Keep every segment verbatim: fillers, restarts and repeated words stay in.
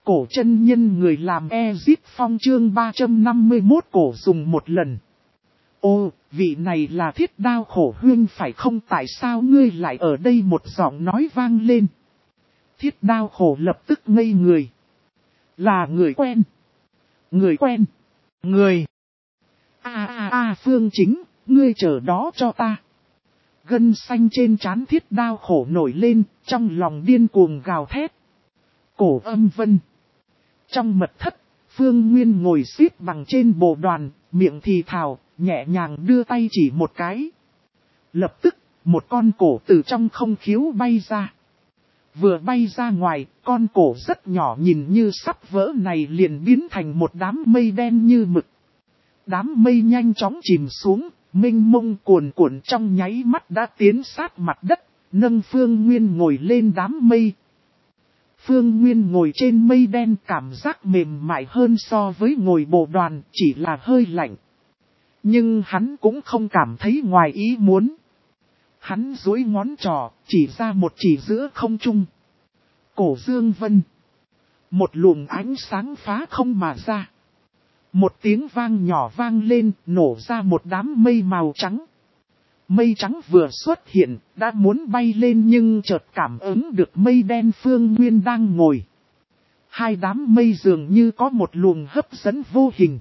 Cổ chân nhân người làm Ezip Phong chương ba trăm năm mươi mốt cổ dùng một lần. Ô, vị này là Thiết Đao Khổ Huyên phải không, tại sao ngươi lại ở đây, một giọng nói vang lên. Thiết Đao Khổ lập tức ngây người. Là người quen. Người quen. Người. A a a Phương Chính, ngươi chờ đó cho ta. Gân xanh trên trán Thiết Đao Khổ nổi lên, trong lòng điên cuồng gào thét. Cổ Âm Vân. Trong mật thất, Phương Nguyên ngồi xếp bằng trên bồ đoàn, miệng thì thào, nhẹ nhàng đưa tay chỉ một cái. Lập tức, một con cổ từ trong không khiếu bay ra. Vừa bay ra ngoài, con cổ rất nhỏ nhìn như sắp vỡ này liền biến thành một đám mây đen như mực. Đám mây nhanh chóng chìm xuống, mênh mông cuồn cuộn trong nháy mắt đã tiến sát mặt đất, nâng Phương Nguyên ngồi lên đám mây. Phương Nguyên ngồi trên mây đen cảm giác mềm mại hơn so với ngồi bồ đoàn, chỉ là hơi lạnh. Nhưng hắn cũng không cảm thấy ngoài ý muốn. Hắn duỗi ngón trỏ, chỉ ra một chỉ giữa không trung. Cổ Dương Vân. Một luồng ánh sáng phá không mà ra. Một tiếng vang nhỏ vang lên, nổ ra một đám mây màu trắng. Mây trắng vừa xuất hiện, đã muốn bay lên nhưng chợt cảm ứng được mây đen Phương Nguyên đang ngồi. Hai đám mây dường như có một luồng hấp dẫn vô hình.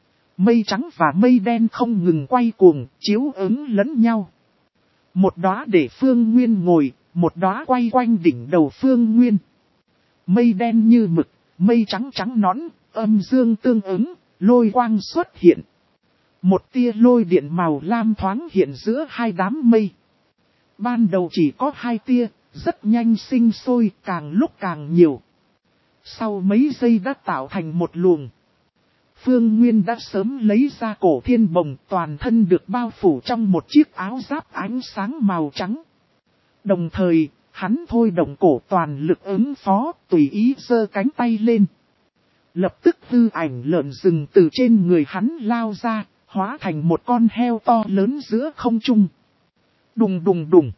Mây trắng và mây đen không ngừng quay cuồng, chiếu ứng lẫn nhau. Một đóa để Phương Nguyên ngồi, một đóa quay quanh đỉnh đầu Phương Nguyên. Mây đen như mực, mây trắng trắng nõn, âm dương tương ứng, lôi quang xuất hiện. Một tia lôi điện màu lam thoáng hiện giữa hai đám mây. Ban đầu chỉ có hai tia, rất nhanh sinh sôi, càng lúc càng nhiều. Sau mấy giây đã tạo thành một luồng. Phương Nguyên đã sớm lấy ra cổ thiên bồng, toàn thân được bao phủ trong một chiếc áo giáp ánh sáng màu trắng. Đồng thời, hắn thôi động cổ toàn lực ứng phó, tùy ý giơ cánh tay lên. Lập tức hư ảnh lợn rừng từ trên người hắn lao ra, hóa thành một con heo to lớn giữa không trung. Đùng đùng đùng.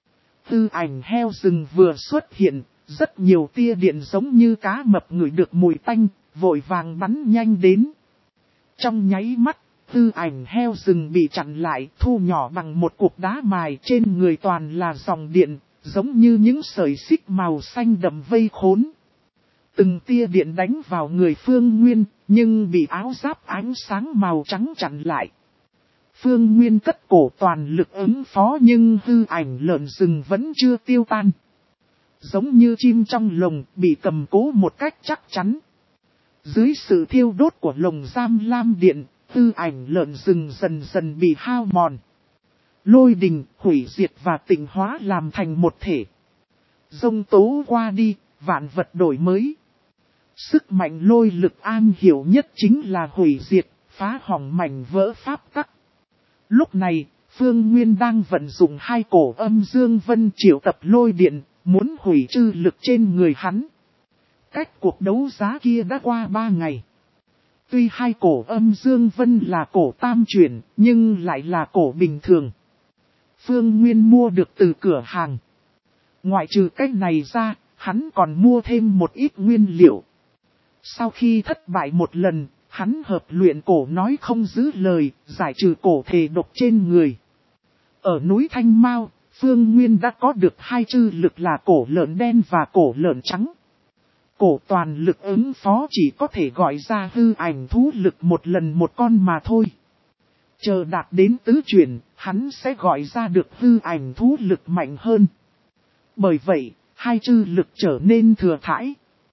Hư ảnh heo rừng vừa xuất hiện, rất nhiều tia điện giống như cá mập ngửi được mùi tanh, vội vàng bắn nhanh đến. Trong nháy mắt, hư ảnh heo rừng bị chặn lại, thu nhỏ bằng một cục đá mài, trên người toàn là dòng điện, giống như những sợi xích màu xanh đậm vây khốn. Từng tia điện đánh vào người Phương Nguyên, nhưng bị áo giáp ánh sáng màu trắng chặn lại. Phương Nguyên cất cổ toàn lực ứng phó nhưng hư ảnh lợn rừng vẫn chưa tiêu tan. Giống như chim trong lồng bị cầm cố một cách chắc chắn. Dưới sự thiêu đốt của lồng giam lam điện, hư ảnh lợn rừng dần dần bị hao mòn. Lôi đình, hủy diệt và tịnh hóa làm thành một thể. Dông tố qua đi, vạn vật đổi mới. Sức mạnh lôi lực an hiểu nhất chính là hủy diệt, phá hỏng mảnh vỡ pháp tắc. Lúc này, Phương Nguyên đang vận dụng hai cổ âm dương vân triệu tập lôi điện, muốn hủy trư lực trên người hắn. Cách cuộc đấu giá kia đã qua ba ngày. Tuy hai cổ âm dương vân là cổ tam chuyển, nhưng lại là cổ bình thường. Phương Nguyên mua được từ cửa hàng. Ngoại trừ cách này ra, hắn còn mua thêm một ít nguyên liệu. Sau khi thất bại một lần, hắn hợp luyện cổ nói không giữ lời, giải trừ cổ thể độc trên người. Ở núi Thanh Mao, Phương Nguyên đã có được hai chư lực là cổ lợn đen và cổ lợn trắng. Cổ toàn lực ứng phó chỉ có thể gọi ra hư ảnh thú lực một lần một con mà thôi. Chờ đạt đến tứ chuyển, hắn sẽ gọi ra được hư ảnh thú lực mạnh hơn. Bởi vậy, hai chư lực trở nên thừa thãi.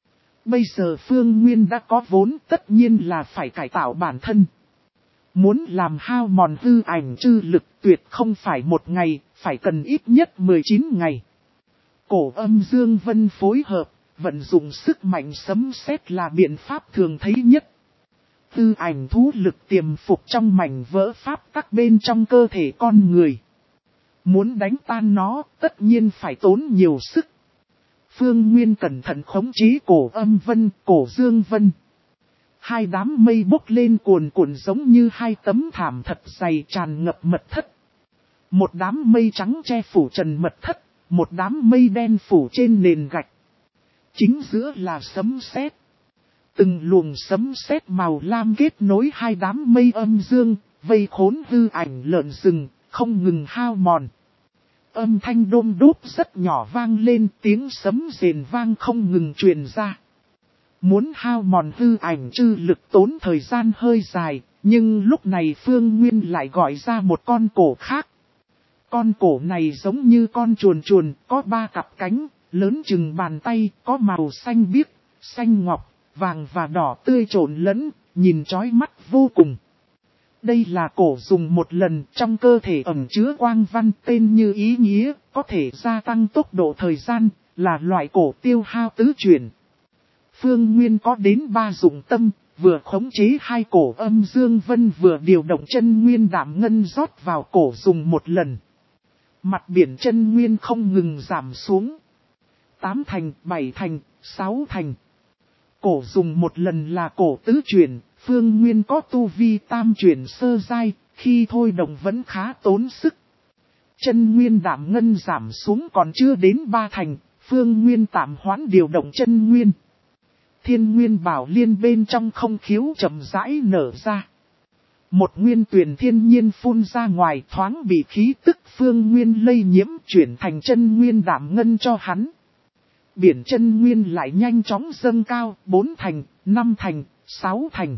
Bây giờ Phương Nguyên đã có vốn, tất nhiên là phải cải tạo bản thân. Muốn làm hao mòn hư ảnh chư lực tuyệt không phải một ngày, phải cần ít nhất mười chín ngày. Cổ âm dương vân phối hợp, vận dụng sức mạnh sấm sét là biện pháp thường thấy nhất. Hư ảnh thú lực tiềm phục trong mảnh vỡ pháp tắc bên trong cơ thể con người. Muốn đánh tan nó, tất nhiên phải tốn nhiều sức. Phương Nguyên cẩn thận khống chế cổ âm vân, cổ dương vân. Hai đám mây bốc lên cuồn cuộn giống như hai tấm thảm thật dày tràn ngập mật thất. Một đám mây trắng che phủ trần mật thất, một đám mây đen phủ trên nền gạch. Chính giữa là sấm sét. Từng luồng sấm sét màu lam kết nối hai đám mây âm dương, vây khốn hư ảnh lợn rừng, không ngừng hao mòn. Âm thanh đôm đốp rất nhỏ vang lên, tiếng sấm rền vang không ngừng truyền ra. Muốn hao mòn hư ảnh chư lực tốn thời gian hơi dài, nhưng lúc này Phương Nguyên lại gọi ra một con cổ khác. Con cổ này giống như con chuồn chuồn, có ba cặp cánh, lớn chừng bàn tay, có màu xanh biếc, xanh ngọc, vàng và đỏ tươi trộn lẫn, nhìn chói mắt vô cùng. Đây là cổ dùng một lần, trong cơ thể ẩn chứa quang văn, tên như ý nghĩa, có thể gia tăng tốc độ thời gian, là loại cổ tiêu hao tứ chuyển. Phương Nguyên có đến ba dụng tâm, vừa khống chế hai cổ âm dương vân vừa điều động chân nguyên đảm ngân rót vào cổ dùng một lần. Mặt biển chân nguyên không ngừng giảm xuống. Tám thành, bảy thành, sáu thành. Cổ dùng một lần là cổ tứ chuyển, Phương Nguyên có tu vi tam chuyển sơ giai, khi thôi động vẫn khá tốn sức. Chân nguyên đảm ngân giảm xuống còn chưa đến ba thành, Phương Nguyên tạm hoãn điều động chân nguyên. Thiên nguyên bảo liên bên trong không khiếu chậm rãi nở ra. Một nguyên tuyển thiên nhiên phun ra ngoài thoáng bị khí tức Phương Nguyên lây nhiễm chuyển thành chân nguyên đảm ngân cho hắn. Biển chân nguyên lại nhanh chóng dâng cao, bốn thành, năm thành, sáu thành.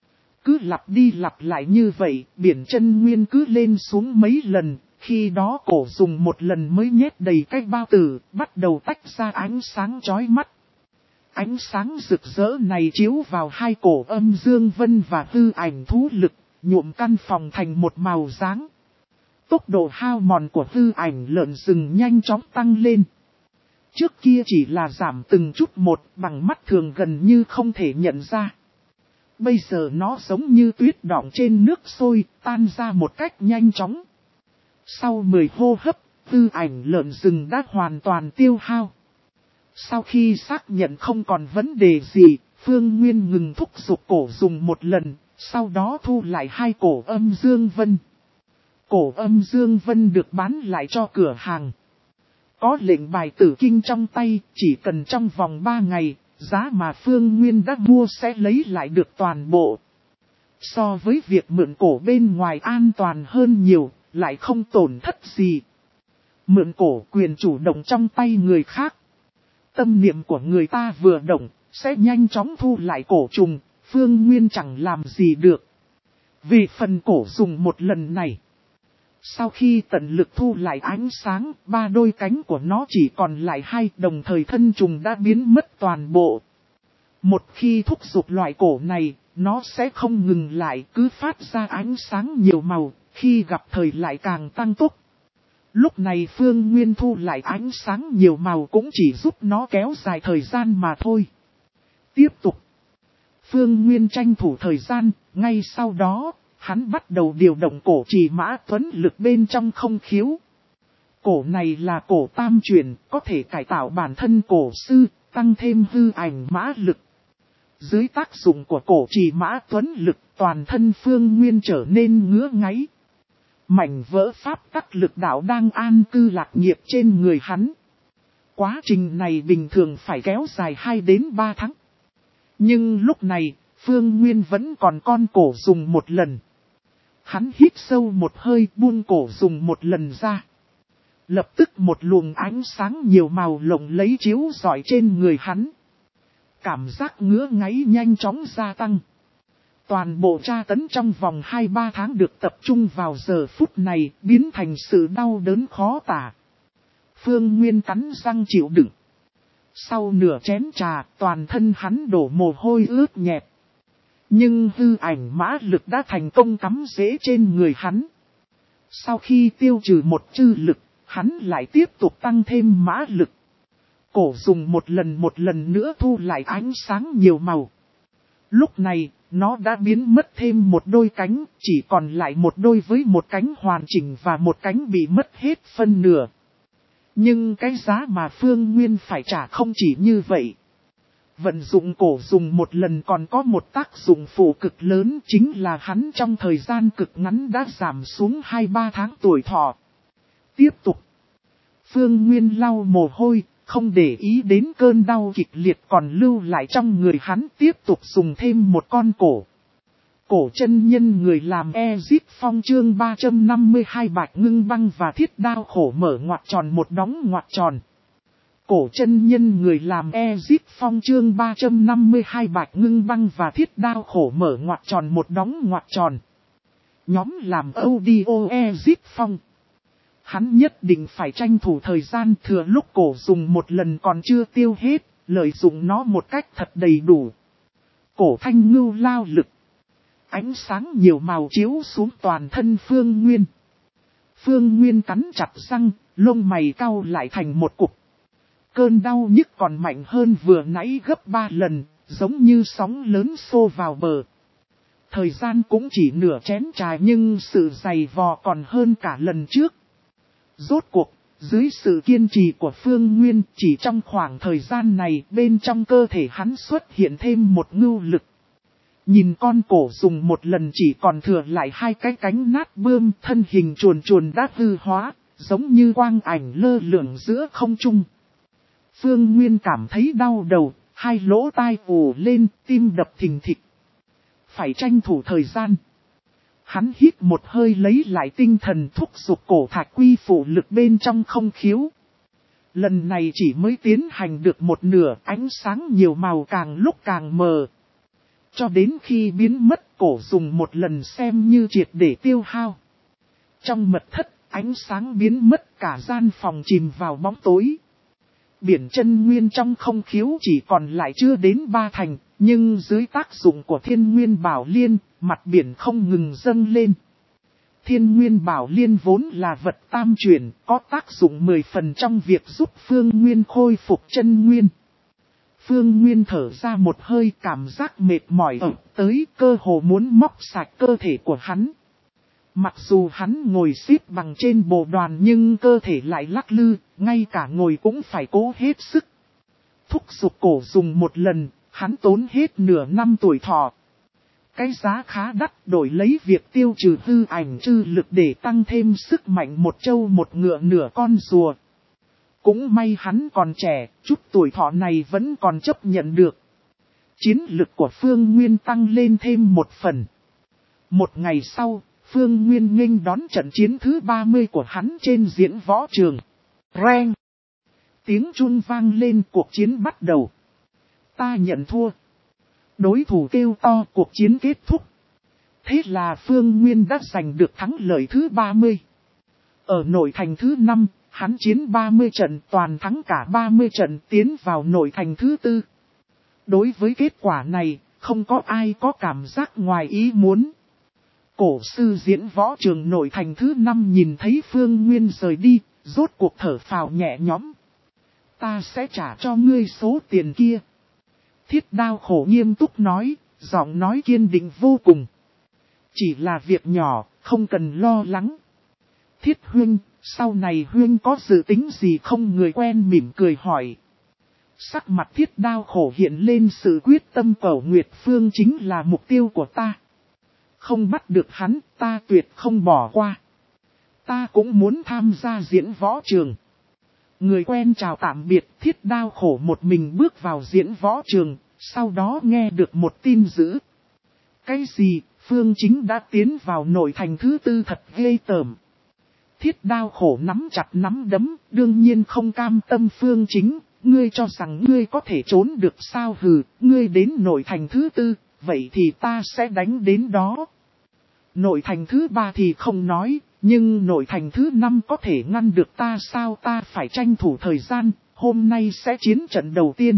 Cứ lặp đi lặp lại như vậy, biển chân nguyên cứ lên xuống mấy lần, khi đó cổ dùng một lần mới nhét đầy cái bao tử, bắt đầu tách ra ánh sáng chói mắt. Ánh sáng rực rỡ này chiếu vào hai cổ âm dương vân và hư ảnh thú lực, nhuộm căn phòng thành một màu dáng. Tốc độ hao mòn của hư ảnh lợn rừng nhanh chóng tăng lên. Trước kia chỉ là giảm từng chút một, bằng mắt thường gần như không thể nhận ra. Bây giờ nó giống như tuyết đọng trên nước sôi, tan ra một cách nhanh chóng. Sau mười hô hấp, hư ảnh lợn rừng đã hoàn toàn tiêu hao. Sau khi xác nhận không còn vấn đề gì, Phương Nguyên ngừng thúc giục cổ dùng một lần, sau đó thu lại hai cổ âm dương vân. Cổ âm dương vân được bán lại cho cửa hàng. Có lệnh bài tử kinh trong tay, chỉ cần trong vòng ba ngày, giá mà Phương Nguyên đã mua sẽ lấy lại được toàn bộ. So với việc mượn cổ bên ngoài an toàn hơn nhiều, lại không tổn thất gì. Mượn cổ quyền chủ động trong tay người khác. Tâm niệm của người ta vừa động, sẽ nhanh chóng thu lại cổ trùng, Phương Nguyên chẳng làm gì được. Vì phần cổ dùng một lần này. Sau khi tận lực thu lại ánh sáng, ba đôi cánh của nó chỉ còn lại hai, đồng thời thân trùng đã biến mất toàn bộ. Một khi thúc giục loại cổ này, nó sẽ không ngừng lại, cứ phát ra ánh sáng nhiều màu, khi gặp thời lại càng tăng tốc. Lúc này Phương Nguyên thu lại ánh sáng nhiều màu cũng chỉ giúp nó kéo dài thời gian mà thôi. Tiếp tục. Phương Nguyên tranh thủ thời gian, ngay sau đó, hắn bắt đầu điều động cổ trì mã tuấn lực bên trong không khiếu. Cổ này là cổ tam chuyển, có thể cải tạo bản thân cổ sư, tăng thêm hư ảnh mã lực. Dưới tác dụng của cổ trì mã tuấn lực, toàn thân Phương Nguyên trở nên ngứa ngáy. Mảnh vỡ pháp tắc lực đạo đang an cư lạc nghiệp trên người hắn. Quá trình này bình thường phải kéo dài hai đến ba tháng. Nhưng lúc này, Phương Nguyên vẫn còn con cổ dùng một lần. Hắn hít sâu một hơi buông cổ dùng một lần ra. Lập tức một luồng ánh sáng nhiều màu lộng lấy chiếu rọi trên người hắn. Cảm giác ngứa ngáy nhanh chóng gia tăng. Toàn bộ tra tấn trong vòng hai ba tháng được tập trung vào giờ phút này, biến thành sự đau đớn khó tả. Phương Nguyên cắn răng chịu đựng. Sau nửa chén trà, toàn thân hắn đổ mồ hôi ướt nhẹp. Nhưng hư ảnh mã lực đã thành công cắm rễ trên người hắn. Sau khi tiêu trừ một chư lực, hắn lại tiếp tục tăng thêm mã lực. Cổ dùng một lần một lần nữa thu lại ánh sáng nhiều màu. Lúc này, nó đã biến mất thêm một đôi cánh, chỉ còn lại một đôi với một cánh hoàn chỉnh và một cánh bị mất hết phân nửa. Nhưng cái giá mà Phương Nguyên phải trả không chỉ như vậy. Vận dụng cổ dùng một lần còn có một tác dụng phụ cực lớn, chính là hắn trong thời gian cực ngắn đã giảm xuống hai ba tháng tuổi thọ. Tiếp tục. Phương Nguyên lau mồ hôi, không để ý đến cơn đau kịch liệt còn lưu lại trong người hắn, tiếp tục dùng thêm một con cổ. Cổ chân nhân người làm Ezip Phong chương ba trăm năm mươi hai Bạch Ngưng Băng và Thiết Đao Khổ mở ngoặc tròn một đóng ngoặc tròn. Cổ chân nhân người làm Ezip Phong chương ba trăm năm mươi hai Bạch Ngưng Băng và Thiết Đao Khổ mở ngoặc tròn một đóng ngoặc tròn. Nhóm làm audio Ezip Phong. Hắn nhất định phải tranh thủ thời gian thừa lúc cổ dùng một lần còn chưa tiêu hết, lợi dụng nó một cách thật đầy đủ. Cổ thanh ngưu lao lực. Ánh sáng nhiều màu chiếu xuống toàn thân Phương Nguyên. Phương Nguyên cắn chặt răng, lông mày cau lại thành một cục. Cơn đau nhức còn mạnh hơn vừa nãy gấp ba lần, giống như sóng lớn xô vào bờ. Thời gian cũng chỉ nửa chén trà nhưng sự dày vò còn hơn cả lần trước. Rốt cuộc, dưới sự kiên trì của Phương Nguyên, chỉ trong khoảng thời gian này bên trong cơ thể hắn xuất hiện thêm một ngưu lực. Nhìn con cổ dùng một lần chỉ còn thừa lại hai cái cánh nát bươm, thân hình chuồn chuồn đã hư hóa, giống như quang ảnh lơ lửng giữa không trung. Phương Nguyên cảm thấy đau đầu, hai lỗ tai ù lên, tim đập thình thịch. Phải tranh thủ thời gian. Hắn hít một hơi lấy lại tinh thần, thúc giục cổ thạch quy phụ lực bên trong không khiếu. Lần này chỉ mới tiến hành được một nửa, ánh sáng nhiều màu càng lúc càng mờ. Cho đến khi biến mất, cổ dùng một lần xem như triệt để tiêu hao. Trong mật thất, ánh sáng biến mất, cả gian phòng chìm vào bóng tối. Biển chân nguyên trong không khiếu chỉ còn lại chưa đến ba thành, nhưng dưới tác dụng của Thiên Nguyên Bảo Liên, mặt biển không ngừng dâng lên. Thiên Nguyên Bảo Liên vốn là vật tam chuyển, có tác dụng mười phần trong việc giúp Phương Nguyên khôi phục chân nguyên. Phương Nguyên thở ra một hơi, cảm giác mệt mỏi ập tới, cơ hồ muốn móc sạch cơ thể của hắn. Mặc dù hắn ngồi xếp bằng trên bộ đoàn nhưng cơ thể lại lắc lư, ngay cả ngồi cũng phải cố hết sức. Thúc giục cổ dùng một lần, hắn tốn hết nửa năm tuổi thọ. Cái giá khá đắt đổi lấy việc tiêu trừ hư ảnh chư lực để tăng thêm sức mạnh một trâu một ngựa nửa con rùa. Cũng may hắn còn trẻ, chút tuổi thọ này vẫn còn chấp nhận được. Chiến lực của Phương Nguyên tăng lên thêm một phần. Một ngày sau, Phương Nguyên nghênh đón trận chiến thứ ba mươi của hắn trên diễn võ trường. Reng! Tiếng chun vang lên, cuộc chiến bắt đầu. Ta nhận thua. Đối thủ kêu to, cuộc chiến kết thúc. Thế là Phương Nguyên đã giành được thắng lợi thứ ba mươi. Ở nội thành thứ năm, hắn chiến ba mươi trận, toàn thắng cả ba mươi trận, tiến vào nội thành thứ tư. Đối với kết quả này, không có ai có cảm giác ngoài ý muốn. Cổ sư diễn võ trường nội thành thứ năm nhìn thấy Phương Nguyên rời đi, rốt cuộc thở phào nhẹ nhõm. Ta sẽ trả cho ngươi số tiền kia. Thiết Đao Khổ nghiêm túc nói, giọng nói kiên định vô cùng. Chỉ là việc nhỏ, không cần lo lắng. Thiết huynh, sau này huynh có dự tính gì không? Người quen mỉm cười hỏi. Sắc mặt Thiết Đao Khổ hiện lên sự quyết tâm, Cẩu Nguyệt Phương chính là mục tiêu của ta. Không bắt được hắn, ta tuyệt không bỏ qua. Ta cũng muốn tham gia diễn võ trường. Người quen chào tạm biệt, Thiết Đao Khổ một mình bước vào diễn võ trường, sau đó nghe được một tin dữ. Cái gì, Phương Chính đã tiến vào nội thành thứ tư, thật ghê tởm. Thiết Đao Khổ nắm chặt nắm đấm, đương nhiên không cam tâm. Phương Chính, ngươi cho rằng ngươi có thể trốn được sao? Hừ, ngươi đến nội thành thứ tư, vậy thì ta sẽ đánh đến đó. Nội thành thứ ba thì không nói, nhưng nội thành thứ năm có thể ngăn được ta sao? Ta phải tranh thủ thời gian, hôm nay sẽ chiến trận đầu tiên.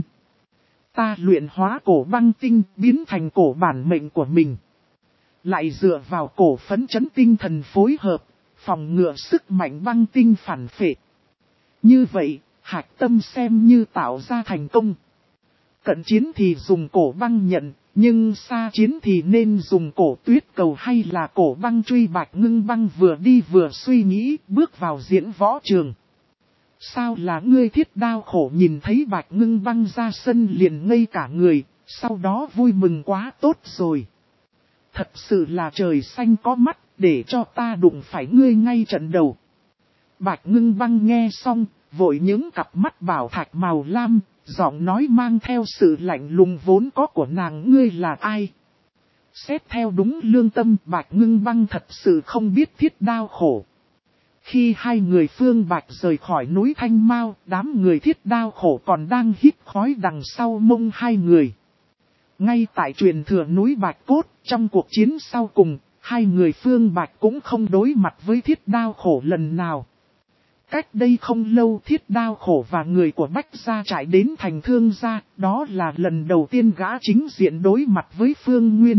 Ta luyện hóa cổ băng tinh, biến thành cổ bản mệnh của mình. Lại dựa vào cổ phấn chấn tinh thần phối hợp, phòng ngừa sức mạnh băng tinh phản phệ. Như vậy, hạch tâm xem như tạo ra thành công. Cận chiến thì dùng cổ băng nhận, nhưng xa chiến thì nên dùng cổ tuyết cầu hay là cổ băng truy. Bạch Ngưng Băng vừa đi vừa suy nghĩ, bước vào diễn võ trường. Sao là ngươi? Thiết Đao Khổ nhìn thấy Bạch Ngưng Băng ra sân liền ngây cả người, sau đó vui mừng quá tốt rồi. Thật sự là trời xanh có mắt, để cho ta đụng phải ngươi ngay trận đầu. Bạch Ngưng Băng nghe xong, vội những cặp mắt bảo thạch màu lam, giọng nói mang theo sự lạnh lùng vốn có của nàng, ngươi là ai? Xét theo đúng lương tâm, Bạch Ngưng Băng thật sự không biết Thiết Đao Khổ. Khi hai người Phương Bạch rời khỏi núi Thanh Mao, đám người Thiết Đao Khổ còn đang hít khói đằng sau mông hai người. Ngay tại truyền thừa núi Bạch Cốt, trong cuộc chiến sau cùng, hai người Phương Bạch cũng không đối mặt với Thiết Đao Khổ lần nào. Cách đây không lâu, Thiết Đao Khổ và người của Bách Gia Trại đến thành Thương Gia, đó là lần đầu tiên gã chính diện đối mặt với Phương Nguyên.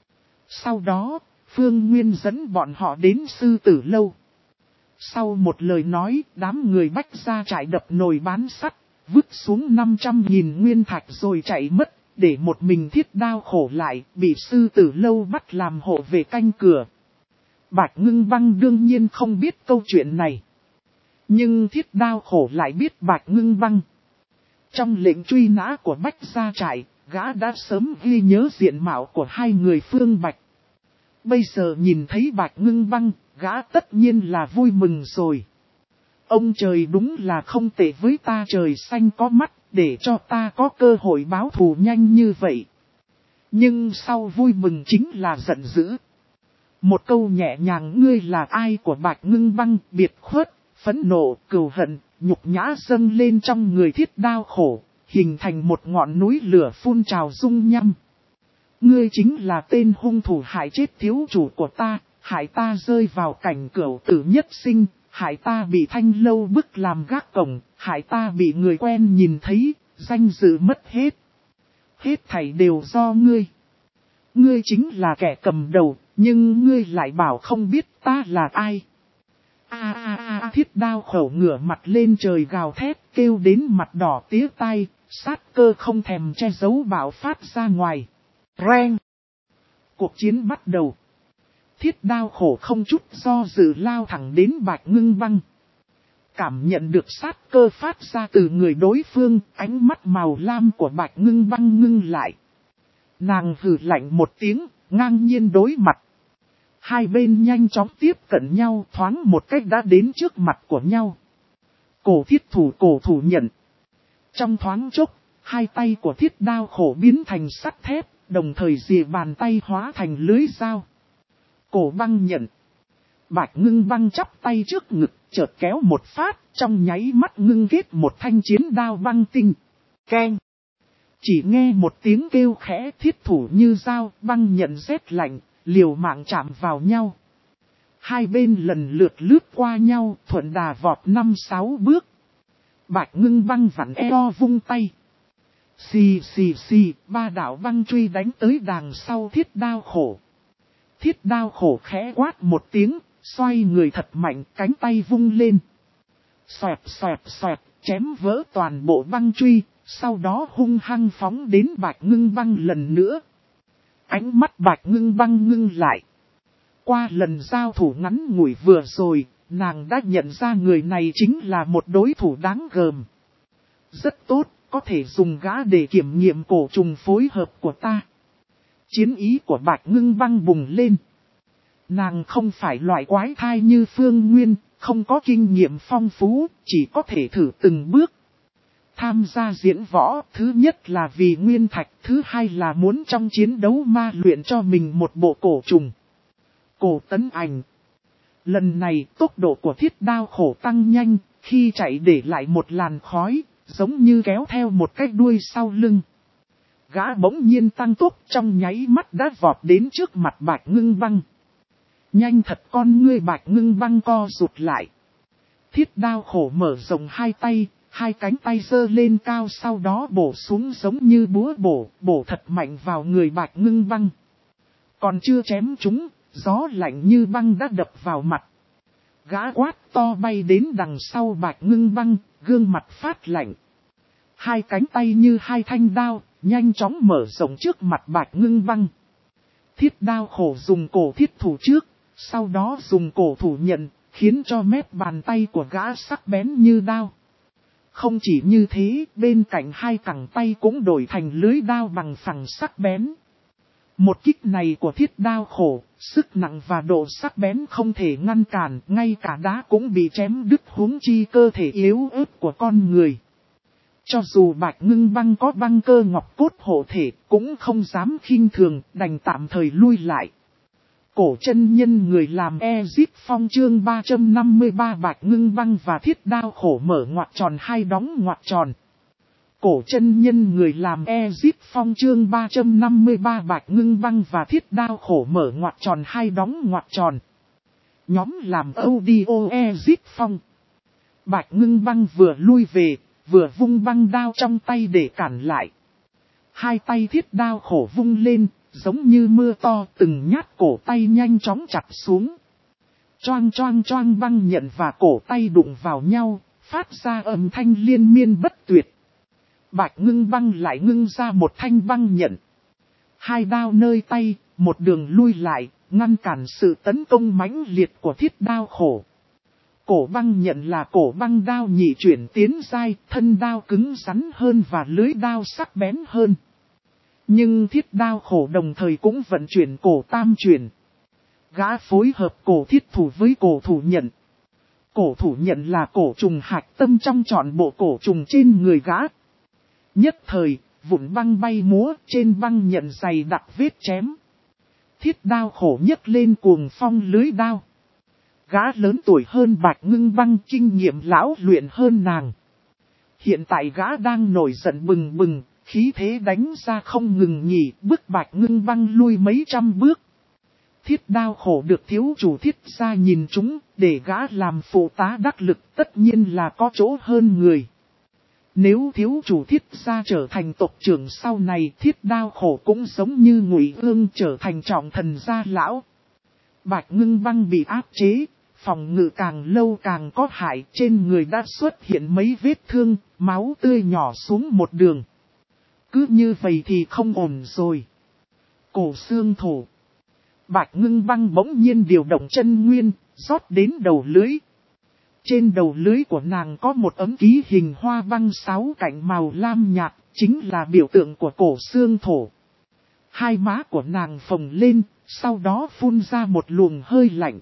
Sau đó, Phương Nguyên dẫn bọn họ đến Sư Tử Lâu. Sau một lời nói, đám người Bách Gia Trại đập nồi bán sắt, vứt xuống năm trăm nghìn nguyên thạch rồi chạy mất, để một mình Thiết Đao Khổ lại, bị Sư Tử Lâu bắt làm hộ vệ canh cửa. Bạch Ngưng Băng đương nhiên không biết câu chuyện này. Nhưng Thiết Đao Khổ lại biết Bạch Ngưng Băng. Trong lệnh truy nã của Bách Gia Trại, gã đã sớm ghi nhớ diện mạo của hai người Phương Bạch. Bây giờ nhìn thấy Bạch Ngưng Băng, gã tất nhiên là vui mừng rồi. Ông trời đúng là không tệ với ta, trời xanh có mắt, để cho ta có cơ hội báo thù nhanh như vậy. Nhưng sau vui mừng chính là giận dữ. Một câu nhẹ nhàng ngươi là ai của Bạch Ngưng Băng, biệt khuất, phẫn nộ, cừu hận, nhục nhã dâng lên trong người Thiết Đao Khổ, hình thành một ngọn núi lửa phun trào dung nhăm. Ngươi chính là tên hung thủ hại chết thiếu chủ của ta, hại ta rơi vào cảnh cửu tử nhất sinh, hại ta bị Thanh Lâu bức làm gác cổng, hại ta bị người quen nhìn thấy, danh dự mất hết. Hết thảy đều do ngươi. Ngươi chính là kẻ cầm đầu, nhưng ngươi lại bảo không biết ta là ai. A a a Thiết Đao Khổ ngửa mặt lên trời gào thét, kêu đến mặt đỏ tía tai, sát cơ không thèm che giấu bạo phát ra ngoài. Reng! Cuộc chiến bắt đầu. Thiết Đao Khổ không chút do dự lao thẳng đến Bạch Ngưng Băng. Cảm nhận được sát cơ phát ra từ người đối phương, ánh mắt màu lam của Bạch Ngưng Băng ngưng lại. Nàng hừ lạnh một tiếng, ngang nhiên đối mặt. Hai bên nhanh chóng tiếp cận nhau, thoáng một cách đã đến trước mặt của nhau. Cổ thiết thủ cổ thủ nhận. Trong thoáng chốc, hai tay của Thiết Đao Khổ biến thành sắt thép, đồng thời rìa bàn tay hóa thành lưới dao. Cổ băng nhận. Bạch Ngưng Băng chắp tay trước ngực, chợt kéo một phát, trong nháy mắt ngưng kết một thanh chiến đao băng tinh. Keng! Chỉ nghe một tiếng kêu khẽ, thiết thủ như dao, băng nhận rét lạnh, liều mạng chạm vào nhau. Hai bên lần lượt lướt qua nhau, thuận đà vọt năm sáu bước. Bạch Ngưng Băng vặn eo vung tay. Xì xì xì, ba đạo băng truy đánh tới đằng sau Thiết Đao Khổ. Thiết Đao Khổ khẽ quát một tiếng, xoay người thật mạnh, cánh tay vung lên. Xoẹt xoẹt xoẹt, chém vỡ toàn bộ băng truy, sau đó hung hăng phóng đến Bạch Ngưng Băng lần nữa. Ánh mắt Bạch Ngưng Băng ngưng lại. Qua lần giao thủ ngắn ngủi vừa rồi, nàng đã nhận ra người này chính là một đối thủ đáng gờm. Rất tốt, có thể dùng gã để kiểm nghiệm cổ trùng phối hợp của ta. Chiến ý của Bạch Ngưng Băng bùng lên. Nàng không phải loại quái thai như Phương Nguyên, không có kinh nghiệm phong phú, chỉ có thể thử từng bước. Tham gia diễn võ, thứ nhất là vì nguyên thạch, thứ hai là muốn trong chiến đấu ma luyện cho mình một bộ cổ trùng. Cổ tấn ảnh. Lần này tốc độ của Thiết Đao Khổ tăng nhanh, khi chạy để lại một làn khói, giống như kéo theo một cái đuôi sau lưng. Gã bỗng nhiên tăng tốc, trong nháy mắt đã vọt đến trước mặt Bạch Ngưng Băng. Nhanh thật, con ngươi Bạch Ngưng Băng co rụt lại. Thiết Đao Khổ mở rộng hai tay, hai cánh tay giơ lên cao, sau đó bổ xuống giống như búa bổ, bổ thật mạnh vào người Bạch Ngưng Băng. Còn chưa chém chúng, gió lạnh như băng đã đập vào mặt. Gã quát to bay đến đằng sau Bạch Ngưng Băng, gương mặt phát lạnh. Hai cánh tay như hai thanh đao, nhanh chóng mở rộng trước mặt Bạch Ngưng Băng. Thiết Đao Khổ dùng cổ thiết thủ trước, sau đó dùng cổ thủ nhận, khiến cho mép bàn tay của gã sắc bén như đao. Không chỉ như thế, bên cạnh hai cẳng tay cũng đổi thành lưới đao bằng phẳng sắc bén. Một kích này của thiết đao khổ, sức nặng và độ sắc bén không thể ngăn cản, ngay cả đá cũng bị chém đứt, huống chi cơ thể yếu ớt của con người. Cho dù Bạch Ngưng Băng có băng cơ ngọc cốt hộ thể, cũng không dám khinh thường, đành tạm thời lui lại. Cổ chân nhân người làm Ezip Phong chương ba trăm năm mươi ba Bạch Ngưng Băng và thiết đao khổ mở ngoặc tròn hai đóng ngoặc tròn. Cổ chân nhân người làm Ezip Phong chương ba trăm năm mươi ba Bạch Ngưng Băng và thiết đao khổ mở ngoặc tròn hai đóng ngoặc tròn. Nhóm làm audio Ezip Phong. Bạch Ngưng Băng vừa lui về, vừa vung băng đao trong tay để cản lại. Hai tay thiết đao khổ vung lên, giống như mưa to, từng nhát cổ tay nhanh chóng chặt xuống. Choang choang choang, băng nhận và cổ tay đụng vào nhau, phát ra âm thanh liên miên bất tuyệt. Bạch Ngưng Băng lại ngưng ra một thanh băng nhận. Hai đao nơi tay, một đường lui lại, ngăn cản sự tấn công mãnh liệt của thiết đao khổ. Cổ băng nhận là cổ băng đao nhị chuyển tiến giai, thân đao cứng rắn hơn và lưới đao sắc bén hơn. Nhưng thiết đao khổ đồng thời cũng vận chuyển cổ tam chuyển. Gã phối hợp cổ thiết thủ với cổ thủ nhận. Cổ thủ nhận là cổ trùng hạch tâm trong trọn bộ cổ trùng trên người gã. Nhất thời, vụn băng bay múa, trên băng nhận dày đặc vết chém. Thiết đao khổ nhấc lên cuồng phong lưới đao. Gã lớn tuổi hơn Bạch Ngưng Băng, kinh nghiệm lão luyện hơn nàng. Hiện tại gã đang nổi giận bừng bừng, khí thế đánh ra không ngừng nghỉ, bước Bạch Ngưng Băng lui mấy trăm bước. Thiết đao khổ được thiếu chủ thiết gia nhìn chúng, để gã làm phụ tá đắc lực, tất nhiên là có chỗ hơn người. Nếu thiếu chủ thiết gia trở thành tộc trưởng sau này, thiết đao khổ cũng giống như Ngụy Ương trở thành trọng thần gia lão. Bạch Ngưng Băng bị áp chế, phòng ngự càng lâu càng có hại, trên người đã xuất hiện mấy vết thương, máu tươi nhỏ xuống một đường. Cứ như vậy thì không ổn rồi. Cổ xương thổ. Bạch Ngưng Băng bỗng nhiên điều động chân nguyên, rót đến đầu lưới. Trên đầu lưới của nàng có một ấm ký hình hoa băng sáu cạnh màu lam nhạt, chính là biểu tượng của cổ xương thổ. Hai má của nàng phồng lên, sau đó phun ra một luồng hơi lạnh.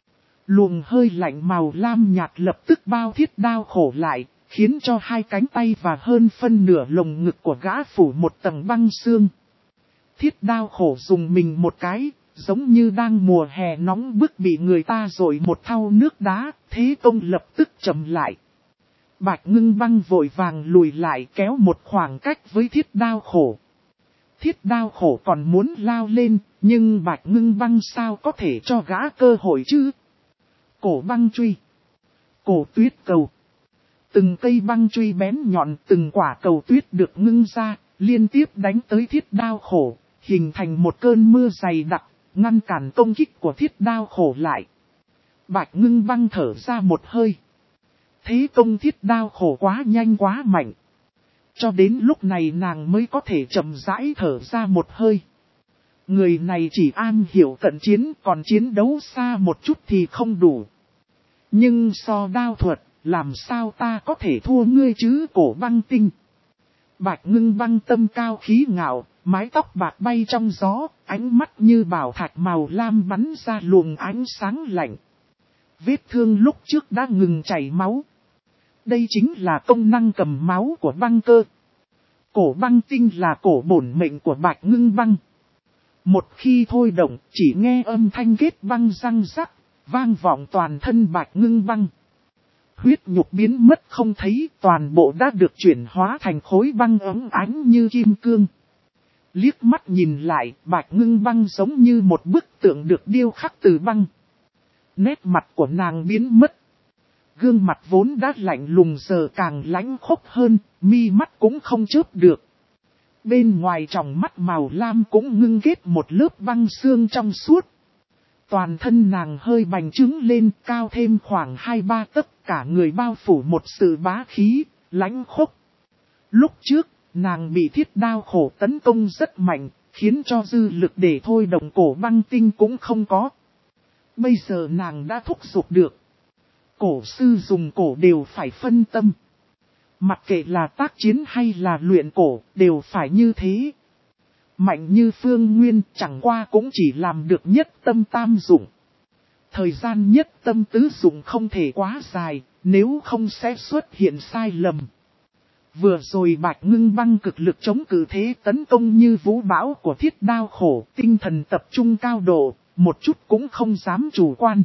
Luồng hơi lạnh màu lam nhạt lập tức bao thiết đao khổ lại, khiến cho hai cánh tay và hơn phân nửa lồng ngực của gã phủ một tầng băng xương. Thiết đao khổ dùng mình một cái, giống như đang mùa hè nóng bức bị người ta dội một thau nước đá, thế công lập tức chậm lại. Bạch Ngưng Băng vội vàng lùi lại, kéo một khoảng cách với thiết đao khổ. Thiết đao khổ còn muốn lao lên, nhưng Bạch Ngưng Băng sao có thể cho gã cơ hội chứ? Cổ băng truy. Cổ tuyết cầu. Từng cây băng truy bén nhọn, từng quả cầu tuyết được ngưng ra, liên tiếp đánh tới thiết đao khổ, hình thành một cơn mưa dày đặc, ngăn cản công kích của thiết đao khổ lại. Bạch Ngưng Băng thở ra một hơi. Thế công thiết đao khổ quá nhanh quá mạnh. Cho đến lúc này nàng mới có thể chậm rãi thở ra một hơi. Người này chỉ am hiểu cận chiến, còn chiến đấu xa một chút thì không đủ. Nhưng so đao thuật, làm sao ta có thể thua ngươi chứ? Cổ băng tinh. Bạch Ngưng Băng tâm cao khí ngạo, mái tóc bạc bay trong gió, ánh mắt như bảo thạch màu lam bắn ra luồng ánh sáng lạnh. Vết thương lúc trước đã ngừng chảy máu. Đây chính là công năng cầm máu của băng cơ. Cổ băng tinh là cổ bổn mệnh của Bạch Ngưng Băng. Một khi thôi động, chỉ nghe âm thanh kết băng răng rắc, vang vọng toàn thân Bạch Ngưng Băng. Huyết nhục biến mất không thấy, toàn bộ đã được chuyển hóa thành khối băng óng ánh như kim cương. Liếc mắt nhìn lại, Bạch Ngưng Băng giống như một bức tượng được điêu khắc từ băng. Nét mặt của nàng biến mất. Gương mặt vốn đã lạnh lùng giờ càng lãnh khốc hơn, mi mắt cũng không chớp được. Bên ngoài tròng mắt màu lam cũng ngưng kết một lớp băng xương trong suốt. Toàn thân nàng hơi bành trướng lên, cao thêm khoảng hai ba tấc, cả người bao phủ một sự bá khí, lãnh khốc. Lúc trước, nàng bị thiết đao khổ tấn công rất mạnh, khiến cho dư lực để thôi động cổ băng tinh cũng không có. Bây giờ nàng đã thúc giục được. Cổ sư dùng cổ đều phải phân tâm. Mặc kệ là tác chiến hay là luyện cổ, đều phải như thế. Mạnh như Phương Nguyên chẳng qua cũng chỉ làm được nhất tâm tam dụng. Thời gian nhất tâm tứ dụng không thể quá dài, nếu không sẽ xuất hiện sai lầm. Vừa rồi Bạch Ngưng Băng cực lực chống cự thế tấn công như vũ bão của Thiết Đao Khổ, tinh thần tập trung cao độ, một chút cũng không dám chủ quan.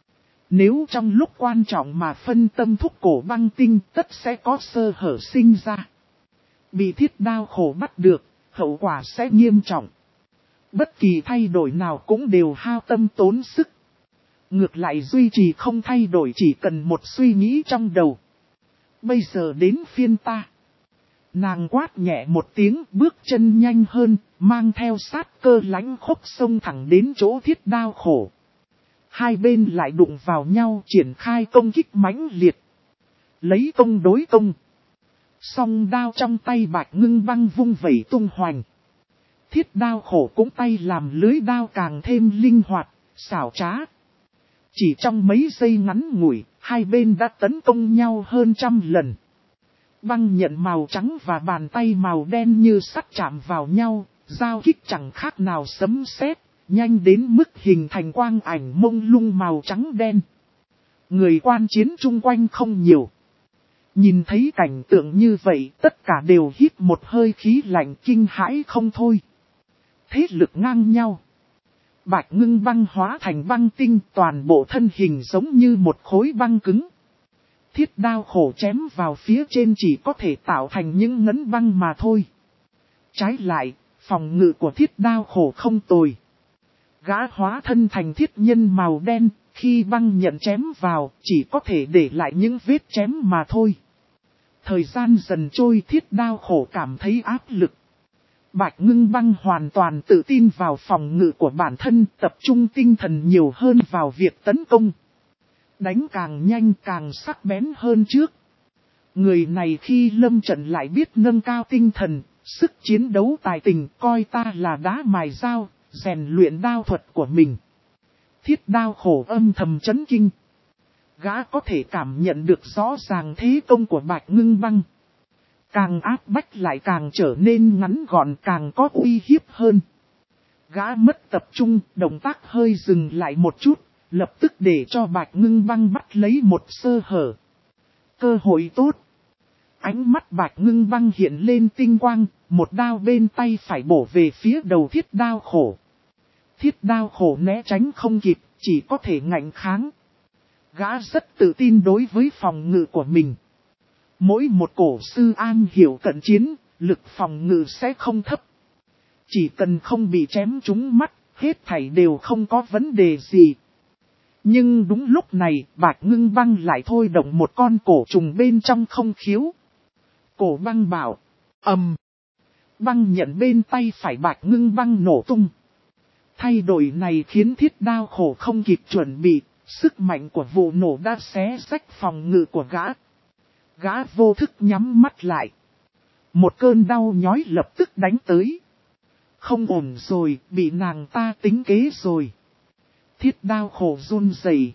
Nếu trong lúc quan trọng mà phân tâm thúc cổ băng tinh, tất sẽ có sơ hở sinh ra. Bị Thiết Đao Khổ bắt được, hậu quả sẽ nghiêm trọng. Bất kỳ thay đổi nào cũng đều hao tâm tốn sức. Ngược lại duy trì không thay đổi chỉ cần một suy nghĩ trong đầu. Bây giờ đến phiên ta. Nàng quát nhẹ một tiếng, bước chân nhanh hơn, mang theo sát cơ lãnh khốc xông thẳng đến chỗ Thiết Đao Khổ. Hai bên lại đụng vào nhau, triển khai công kích mãnh liệt. Lấy công đối công. Song đao trong tay Bạch Ngưng Băng vung vẩy tung hoành. Thiết Đao Khổ cũng tay làm lưới đao càng thêm linh hoạt, xảo trá. Chỉ trong mấy giây ngắn ngủi, hai bên đã tấn công nhau hơn trăm lần. Băng nhận màu trắng và bàn tay màu đen như sắt chạm vào nhau, giao kích chẳng khác nào sấm sét, nhanh đến mức hình thành quang ảnh mông lung màu trắng đen. Người quan chiến chung quanh không nhiều. Nhìn thấy cảnh tượng như vậy, tất cả đều hít một hơi khí lạnh kinh hãi không thôi. Thế lực ngang nhau. Bạch Ngưng Băng hóa thành băng tinh, toàn bộ thân hình giống như một khối băng cứng. Thiết Đao Khổ chém vào phía trên chỉ có thể tạo thành những ngấn băng mà thôi. Trái lại, phòng ngự của Thiết Đao Khổ không tồi. Gã hóa thân thành thiết nhân màu đen, khi băng nhận chém vào, chỉ có thể để lại những vết chém mà thôi. Thời gian dần trôi, Thiết Đao Khổ cảm thấy áp lực. Bạch Ngưng Băng hoàn toàn tự tin vào phòng ngự của bản thân, tập trung tinh thần nhiều hơn vào việc tấn công. Đánh càng nhanh càng sắc bén hơn trước. Người này khi lâm trận lại biết nâng cao tinh thần, sức chiến đấu tài tình, coi ta là đá mài dao, rèn luyện đao thuật của mình. Thiết Đao Khổ âm thầm chấn kinh. Gã có thể cảm nhận được rõ ràng thế công của Bạch Ngưng Băng. Càng áp bách lại càng trở nên ngắn gọn, càng có uy hiếp hơn. Gã mất tập trung, động tác hơi dừng lại một chút, lập tức để cho Bạch Ngưng Băng bắt lấy một sơ hở. Cơ hội tốt. Ánh mắt Bạch Ngưng Băng hiện lên tinh quang, một đao bên tay phải bổ về phía đầu Thiết Đao Khổ. Thiết Đao Khổ né tránh không kịp, chỉ có thể ngạnh kháng. Gã rất tự tin đối với phòng ngự của mình. Mỗi một cổ sư an hiểu cận chiến, lực phòng ngự sẽ không thấp. Chỉ cần không bị chém trúng mắt, hết thảy đều không có vấn đề gì. Nhưng đúng lúc này, Bạch Ngưng Băng lại thôi động một con cổ trùng bên trong không khiếu. Cổ băng bảo, ầm. Băng nhận bên tay phải Bạch Ngưng Băng nổ tung. Thay đổi này khiến Thiết Đao Khổ không kịp chuẩn bị, sức mạnh của vụ nổ đã xé rách phòng ngự của gã. Gã vô thức nhắm mắt lại. Một cơn đau nhói lập tức đánh tới. Không ổn rồi, bị nàng ta tính kế rồi. Thiết Đao Khổ run rẩy.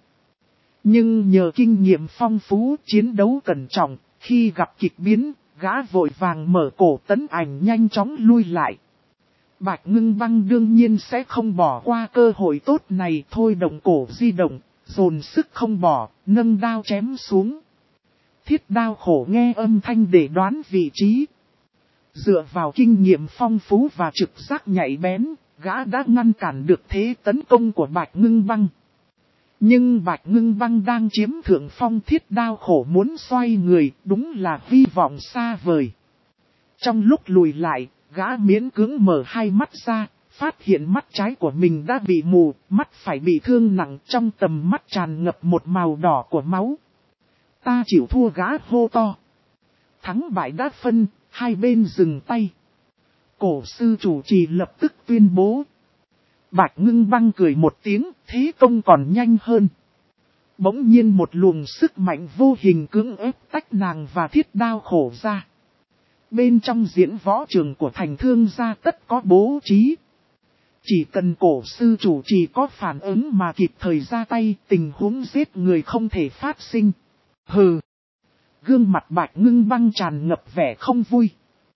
Nhưng nhờ kinh nghiệm phong phú, chiến đấu cẩn trọng, khi gặp kịch biến, gã vội vàng mở cổ tấn ảnh nhanh chóng lui lại. Bạch Ngưng Băng đương nhiên sẽ không bỏ qua cơ hội tốt này, thôi động cổ di động, dồn sức không bỏ, nâng đao chém xuống. Thiết Đao Khổ nghe âm thanh để đoán vị trí. Dựa vào kinh nghiệm phong phú và trực giác nhạy bén, gã đã ngăn cản được thế tấn công của Bạch Ngưng Băng. Nhưng Bạch Ngưng Băng đang chiếm thượng phong, Thiết Đao Khổ muốn xoay người, đúng là hy vọng xa vời. Trong lúc lùi lại, gã miễn cưỡng mở hai mắt ra, phát hiện mắt trái của mình đã bị mù, mắt phải bị thương nặng, trong tầm mắt tràn ngập một màu đỏ của máu. Ta chịu thua, gã hô to. Thắng bại đã phân, hai bên dừng tay. Cổ sư chủ trì lập tức tuyên bố. Bạch Ngưng Băng cười một tiếng, thế công còn nhanh hơn. Bỗng nhiên một luồng sức mạnh vô hình cưỡng ép tách nàng và Thiết Đao Khổ ra. Bên trong diễn võ trường của thành thương gia tất có bố trí. Chỉ cần cổ sư chủ trì có phản ứng mà kịp thời ra tay, tình huống giết người không thể phát sinh. Hừ. Gương mặt Bạch Ngưng Băng tràn ngập vẻ không vui.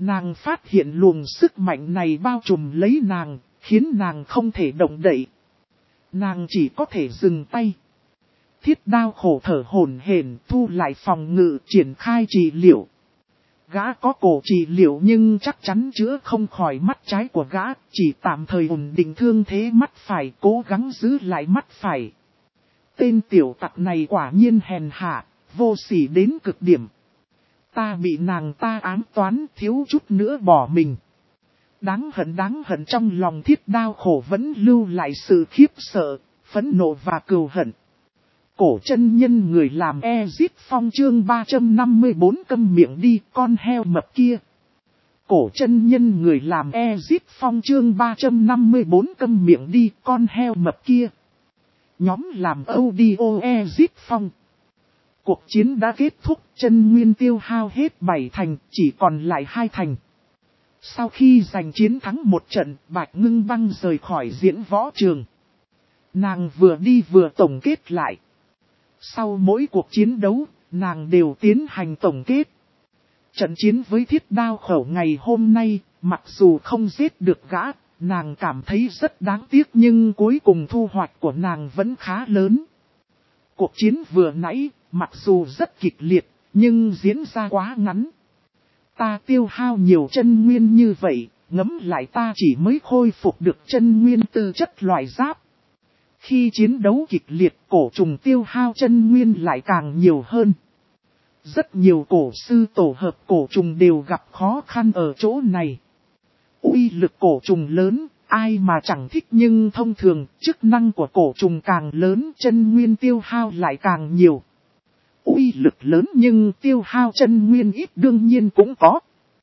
Nàng phát hiện luồng sức mạnh này bao trùm lấy nàng, khiến nàng không thể động đậy. Nàng chỉ có thể dừng tay. Thiết đao khổ thở hổn hển, thu lại phòng ngự, triển khai trị liệu. Gã có cổ trị liệu nhưng chắc chắn chữa không khỏi mắt trái của gã, chỉ tạm thời ổn định thương thế mắt phải, cố gắng giữ lại mắt phải. Tên tiểu tặc này quả nhiên hèn hạ, vô sỉ đến cực điểm. Ta bị nàng ta ám toán, thiếu chút nữa bỏ mình. Đáng hận đáng hận, trong lòng thiết đao khổ vẫn lưu lại sự khiếp sợ, phẫn nộ và cừu hận. Cổ chân nhân người làm Ezit Phong chương ba trăm năm mươi bốn câm miệng đi con heo mập kia. Cổ chân nhân người làm Ezit Phong chương ba trăm năm mươi bốn câm miệng đi con heo mập kia. Nhóm làm audio Ezit Phong. Cuộc chiến đã kết thúc, chân nguyên tiêu hao hết bảy thành, chỉ còn lại hai thành. Sau khi giành chiến thắng một trận, Bạch Ngưng Băng rời khỏi diễn võ trường. Nàng vừa đi vừa tổng kết lại. Sau mỗi cuộc chiến đấu, nàng đều tiến hành tổng kết. Trận chiến với thiết đao khẩu ngày hôm nay, mặc dù không giết được gã, nàng cảm thấy rất đáng tiếc nhưng cuối cùng thu hoạch của nàng vẫn khá lớn. Cuộc chiến vừa nãy, mặc dù rất kịch liệt, nhưng diễn ra quá ngắn. Ta tiêu hao nhiều chân nguyên như vậy, ngẫm lại ta chỉ mới khôi phục được chân nguyên tư chất loại giáp. Khi chiến đấu kịch liệt, cổ trùng tiêu hao chân nguyên lại càng nhiều hơn. Rất nhiều cổ sư tổ hợp cổ trùng đều gặp khó khăn ở chỗ này. Uy lực cổ trùng lớn, ai mà chẳng thích, nhưng thông thường chức năng của cổ trùng càng lớn, chân nguyên tiêu hao lại càng nhiều. Uy lực lớn nhưng tiêu hao chân nguyên ít đương nhiên cũng có.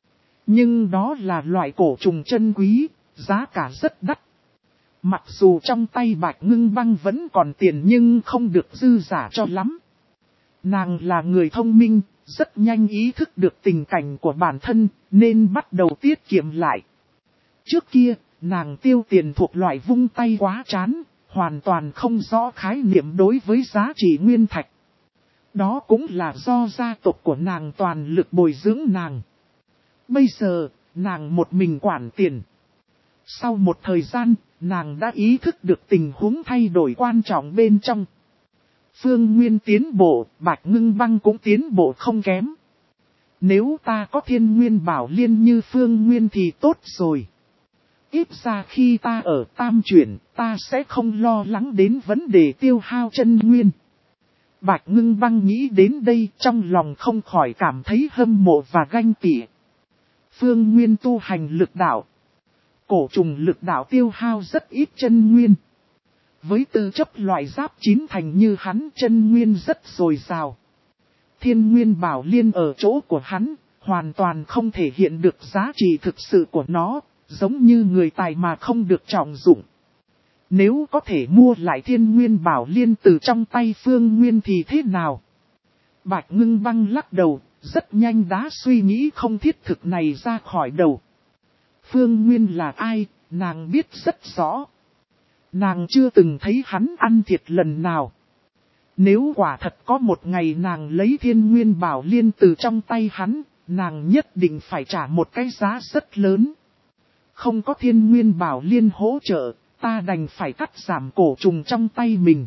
Nhưng đó là loại cổ trùng chân quý, giá cả rất đắt. Mặc dù trong tay Bạch Ngưng Băng vẫn còn tiền nhưng không được dư giả cho lắm. Nàng là người thông minh, rất nhanh ý thức được tình cảnh của bản thân, nên bắt đầu tiết kiệm lại. Trước kia, nàng tiêu tiền thuộc loại vung tay quá chán, hoàn toàn không rõ khái niệm đối với giá trị nguyên thạch. Đó cũng là do gia tộc của nàng toàn lực bồi dưỡng nàng. Bây giờ, nàng một mình quản tiền. Sau một thời gian, nàng đã ý thức được tình huống thay đổi quan trọng bên trong. Phương Nguyên tiến bộ, Bạch Ngưng Băng cũng tiến bộ không kém. Nếu ta có thiên nguyên bảo liên như Phương Nguyên thì tốt rồi. Ít ra khi ta ở tam chuyển, ta sẽ không lo lắng đến vấn đề tiêu hao chân nguyên. Bạch Ngưng Băng nghĩ đến đây, trong lòng không khỏi cảm thấy hâm mộ và ganh tị. Phương Nguyên tu hành lực đạo. Cổ trùng lực đạo tiêu hao rất ít chân nguyên. Với tư chất loại giáp chín thành như hắn, chân nguyên rất dồi dào. Thiên nguyên bảo liên ở chỗ của hắn, hoàn toàn không thể hiện được giá trị thực sự của nó, giống như người tài mà không được trọng dụng. Nếu có thể mua lại thiên nguyên bảo liên từ trong tay Phương Nguyên thì thế nào? Bạch Ngưng Băng lắc đầu, rất nhanh đã suy nghĩ không thiết thực này ra khỏi đầu. Phương Nguyên là ai, nàng biết rất rõ. Nàng chưa từng thấy hắn ăn thiệt lần nào. Nếu quả thật có một ngày nàng lấy thiên nguyên bảo liên từ trong tay hắn, nàng nhất định phải trả một cái giá rất lớn. Không có thiên nguyên bảo liên hỗ trợ, ta đành phải cắt giảm cổ trùng trong tay mình.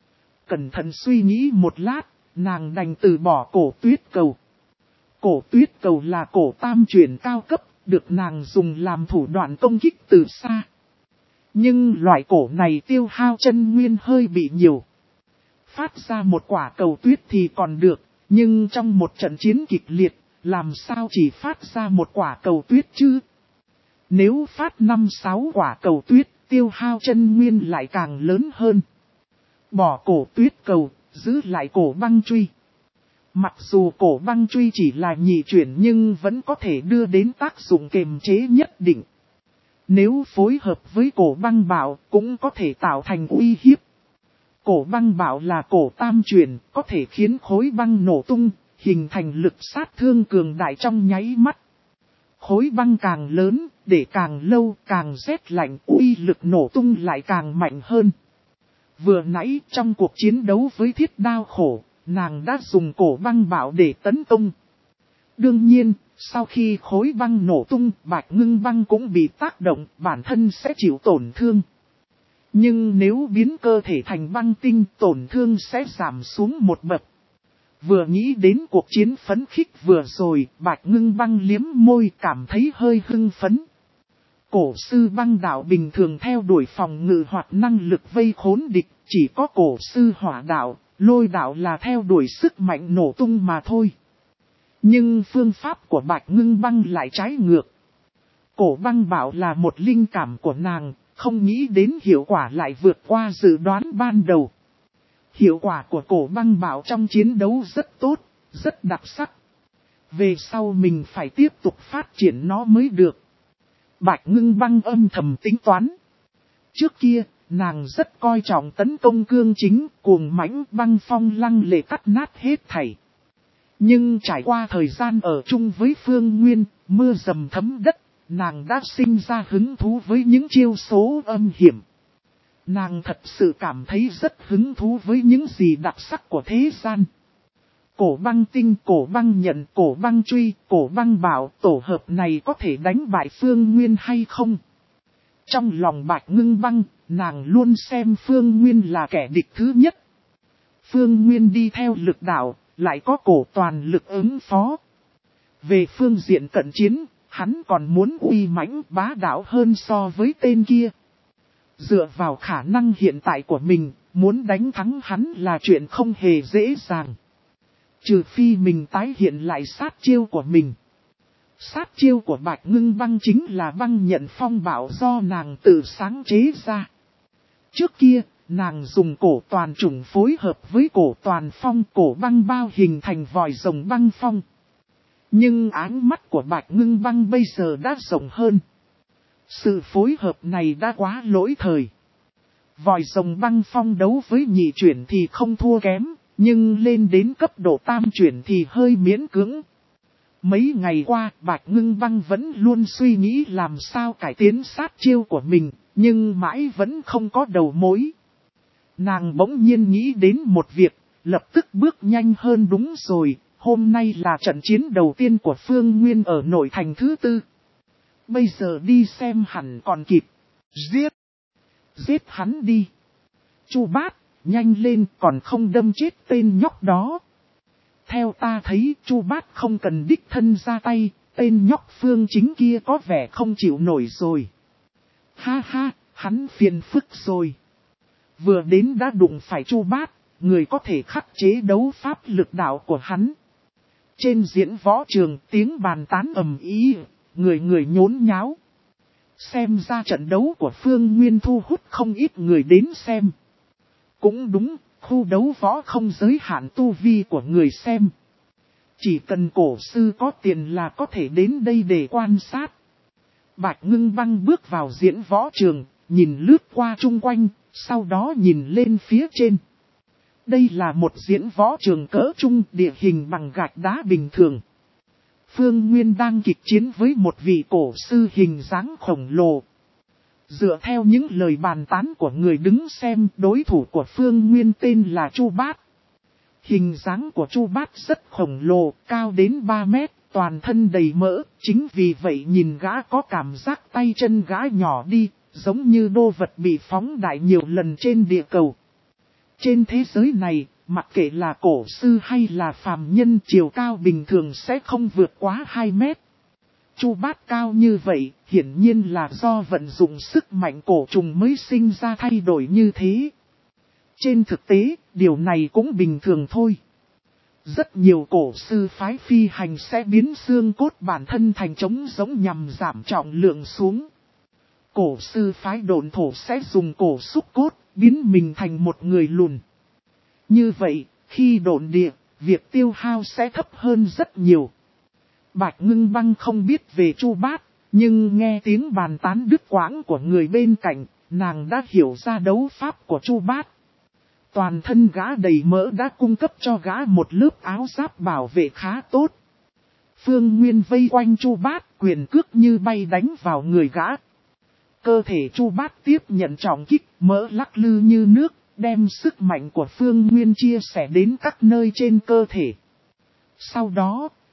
Cẩn thận suy nghĩ một lát, nàng đành từ bỏ cổ tuyết cầu. Cổ tuyết cầu là cổ tam chuyển cao cấp, được nàng dùng làm thủ đoạn công kích từ xa. Nhưng loại cổ này tiêu hao chân nguyên hơi bị nhiều. Phát ra một quả cầu tuyết thì còn được, nhưng trong một trận chiến kịch liệt, làm sao chỉ phát ra một quả cầu tuyết chứ? Nếu phát năm sáu quả cầu tuyết, tiêu hao chân nguyên lại càng lớn hơn. Bỏ cổ tuyết cầu, giữ lại cổ băng truy. Mặc dù cổ băng truy chỉ là nhị chuyển nhưng vẫn có thể đưa đến tác dụng kiềm chế nhất định. Nếu phối hợp với cổ băng bảo cũng có thể tạo thành uy hiếp. Cổ băng bảo là cổ tam chuyển, có thể khiến khối băng nổ tung, hình thành lực sát thương cường đại trong nháy mắt. Khối băng càng lớn, để càng lâu, càng rét lạnh, uy lực nổ tung lại càng mạnh hơn. Vừa nãy trong cuộc chiến đấu với thiết đao khổ, nàng đã dùng cổ băng bảo để tấn công. Đương nhiên, Sau khi khối băng nổ tung, Bạch Ngưng Băng cũng bị tác động, bản thân sẽ chịu tổn thương. Nhưng nếu biến cơ thể thành băng tinh, tổn thương sẽ giảm xuống một bậc. Vừa nghĩ đến cuộc chiến phấn khích vừa rồi, Bạch Ngưng Băng liếm môi cảm thấy hơi hưng phấn. Cổ sư băng đạo bình thường theo đuổi phòng ngự hoặc năng lực vây khốn địch, chỉ có cổ sư hỏa đạo, lôi đạo là theo đuổi sức mạnh nổ tung mà thôi. Nhưng phương pháp của Bạch Ngưng Băng lại trái ngược. Cổ băng bảo là một linh cảm của nàng, không nghĩ đến hiệu quả lại vượt qua dự đoán ban đầu. Hiệu quả của cổ băng bảo trong chiến đấu rất tốt, rất đặc sắc. Về sau mình phải tiếp tục phát triển nó mới được. Bạch Ngưng Băng âm thầm tính toán. Trước kia, nàng rất coi trọng tấn công cương chính, cuồng mãnh băng phong lăng lệ cắt nát hết thảy. Nhưng trải qua thời gian ở chung với Phương Nguyên, mưa dầm thấm đất, nàng đã sinh ra hứng thú với những chiêu số âm hiểm. Nàng thật sự cảm thấy rất hứng thú với những gì đặc sắc của thế gian. Cổ băng tinh, cổ băng nhận, cổ băng truy, cổ băng bảo, tổ hợp này có thể đánh bại Phương Nguyên hay không? Trong lòng Bạch Ngưng Băng, nàng luôn xem Phương Nguyên là kẻ địch thứ nhất. Phương Nguyên đi theo lực đạo, lại có cổ toàn lực ứng phó. Về phương diện cận chiến, hắn còn muốn uy mãnh bá đạo hơn so với tên kia. Dựa vào khả năng hiện tại của mình, muốn đánh thắng hắn là chuyện không hề dễ dàng. Trừ phi mình tái hiện lại sát chiêu của mình. Sát chiêu của Bạch Ngưng Băng chính là băng nhận phong bảo do nàng tự sáng chế ra. Trước kia, nàng dùng cổ toàn chủng phối hợp với cổ toàn phong, cổ băng bao hình thành vòi rồng băng phong. Nhưng áng mắt của Bạch Ngưng Băng bây giờ đã rộng hơn. Sự phối hợp này đã quá lỗi thời. Vòi rồng băng phong đấu với nhị chuyển thì không thua kém, nhưng lên đến cấp độ tam chuyển thì hơi miễn cưỡng. Mấy ngày qua, Bạch Ngưng Băng vẫn luôn suy nghĩ làm sao cải tiến sát chiêu của mình, nhưng mãi vẫn không có đầu mối. Nàng bỗng nhiên nghĩ đến một việc, lập tức bước nhanh hơn đúng rồi, hôm nay là trận chiến đầu tiên của Phương Nguyên ở nội thành thứ tư. Bây giờ đi xem hẳn còn kịp. Giết! Giết hắn đi! Chu Bát, nhanh lên còn không đâm chết tên nhóc đó. Theo ta thấy Chu Bát không cần đích thân ra tay, tên nhóc Phương Chính kia có vẻ không chịu nổi rồi. Ha ha, hắn phiền phức rồi. Vừa đến đã đụng phải Chu Bát, người có thể khắc chế đấu pháp lực đạo của hắn. Trên diễn võ trường tiếng bàn tán ầm ĩ, người người nhốn nháo. Xem ra trận đấu của Phương Nguyên thu hút không ít người đến xem. Cũng đúng, khu đấu võ không giới hạn tu vi của người xem. Chỉ cần cổ sư có tiền là có thể đến đây để quan sát. Bạch Ngưng Băng bước vào diễn võ trường, nhìn lướt qua chung quanh, sau đó nhìn lên phía trên. Đây là một diễn võ trường cỡ trung, địa hình bằng gạch đá bình thường. Phương Nguyên đang kịch chiến với một vị cổ sư hình dáng khổng lồ. Dựa theo những lời bàn tán của người đứng xem, đối thủ của Phương Nguyên tên là Chu Bát. Hình dáng của Chu Bát rất khổng lồ, cao đến ba mét, toàn thân đầy mỡ, chính vì vậy nhìn gã có cảm giác tay chân gã nhỏ đi, giống như đô vật bị phóng đại nhiều lần trên địa cầu. Trên thế giới này, mặc kệ là cổ sư hay là phàm nhân, chiều cao bình thường sẽ không vượt quá hai mét. Chu Bát cao như vậy, hiển nhiên là do vận dụng sức mạnh cổ trùng mới sinh ra thay đổi như thế. Trên thực tế, điều này cũng bình thường thôi. Rất nhiều cổ sư phái phi hành sẽ biến xương cốt bản thân thành trống giống nhằm giảm trọng lượng xuống. Cổ sư phái độn thổ sẽ dùng cổ xúc cốt, biến mình thành một người lùn. Như vậy, khi độn địa, việc tiêu hao sẽ thấp hơn rất nhiều. Bạch Ngưng Băng không biết về Chu Bát, nhưng nghe tiếng bàn tán đứt quãng của người bên cạnh, nàng đã hiểu ra đấu pháp của Chu Bát. Toàn thân gã đầy mỡ đã cung cấp cho gã một lớp áo giáp bảo vệ khá tốt. Phương Nguyên vây quanh Chu Bát, quyền cước như bay đánh vào người gã. Cơ thể Chu Bát tiếp nhận trọng kích, mỡ lắc lư như nước, đem sức mạnh của Phương Nguyên chia sẻ đến các nơi trên cơ thể. Sau đó,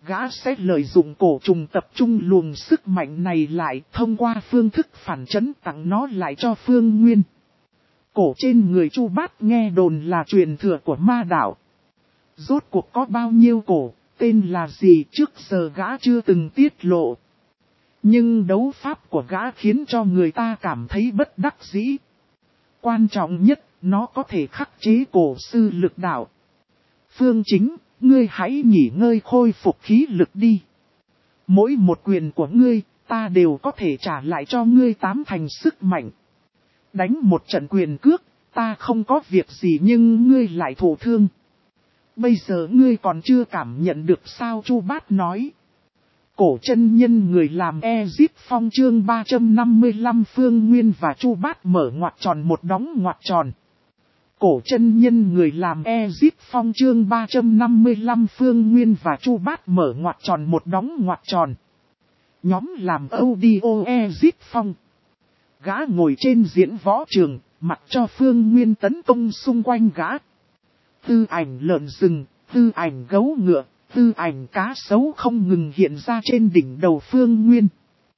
gã sẽ lợi dụng cổ trùng tập trung luồng sức mạnh này lại thông qua phương thức phản chấn tặng nó lại cho Phương Nguyên. Cổ trên người Chu Bát nghe đồn là truyền thừa của ma đạo. Rốt cuộc có bao nhiêu cổ, tên là gì trước giờ gã chưa từng tiết lộ. Nhưng đấu pháp của gã khiến cho người ta cảm thấy bất đắc dĩ. Quan trọng nhất, nó có thể khắc chế cổ sư lực đạo. Phương Chính, ngươi hãy nghỉ ngơi khôi phục khí lực đi. Mỗi một quyền của ngươi, ta đều có thể trả lại cho ngươi tám thành sức mạnh. Đánh một trận quyền cước, ta không có việc gì nhưng ngươi lại thụ thương. Bây giờ ngươi còn chưa cảm nhận được sao Chu Bát nói. Cổ chân nhân người làm Ezip Phong chương ba trăm năm mươi lăm Phương Nguyên và Chu Bát mở ngoặc tròn một đóng ngoặc tròn. Cổ chân nhân người làm Ezip Phong chương ba trăm năm mươi lăm Phương Nguyên và Chu Bát mở ngoặc tròn một đóng ngoặc tròn. Nhóm làm audio Ezip Phong. Gã ngồi trên diễn võ trường, mặc cho Phương Nguyên tấn công xung quanh gã. Tư ảnh lợn rừng, tư ảnh gấu ngựa, tư ảnh cá sấu không ngừng hiện ra trên đỉnh đầu Phương Nguyên.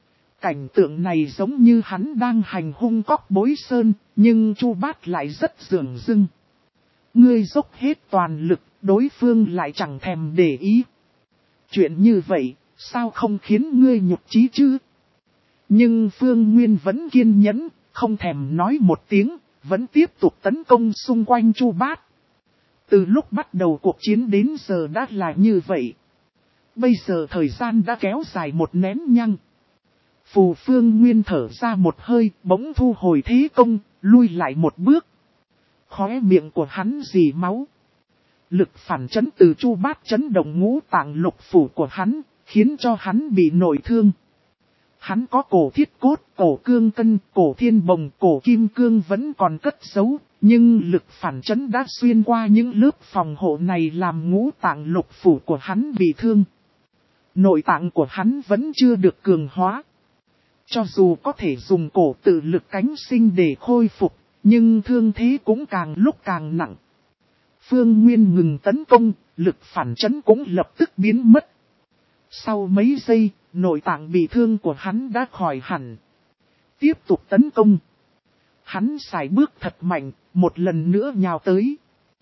Cảnh tượng này giống như hắn đang hành hung cóc bối sơn, nhưng Chu Bát lại rất dửng dưng. Ngươi dốc hết toàn lực, đối phương lại chẳng thèm để ý. Chuyện như vậy, sao không khiến ngươi nhục chí chứ? Nhưng Phương Nguyên vẫn kiên nhẫn, không thèm nói một tiếng, vẫn tiếp tục tấn công xung quanh Chu Bát. Từ lúc bắt đầu cuộc chiến đến giờ đã là như vậy. Bây giờ thời gian đã kéo dài một nén nhăng. Phù Phương Nguyên thở ra một hơi, bỗng thu hồi thế công, lui lại một bước. Khóe miệng của hắn rỉ máu. Lực phản chấn từ Chu Bát chấn động ngũ tạng lục phủ của hắn, khiến cho hắn bị nội thương. Hắn có cổ thiết cốt, cổ cương cân, cổ thiên bồng, cổ kim cương vẫn còn cất giấu, nhưng lực phản chấn đã xuyên qua những lớp phòng hộ này làm ngũ tạng lục phủ của hắn bị thương. Nội tạng của hắn vẫn chưa được cường hóa. Cho dù có thể dùng cổ tự lực cánh sinh để khôi phục, nhưng thương thế cũng càng lúc càng nặng. Phương Nguyên ngừng tấn công, lực phản chấn cũng lập tức biến mất. Sau mấy giây, nội tạng bị thương của hắn đã khỏi hẳn. Tiếp tục tấn công. Hắn xài bước thật mạnh, một lần nữa nhào tới.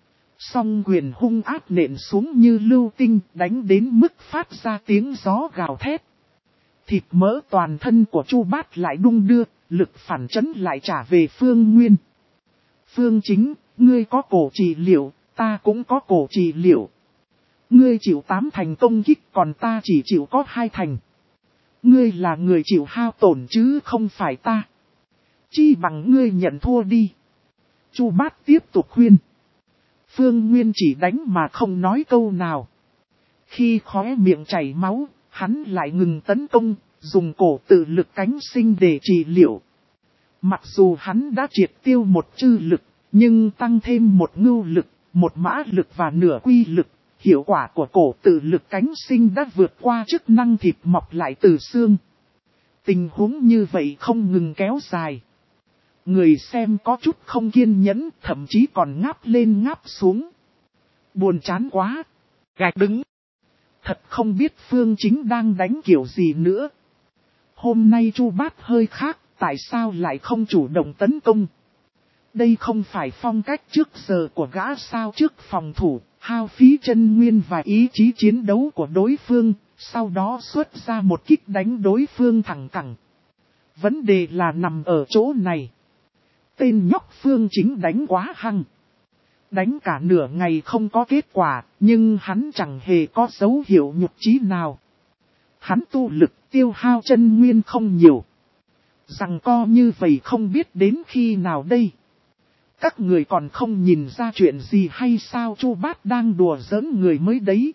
Song quyền hung ác nện xuống như lưu tinh, đánh đến mức phát ra tiếng gió gào thét. Thịt mỡ toàn thân của Chu Bát lại đung đưa, lực phản chấn lại trả về Phương Nguyên. Phương Chính, ngươi có cổ trị liệu, ta cũng có cổ trị liệu. Ngươi chịu tám thành công kích còn ta chỉ chịu có hai thành. Ngươi là người chịu hao tổn chứ không phải ta. Chi bằng ngươi nhận thua đi. Chu Bát tiếp tục khuyên. Phương Nguyên chỉ đánh mà không nói câu nào. Khi khóe miệng chảy máu, hắn lại ngừng tấn công, dùng cổ tự lực cánh sinh để trị liệu. Mặc dù hắn đã triệt tiêu một chư lực, nhưng tăng thêm một ngưu lực, một mã lực và nửa quy lực. Hiệu quả của cổ tự lực cánh sinh đã vượt qua chức năng thịt mọc lại từ xương. Tình huống như vậy không ngừng kéo dài. Người xem có chút không kiên nhẫn, thậm chí còn ngáp lên ngáp xuống. Buồn chán quá. Gạch đứng. Thật không biết Phương Chính đang đánh kiểu gì nữa. Hôm nay Chu Bát hơi khác, tại sao lại không chủ động tấn công? Đây không phải phong cách trước giờ của gã sao trước phòng thủ, hao phí chân nguyên và ý chí chiến đấu của đối phương, sau đó xuất ra một kích đánh đối phương thẳng cẳng. Vấn đề là nằm ở chỗ này. Tên nhóc Phương Chính đánh quá hăng. Đánh cả nửa ngày không có kết quả, nhưng hắn chẳng hề có dấu hiệu nhục chí nào. Hắn tu lực tiêu hao chân nguyên không nhiều. Rằng co như vậy không biết đến khi nào đây. Các người còn không nhìn ra chuyện gì hay sao Chu Bát đang đùa giỡn người mới đấy.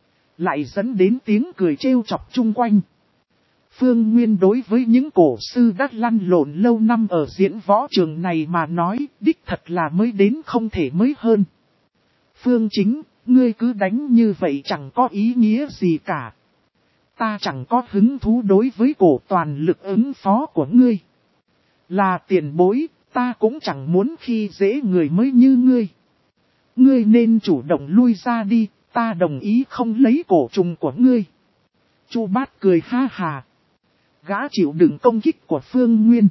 Lại dẫn đến tiếng cười trêu chọc chung quanh. Phương Nguyên đối với những cổ sư đã lăn lộn lâu năm ở diễn võ trường này mà nói đích thật là mới đến không thể mới hơn. Phương Chính, ngươi cứ đánh như vậy chẳng có ý nghĩa gì cả. Ta chẳng có hứng thú đối với cổ toàn lực ứng phó của ngươi. Là tiền bối, ta cũng chẳng muốn khi dễ người mới như ngươi. Ngươi nên chủ động lui ra đi, ta đồng ý không lấy cổ trùng của ngươi. Chu Bát cười ha hà. Gã chịu đựng công kích của Phương Nguyên.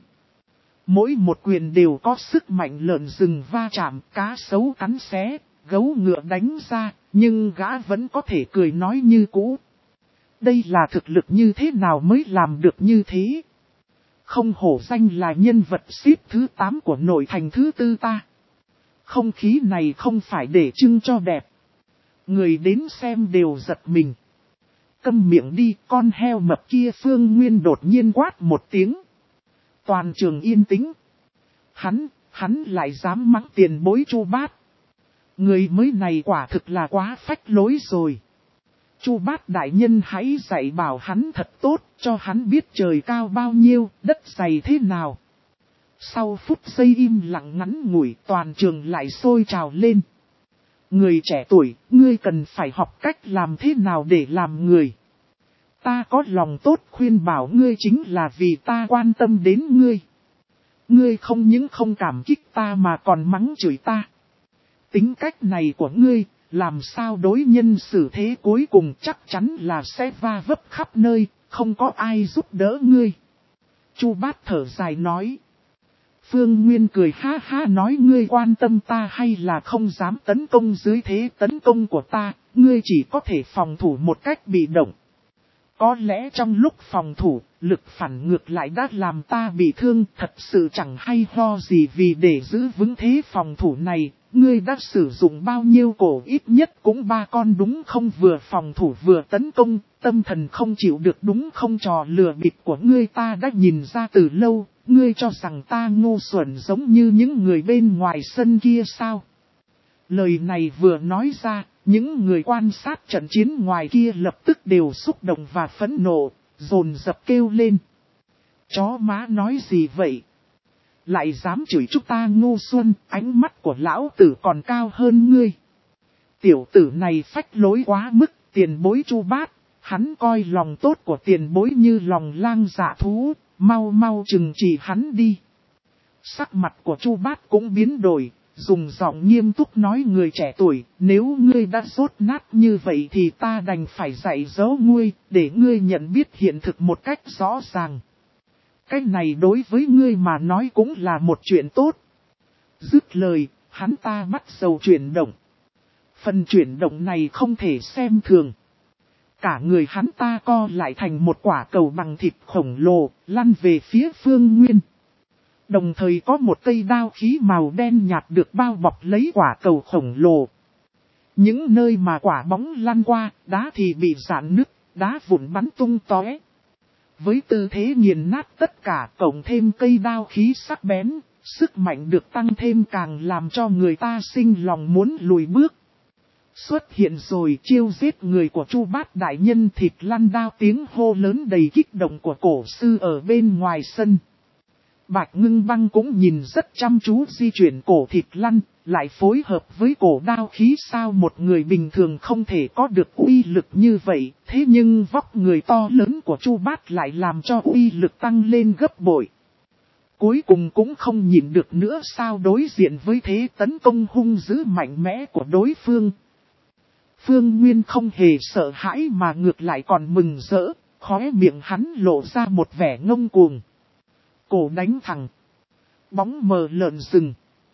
Mỗi một quyền đều có sức mạnh lợn rừng va chạm, cá sấu cắn xé, gấu ngựa đánh ra, nhưng gã vẫn có thể cười nói như cũ. Đây là thực lực như thế nào mới làm được như thế? Không hổ danh là nhân vật xếp thứ tám của nội thành thứ tư ta. Không khí này không phải để trưng cho đẹp. Người đến xem đều giật mình. Câm miệng đi, con heo mập kia. Phương Nguyên đột nhiên quát một tiếng. Toàn trường yên tĩnh. Hắn, hắn lại dám mắng tiền bối Chu Bát. Người mới này quả thực là quá phách lối rồi. Chu Bát đại nhân hãy dạy bảo hắn thật tốt, cho hắn biết trời cao bao nhiêu, đất dày thế nào. Sau phút giây im lặng ngắn ngủi, toàn trường lại sôi trào lên. Người trẻ tuổi, ngươi cần phải học cách làm thế nào để làm người. Ta có lòng tốt khuyên bảo ngươi chính là vì ta quan tâm đến ngươi. Ngươi không những không cảm kích ta mà còn mắng chửi ta. Tính cách này của ngươi, làm sao đối nhân xử thế cuối cùng chắc chắn là sẽ va vấp khắp nơi, không có ai giúp đỡ ngươi. Chu Bát thở dài nói. Phương Nguyên cười ha ha nói ngươi quan tâm ta hay là không dám tấn công dưới thế tấn công của ta, ngươi chỉ có thể phòng thủ một cách bị động. Có lẽ trong lúc phòng thủ, lực phản ngược lại đã làm ta bị thương, thật sự chẳng hay ho gì vì để giữ vững thế phòng thủ này, ngươi đã sử dụng bao nhiêu cổ ít nhất cũng ba con đúng không vừa phòng thủ vừa tấn công, tâm thần không chịu được đúng không trò lừa bịp của ngươi ta đã nhìn ra từ lâu, ngươi cho rằng ta ngu xuẩn giống như những người bên ngoài sân kia sao? Lời này vừa nói ra, những người quan sát trận chiến ngoài kia lập tức đều xúc động và phẫn nộ, dồn dập kêu lên. Chó má nói gì vậy? Lại dám chửi chúng ta ngu xuân, ánh mắt của lão tử còn cao hơn ngươi. Tiểu tử này phách lối quá mức, tiền bối Chu Bát, hắn coi lòng tốt của tiền bối như lòng lang dạ thú, mau mau trừng trị hắn đi. Sắc mặt của Chu Bát cũng biến đổi. Dùng giọng nghiêm túc nói người trẻ tuổi, nếu ngươi đã rốt nát như vậy thì ta đành phải dạy dỗ ngươi, để ngươi nhận biết hiện thực một cách rõ ràng. Cái này đối với ngươi mà nói cũng là một chuyện tốt. Dứt lời, hắn ta bắt đầu chuyển động. Phần chuyển động này không thể xem thường. Cả người hắn ta co lại thành một quả cầu bằng thịt khổng lồ, lăn về phía Phương Nguyên. Đồng thời có một cây đao khí màu đen nhạt được bao bọc lấy quả cầu khổng lồ. Những nơi mà quả bóng lăn qua, đá thì bị rạn nứt, đá vụn bắn tung tóe. Với tư thế nghiền nát tất cả, cộng thêm cây đao khí sắc bén, sức mạnh được tăng thêm càng làm cho người ta sinh lòng muốn lùi bước. Xuất hiện rồi chiêu giết người của Chu Bát đại nhân thịt lăn đao tiếng hô lớn đầy kích động của cổ sư ở bên ngoài sân. Bạch Ngưng Băng cũng nhìn rất chăm chú di chuyển cổ thịt lăn, lại phối hợp với cổ đao khí sao một người bình thường không thể có được uy lực như vậy, thế nhưng vóc người to lớn của Chu Bát lại làm cho uy lực tăng lên gấp bội. Cuối cùng cũng không nhìn được nữa sao đối diện với thế tấn công hung dữ mạnh mẽ của đối phương. Phương Nguyên không hề sợ hãi mà ngược lại còn mừng rỡ, khóe miệng hắn lộ ra một vẻ ngông cuồng. Cổ đánh thẳng. Bóng mờ lợn rừng.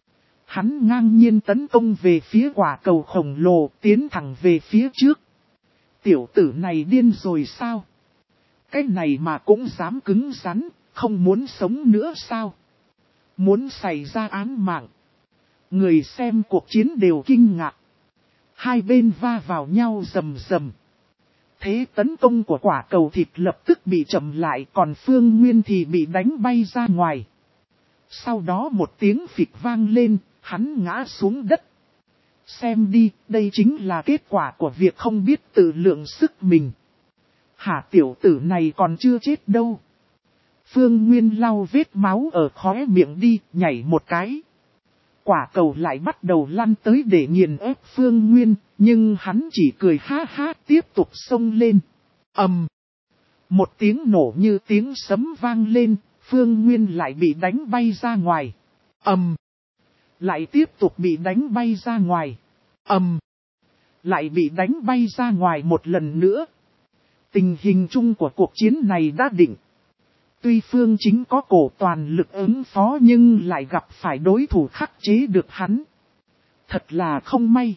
Hắn ngang nhiên tấn công về phía quả cầu khổng lồ, tiến thẳng về phía trước. Tiểu tử này điên rồi sao? Cái này mà cũng dám cứng rắn, không muốn sống nữa sao? Muốn xảy ra án mạng. Người xem cuộc chiến đều kinh ngạc. Hai bên va vào nhau rầm rầm. Thế tấn công của quả cầu thịt lập tức bị chậm lại, còn Phương Nguyên thì bị đánh bay ra ngoài. Sau đó một tiếng phịch vang lên, hắn ngã xuống đất. Xem đi, đây chính là kết quả của việc không biết tự lượng sức mình. Hả, tiểu tử này còn chưa chết đâu. Phương Nguyên lau vết máu ở khóe miệng đi, nhảy một cái. Quả cầu lại bắt đầu lăn tới để nghiền ép Phương Nguyên, nhưng hắn chỉ cười ha ha tiếp tục xông lên. Ầm! Một tiếng nổ như tiếng sấm vang lên, Phương Nguyên lại bị đánh bay ra ngoài. Ầm! Lại tiếp tục bị đánh bay ra ngoài. Ầm! Lại bị đánh bay ra ngoài một lần nữa. Tình hình chung của cuộc chiến này đã định. Tuy Phương Chính có cổ toàn lực ứng phó nhưng lại gặp phải đối thủ khắc chế được hắn. Thật là không may.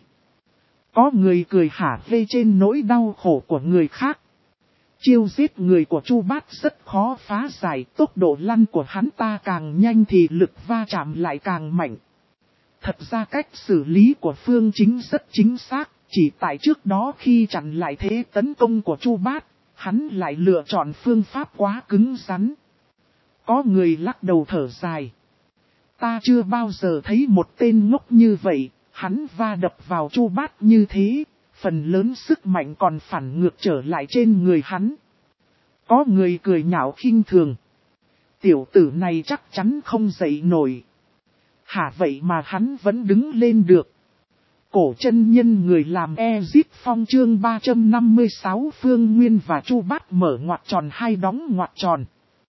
Có người cười hả hê trên nỗi đau khổ của người khác. Chiêu giết người của Chu Bát rất khó phá giải, tốc độ lăn của hắn ta càng nhanh thì lực va chạm lại càng mạnh. Thật ra cách xử lý của Phương Chính rất chính xác, chỉ tại trước đó khi chặn lại thế tấn công của Chu Bát, hắn lại lựa chọn phương pháp quá cứng rắn. Có người lắc đầu thở dài. Ta chưa bao giờ thấy một tên ngốc như vậy, hắn va đập vào Chu Bát như thế, phần lớn sức mạnh còn phản ngược trở lại trên người hắn. Có người cười nhạo khinh thường. Tiểu tử này chắc chắn không dậy nổi. Hả vậy mà hắn vẫn đứng lên được. Cổ chân nhân người làm Ezip Phong chương ba trăm năm mươi sáu Phương Nguyên và Chu Bát mở ngoặc tròn hai đóng ngoặc tròn.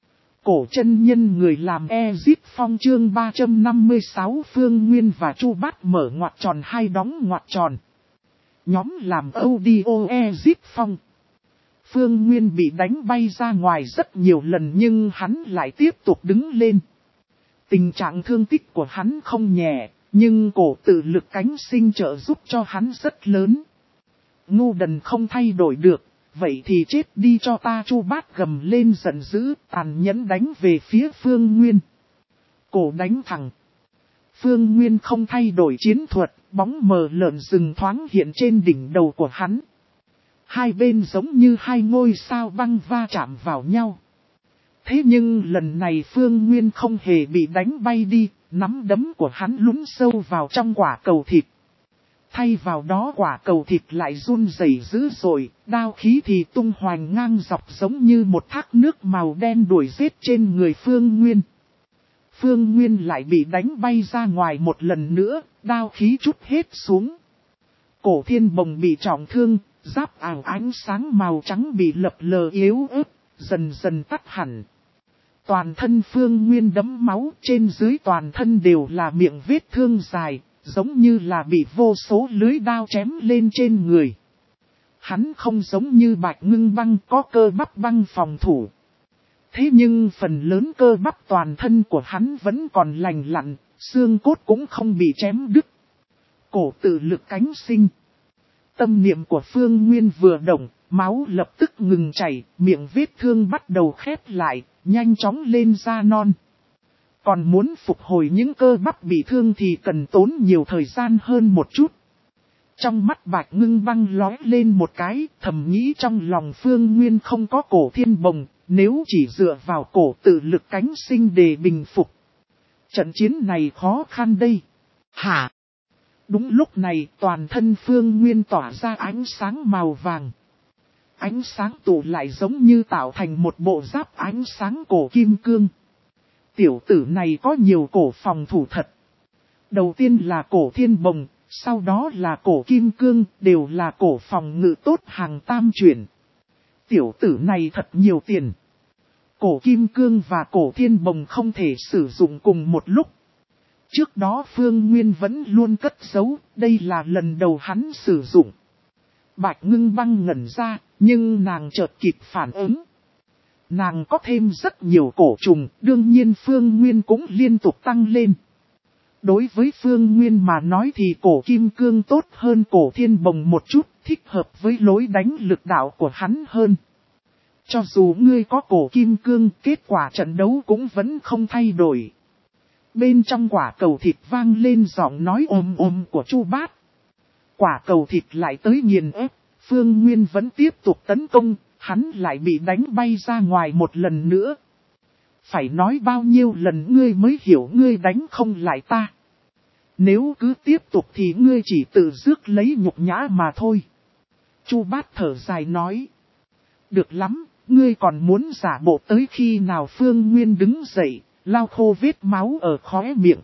Cổ chân nhân người làm Ezip Phong chương ba trăm năm mươi sáu Phương Nguyên và Chu Bát mở ngoặc tròn hai đóng ngoặc tròn. Nhóm làm audio Ezip Phong. Phương Nguyên bị đánh bay ra ngoài rất nhiều lần nhưng hắn lại tiếp tục đứng lên. Tình trạng thương tích của hắn không nhẹ, nhưng cổ tự lực cánh sinh trợ giúp cho hắn rất lớn. Ngu đần không thay đổi được, vậy thì chết đi cho ta, Chu Bát gầm lên giận dữ, tàn nhẫn đánh về phía Phương Nguyên. Cổ đánh thẳng. Phương Nguyên không thay đổi chiến thuật, bóng mờ lợn rừng thoáng hiện trên đỉnh đầu của hắn. Hai bên giống như hai ngôi sao băng va chạm vào nhau. Thế nhưng lần này Phương Nguyên không hề bị đánh bay đi, nắm đấm của hắn lún sâu vào trong quả cầu thịt. Thay vào đó quả cầu thịt lại run rẩy dữ dội, đao khí thì tung hoành ngang dọc giống như một thác nước màu đen đuổi giết trên người Phương Nguyên. Phương Nguyên lại bị đánh bay ra ngoài một lần nữa, đao khí trút hết xuống. Cổ Thiên Bồng bị trọng thương, giáp ảo ánh sáng màu trắng bị lập lờ yếu ớt, dần dần tắt hẳn. Toàn thân Phương Nguyên đẫm máu, trên dưới toàn thân đều là miệng vết thương dài, giống như là bị vô số lưới đao chém lên trên người. Hắn không giống như Bạch Ngưng Băng có cơ bắp băng phòng thủ. Thế nhưng phần lớn cơ bắp toàn thân của hắn vẫn còn lành lặn, xương cốt cũng không bị chém đứt. Cổ tự lực cánh sinh. Tâm niệm của Phương Nguyên vừa động, máu lập tức ngừng chảy, miệng vết thương bắt đầu khép lại, nhanh chóng lên da non. Còn muốn phục hồi những cơ bắp bị thương thì cần tốn nhiều thời gian hơn một chút. Trong mắt Bạch Ngưng Băng lóe lên một cái, thầm nghĩ trong lòng Phương Nguyên không có Cổ Thiên Bồng, nếu chỉ dựa vào cổ tự lực cánh sinh để bình phục. Trận chiến này khó khăn đây. Hả? Đúng lúc này toàn thân Phương Nguyên tỏa ra ánh sáng màu vàng. Ánh sáng tụ lại giống như tạo thành một bộ giáp ánh sáng cổ kim cương. Tiểu tử này có nhiều cổ phòng thủ thật. Đầu tiên là Cổ Thiên Bồng, sau đó là cổ kim cương, đều là cổ phòng ngự tốt hàng tam chuyển. Tiểu tử này thật nhiều tiền. Cổ kim cương và cổ thiên bồng không thể sử dụng cùng một lúc. Trước đó Phương Nguyên vẫn luôn cất giấu, đây là lần đầu hắn sử dụng. Bạch Ngưng Băng ngẩn ra, nhưng nàng chợt kịp phản ứng. Nàng có thêm rất nhiều cổ trùng, đương nhiên Phương Nguyên cũng liên tục tăng lên. Đối với Phương Nguyên mà nói thì cổ kim cương tốt hơn cổ thiên bồng một chút, thích hợp với lối đánh lực đạo của hắn hơn. Cho dù ngươi có cổ kim cương, kết quả trận đấu cũng vẫn không thay đổi. Bên trong quả cầu thịt vang lên giọng nói ồm ồm của Chu Bát. Quả cầu thịt lại tới nghiền ép, Phương Nguyên vẫn tiếp tục tấn công, hắn lại bị đánh bay ra ngoài một lần nữa. Phải nói bao nhiêu lần ngươi mới hiểu ngươi đánh không lại ta. Nếu cứ tiếp tục thì ngươi chỉ tự rước lấy nhục nhã mà thôi. Chu Bát thở dài nói. Được lắm, ngươi còn muốn giả bộ tới khi nào? Phương Nguyên đứng dậy, lau khô vết máu ở khóe miệng.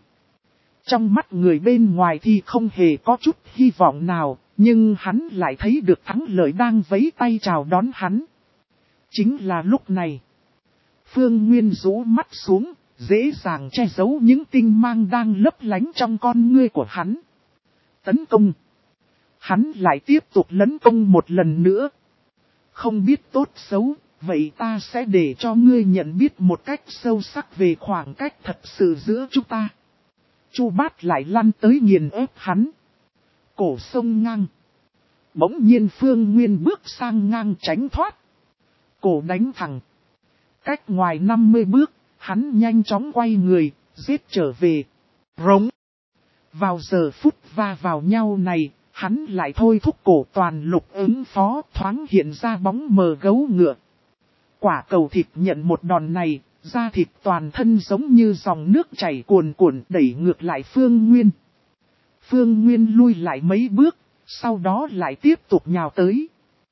Trong mắt người bên ngoài thì không hề có chút hy vọng nào, nhưng hắn lại thấy được thắng lợi đang vẫy tay chào đón hắn. Chính là lúc này. Phương Nguyên rũ mắt xuống, dễ dàng che giấu những tinh mang đang lấp lánh trong con ngươi của hắn. Tấn công. Hắn lại tiếp tục lấn công một lần nữa. Không biết tốt xấu, vậy ta sẽ để cho ngươi nhận biết một cách sâu sắc về khoảng cách thật sự giữa chúng ta. Chu Bát lại lăn tới nghiền ép hắn. Cổ sông ngang. Bỗng nhiên Phương Nguyên bước sang ngang tránh thoát. Cổ đánh thẳng. Cách ngoài năm mươi bước, hắn nhanh chóng quay người, giết trở về. Rống. Vào giờ phút va vào nhau này, hắn lại thôi thúc cổ toàn lục ứng phó thoáng hiện ra bóng mờ gấu ngựa. Quả cầu thịt nhận một đòn này, da thịt toàn thân giống như dòng nước chảy cuồn cuộn đẩy ngược lại Phương Nguyên. Phương Nguyên lui lại mấy bước, sau đó lại tiếp tục nhào tới.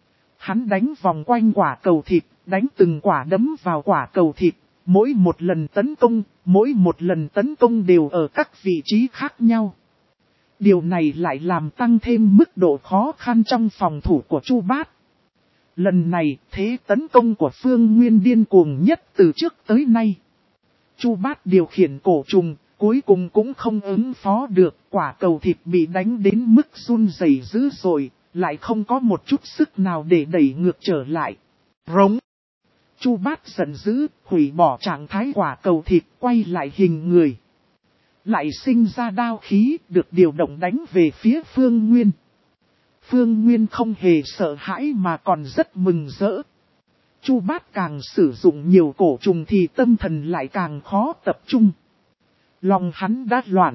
Hắn đánh vòng quanh quả cầu thịt, đánh từng quả đấm vào quả cầu thịt. Mỗi một lần tấn công, mỗi một lần tấn công đều ở các vị trí khác nhau. Điều này lại làm tăng thêm mức độ khó khăn trong phòng thủ của Chu Bát. Lần này, thế tấn công của Phương Nguyên điên cuồng nhất từ trước tới nay. Chu Bát điều khiển cổ trùng, cuối cùng cũng không ứng phó được, quả cầu thịt bị đánh đến mức run rẩy dữ dội, lại không có một chút sức nào để đẩy ngược trở lại. Rống. Chu Bát giận dữ, hủy bỏ trạng thái quả cầu thịt, quay lại hình người. Lại sinh ra đao khí, được điều động đánh về phía Phương Nguyên. Phương Nguyên không hề sợ hãi mà còn rất mừng rỡ. Chu Bát càng sử dụng nhiều cổ trùng thì tâm thần lại càng khó tập trung. Lòng hắn đã loạn.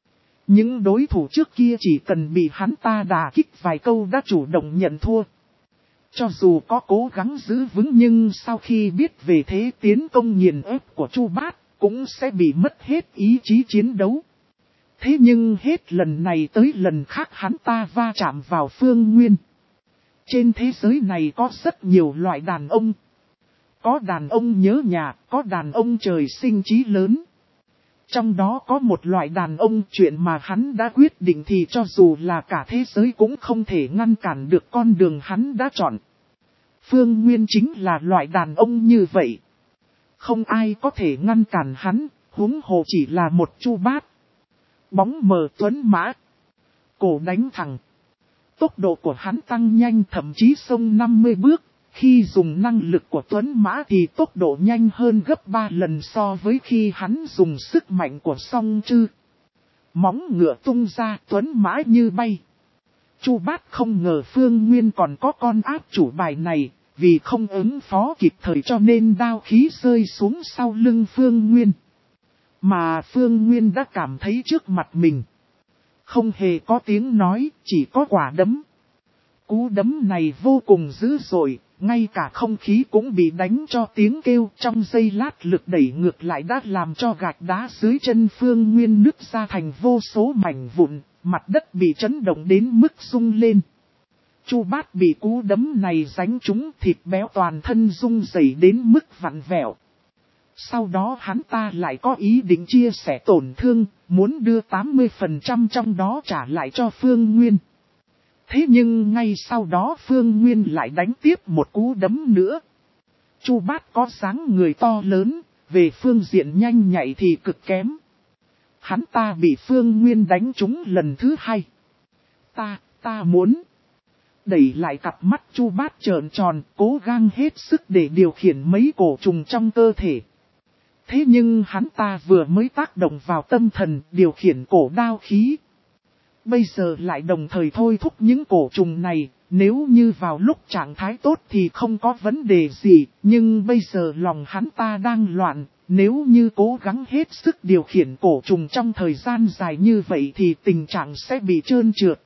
Những đối thủ trước kia chỉ cần bị hắn ta đả kích vài câu đã chủ động nhận thua. Cho dù có cố gắng giữ vững nhưng sau khi biết về thế tiến công nghiền ép của Chu Bát, cũng sẽ bị mất hết ý chí chiến đấu. Thế nhưng hết lần này tới lần khác hắn ta va chạm vào Phương Nguyên. Trên thế giới này có rất nhiều loại đàn ông. Có đàn ông nhớ nhà, có đàn ông trời sinh trí lớn. Trong đó có một loại đàn ông chuyện mà hắn đã quyết định thì cho dù là cả thế giới cũng không thể ngăn cản được con đường hắn đã chọn. Phương Nguyên chính là loại đàn ông như vậy. Không ai có thể ngăn cản hắn, huống hồ chỉ là một Chu Bát. Bóng mờ tuấn mã. Cổ đánh thẳng. Tốc độ của hắn tăng nhanh thậm chí xông năm mươi bước. Khi dùng năng lực của tuấn mã thì tốc độ nhanh hơn gấp ba lần so với khi hắn dùng sức mạnh của song chư. Móng ngựa tung ra tuấn mã như bay. Chu Bát không ngờ Phương Nguyên còn có con áp chủ bài này. Vì không ứng phó kịp thời cho nên đao khí rơi xuống sau lưng Phương Nguyên. Mà Phương Nguyên đã cảm thấy trước mặt mình. Không hề có tiếng nói, chỉ có quả đấm. Cú đấm này vô cùng dữ dội, ngay cả không khí cũng bị đánh cho tiếng kêu. Trong giây lát lực đẩy ngược lại đã làm cho gạch đá dưới chân Phương Nguyên nứt ra thành vô số mảnh vụn, mặt đất bị chấn động đến mức rung lên. Chu Bát bị cú đấm này đánh trúng, thịt béo toàn thân rung rẩy đến mức vặn vẹo. Sau đó hắn ta lại có ý định chia sẻ tổn thương, muốn đưa tám mươi phần trăm trong đó trả lại cho Phương Nguyên. Thế nhưng ngay sau đó Phương Nguyên lại đánh tiếp một cú đấm nữa. Chu Bát có dáng người to lớn, về phương diện nhanh nhạy thì cực kém. Hắn ta bị Phương Nguyên đánh trúng lần thứ hai. Ta, ta muốn... Đẩy lại cặp mắt Chu Bát trợn tròn, cố gắng hết sức để điều khiển mấy cổ trùng trong cơ thể. Thế nhưng hắn ta vừa mới tác động vào tâm thần điều khiển cổ đao khí. Bây giờ lại đồng thời thôi thúc những cổ trùng này, nếu như vào lúc trạng thái tốt thì không có vấn đề gì, nhưng bây giờ lòng hắn ta đang loạn, nếu như cố gắng hết sức điều khiển cổ trùng trong thời gian dài như vậy thì tình trạng sẽ bị trơn trượt.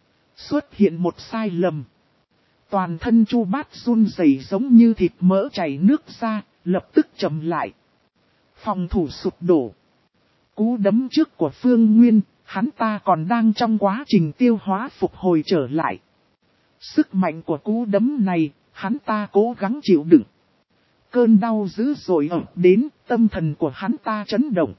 Xuất hiện một sai lầm. Toàn thân Chu Bát run rẩy giống như thịt mỡ chảy nước ra, lập tức chậm lại. Phòng thủ sụp đổ. Cú đấm trước của Phương Nguyên, hắn ta còn đang trong quá trình tiêu hóa phục hồi trở lại. Sức mạnh của cú đấm này, hắn ta cố gắng chịu đựng. Cơn đau dữ dội ập đến, tâm thần của hắn ta chấn động.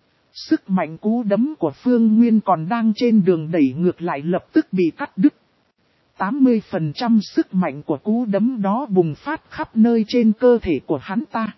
Sức mạnh cú đấm của Phương Nguyên còn đang trên đường đẩy ngược lại lập tức bị cắt đứt. tám mươi phần trăm sức mạnh của cú đấm đó bùng phát khắp nơi trên cơ thể của hắn ta.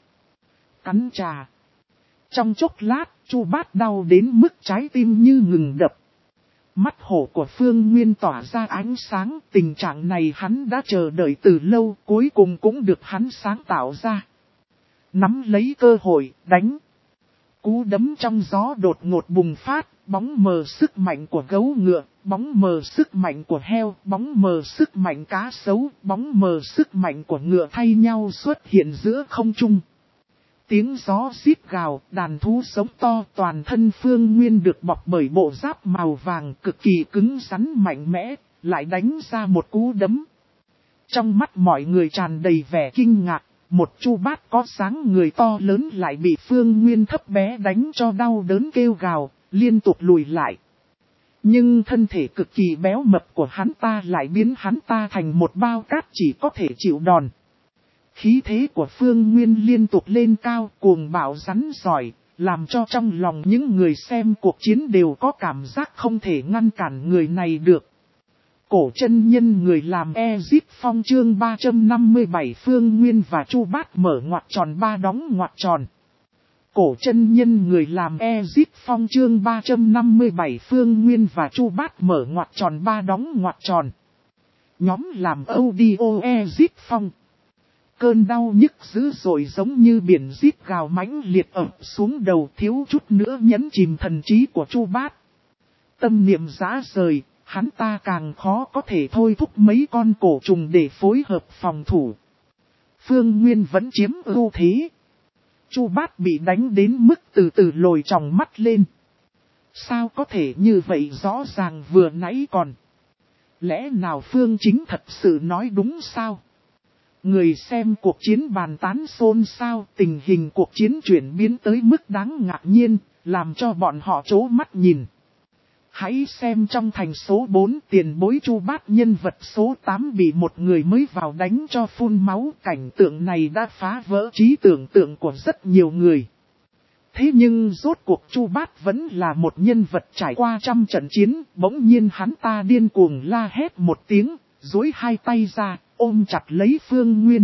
Cắn trà. Trong chốc lát, Chu Bát đau đến mức trái tim như ngừng đập. Mắt hổ của Phương Nguyên tỏa ra ánh sáng, tình trạng này hắn đã chờ đợi từ lâu, cuối cùng cũng được hắn sáng tạo ra. Nắm lấy cơ hội, đánh. Cú đấm trong gió đột ngột bùng phát, bóng mờ sức mạnh của gấu ngựa, bóng mờ sức mạnh của heo, bóng mờ sức mạnh cá sấu, bóng mờ sức mạnh của ngựa thay nhau xuất hiện giữa không trung. Tiếng gió rít gào, đàn thú sống to, toàn thân Phương Nguyên được bọc bởi bộ giáp màu vàng cực kỳ cứng rắn mạnh mẽ, lại đánh ra một cú đấm. Trong mắt mọi người tràn đầy vẻ kinh ngạc, một chu bát có dáng người to lớn lại bị Phương Nguyên thấp bé đánh cho đau đớn kêu gào, liên tục lùi lại. Nhưng thân thể cực kỳ béo mập của hắn ta lại biến hắn ta thành một bao cát chỉ có thể chịu đòn. Khí thế của Phương Nguyên liên tục lên cao, cuồng bạo rắn giỏi, làm cho trong lòng những người xem cuộc chiến đều có cảm giác không thể ngăn cản người này được. Cổ chân nhân người làm Ezip Phong chương ba trăm năm mươi bảy Phương Nguyên và Chu Bát mở ngoặc tròn ba đóng ngoặc tròn. Cổ chân nhân người làm Ezip Phong chương ba trăm năm mươi bảy Phương Nguyên và Chu Bát mở ngoặc tròn ba đóng ngoặc tròn. Nhóm làm audio Ezip Phong. Cơn đau nhức dữ dội giống như biển rít gào mãnh liệt ập xuống đầu, thiếu chút nữa nhấn chìm thần trí của Chu Bát. Tâm niệm rã rời, hắn ta càng khó có thể thôi thúc mấy con cổ trùng để phối hợp phòng thủ. Phương Nguyên vẫn chiếm ưu thế. Chu Bát bị đánh đến mức từ từ lồi tròng mắt lên. Sao có thể như vậy, rõ ràng vừa nãy còn. Lẽ nào Phương Chính thật sự nói đúng sao? Người xem cuộc chiến bàn tán xôn xao, tình hình cuộc chiến chuyển biến tới mức đáng ngạc nhiên, làm cho bọn họ trố mắt nhìn. Hãy xem trong thành số bốn tiền bối Chu Bát nhân vật số tám bị một người mới vào đánh cho phun máu. Cảnh tượng này đã phá vỡ trí tưởng tượng của rất nhiều người. Thế nhưng rốt cuộc Chu Bát vẫn là một nhân vật trải qua trăm trận chiến, bỗng nhiên hắn ta điên cuồng la hét một tiếng, duỗi hai tay ra, ôm chặt lấy Phương Nguyên.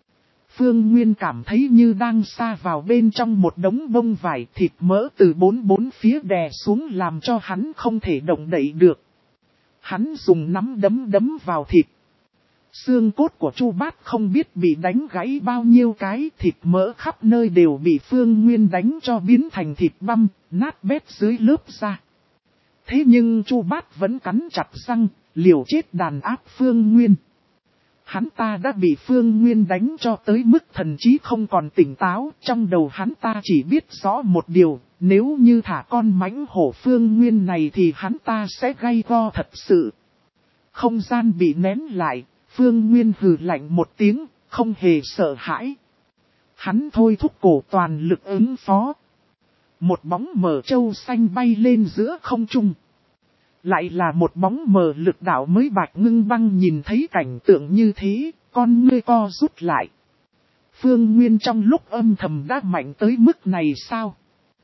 Phương Nguyên cảm thấy như đang sa vào bên trong một đống bông vải, thịt mỡ từ bốn bốn phía đè xuống làm cho hắn không thể động đậy được. Hắn dùng nắm đấm đấm vào thịt. Xương cốt của Chu Bát không biết bị đánh gãy bao nhiêu cái, thịt mỡ khắp nơi đều bị Phương Nguyên đánh cho biến thành thịt băm, nát bét dưới lớp da. Thế nhưng Chu Bát vẫn cắn chặt răng, liều chết đàn áp Phương Nguyên. Hắn ta đã bị Phương Nguyên đánh cho tới mức thần trí không còn tỉnh táo, trong đầu hắn ta chỉ biết rõ một điều, nếu như thả con mãnh hổ Phương Nguyên này thì hắn ta sẽ gay go thật sự. Không gian bị nén lại, Phương Nguyên hừ lạnh một tiếng, không hề sợ hãi. Hắn thôi thúc cổ toàn lực ứng phó. Một bóng mờ châu xanh bay lên giữa không trung. Lại là một bóng mờ lực đạo mới Bạch Ngưng Băng nhìn thấy cảnh tượng như thế, con ngươi co rút lại. Phương Nguyên trong lúc âm thầm đã mạnh tới mức này sao?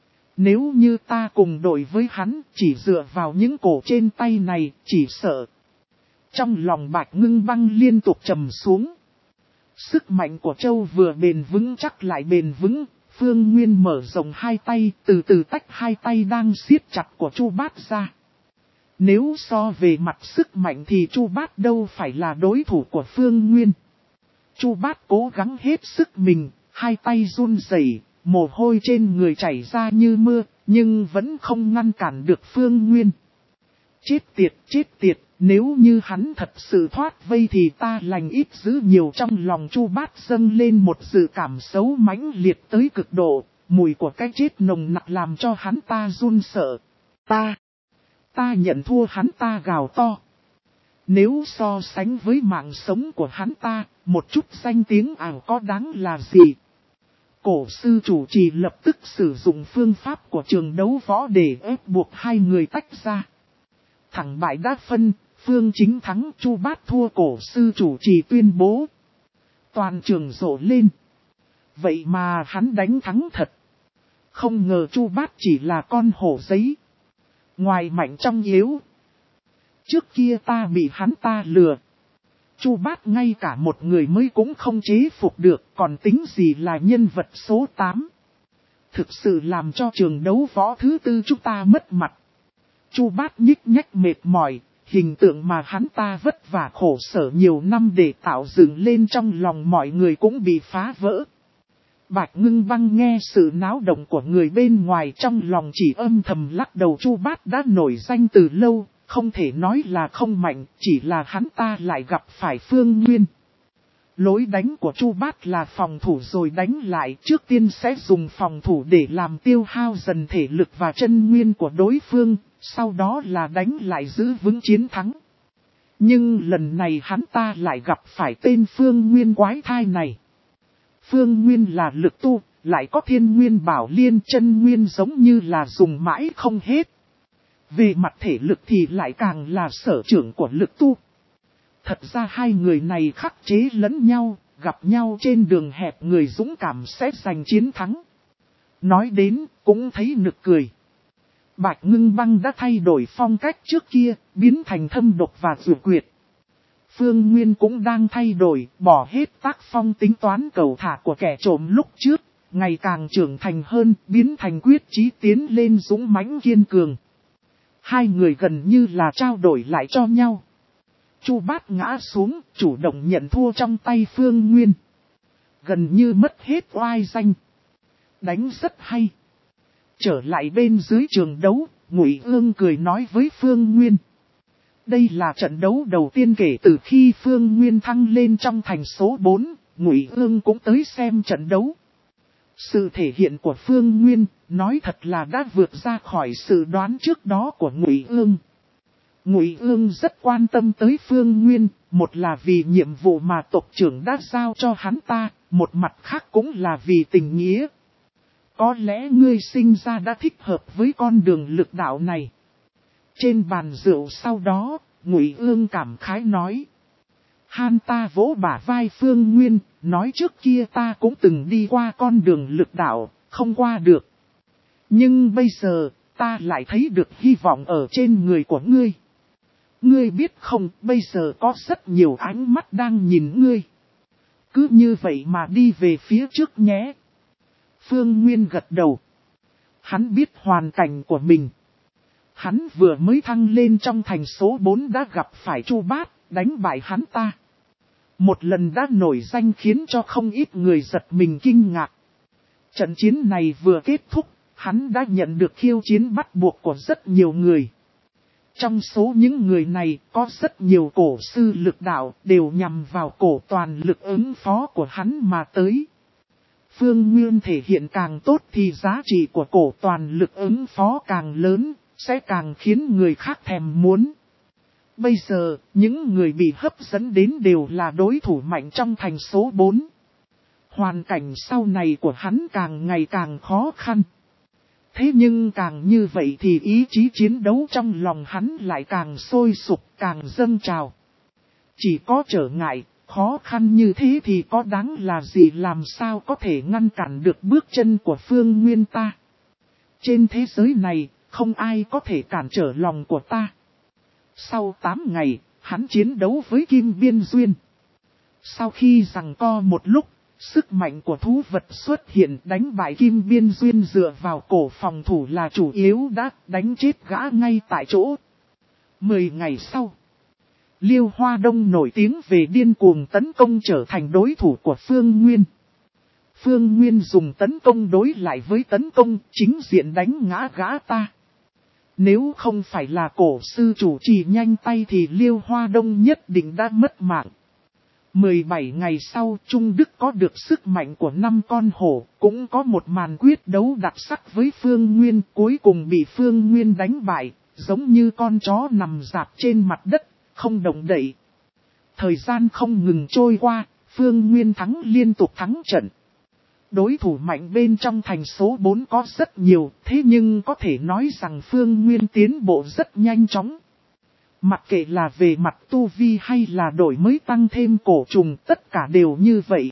Nếu như ta cùng đội với hắn, chỉ dựa vào những cổ trên tay này, chỉ sợ. Trong lòng Bạch Ngưng Băng liên tục trầm xuống. Sức mạnh của Châu vừa bền vững chắc lại bền vững, Phương Nguyên mở rộng hai tay, từ từ tách hai tay đang siết chặt của Chu Bát ra. Nếu so về mặt sức mạnh thì Chu Bát đâu phải là đối thủ của Phương Nguyên. Chu Bát cố gắng hết sức mình, hai tay run rẩy, mồ hôi trên người chảy ra như mưa, nhưng vẫn không ngăn cản được Phương Nguyên. Chết tiệt, chết tiệt, nếu như hắn thật sự thoát vây thì ta lành ít dữ nhiều. Trong lòng Chu Bát dâng lên một dự cảm xấu mãnh liệt tới cực độ, mùi của cái chết nồng nặc làm cho hắn ta run sợ. Ta, ta nhận thua, hắn ta gào to. Nếu so sánh với mạng sống của hắn ta, một chút danh tiếng ảo có đáng là gì? Cổ sư chủ trì lập tức sử dụng phương pháp của trường đấu võ để ép buộc hai người tách ra. Thẳng bại đã phân, Phương Chính thắng, Chu Bát thua. Cổ sư chủ trì tuyên bố. Toàn trường rộ lên. Vậy mà hắn đánh thắng thật. Không ngờ Chu Bát chỉ là con hổ giấy. Ngoài mạnh trong yếu. Trước kia ta bị hắn ta lừa. Chu Bát ngay cả một người mới cũng không chế phục được, còn tính gì là nhân vật số tám. Thực sự làm cho trường đấu võ thứ tư chúng ta mất mặt. Chu Bát nhích nhách mệt mỏi, hình tượng mà hắn ta vất vả khổ sở nhiều năm để tạo dựng lên trong lòng mọi người cũng bị phá vỡ. Bạch Ngưng Băng nghe sự náo động của người bên ngoài trong lòng chỉ âm thầm lắc đầu. Chu Bát đã nổi danh từ lâu, không thể nói là không mạnh, chỉ là hắn ta lại gặp phải Phương Nguyên. Lối đánh của Chu Bát là phòng thủ rồi đánh lại, trước tiên sẽ dùng phòng thủ để làm tiêu hao dần thể lực và chân nguyên của đối phương, sau đó là đánh lại giữ vững chiến thắng. Nhưng lần này hắn ta lại gặp phải tên Phương Nguyên quái thai này. Phương Nguyên là lực tu, lại có thiên nguyên bảo liên, chân nguyên giống như là dùng mãi không hết. Về mặt thể lực thì lại càng là sở trưởng của lực tu. Thật ra hai người này khắc chế lẫn nhau, gặp nhau trên đường hẹp người dũng cảm sẽ giành chiến thắng. Nói đến cũng thấy nực cười. Bạch Ngưng Băng đã thay đổi phong cách trước kia, biến thành thâm độc và dược quyệt. Phương Nguyên cũng đang thay đổi, bỏ hết tác phong tính toán cầu thả của kẻ trộm lúc trước, ngày càng trưởng thành hơn, biến thành quyết chí tiến lên dũng mãnh kiên cường. Hai người gần như là trao đổi lại cho nhau. Chu Bát ngã xuống, chủ động nhận thua trong tay Phương Nguyên. Gần như mất hết oai danh. Đánh rất hay. Trở lại bên dưới trường đấu, Ngụy Ương cười nói với Phương Nguyên. Đây là trận đấu đầu tiên kể từ khi Phương Nguyên thăng lên trong thành số bốn, Ngụy Ương cũng tới xem trận đấu. Sự thể hiện của Phương Nguyên, nói thật là đã vượt ra khỏi sự đoán trước đó của Ngụy Ương. Ngụy Ương rất quan tâm tới Phương Nguyên, một là vì nhiệm vụ mà tộc trưởng đã giao cho hắn ta, một mặt khác cũng là vì tình nghĩa. Có lẽ ngươi sinh ra đã thích hợp với con đường lực đạo này. Trên bàn rượu sau đó, Ngụy Ương cảm khái nói. Han ta vỗ bả vai Phương Nguyên, nói trước kia ta cũng từng đi qua con đường lực đạo, không qua được. Nhưng bây giờ, ta lại thấy được hy vọng ở trên người của ngươi. Ngươi biết không, bây giờ có rất nhiều ánh mắt đang nhìn ngươi. Cứ như vậy mà đi về phía trước nhé. Phương Nguyên gật đầu. Hắn biết hoàn cảnh của mình. Hắn vừa mới thăng lên trong thành số bốn đã gặp phải Chu Bát, đánh bại hắn ta. Một lần đã nổi danh khiến cho không ít người giật mình kinh ngạc. Trận chiến này vừa kết thúc, hắn đã nhận được khiêu chiến bắt buộc của rất nhiều người. Trong số những người này có rất nhiều cổ sư lực đạo đều nhằm vào cổ toàn lực ứng phó của hắn mà tới. Phương Nguyên thể hiện càng tốt thì giá trị của cổ toàn lực ứng phó càng lớn, sẽ càng khiến người khác thèm muốn. Bây giờ, những người bị hấp dẫn đến đều là đối thủ mạnh trong thành số bốn. Hoàn cảnh sau này của hắn càng ngày càng khó khăn. Thế nhưng càng như vậy thì ý chí chiến đấu trong lòng hắn lại càng sôi sục, càng dâng trào. Chỉ có trở ngại, khó khăn như thế thì có đáng là gì, làm sao có thể ngăn cản được bước chân của Phương Nguyên ta. Trên thế giới này, không ai có thể cản trở lòng của ta. Sau tám ngày, hắn chiến đấu với Kim Biên Duyên. Sau khi giằng co một lúc, sức mạnh của thú vật xuất hiện đánh bại Kim Biên Duyên dựa vào cổ phòng thủ là chủ yếu đã đánh chết gã ngay tại chỗ. Mười ngày sau, Liêu Hoa Đông nổi tiếng về điên cuồng tấn công trở thành đối thủ của Phương Nguyên. Phương Nguyên dùng tấn công đối lại với tấn công, chính diện đánh ngã gã ta. Nếu không phải là cổ sư chủ trì nhanh tay thì Liêu Hoa Đông nhất định đã mất mạng. mười bảy ngày sau, Trung Đức có được sức mạnh của năm con hổ, cũng có một màn quyết đấu đặc sắc với Phương Nguyên, cuối cùng bị Phương Nguyên đánh bại, giống như con chó nằm rạp trên mặt đất, không động đậy. Thời gian không ngừng trôi qua, Phương Nguyên thắng liên tục thắng trận. Đối thủ mạnh bên trong thành số bốn có rất nhiều, thế nhưng có thể nói rằng Phương Nguyên tiến bộ rất nhanh chóng. Mặc kệ là về mặt tu vi hay là đổi mới tăng thêm cổ trùng, tất cả đều như vậy.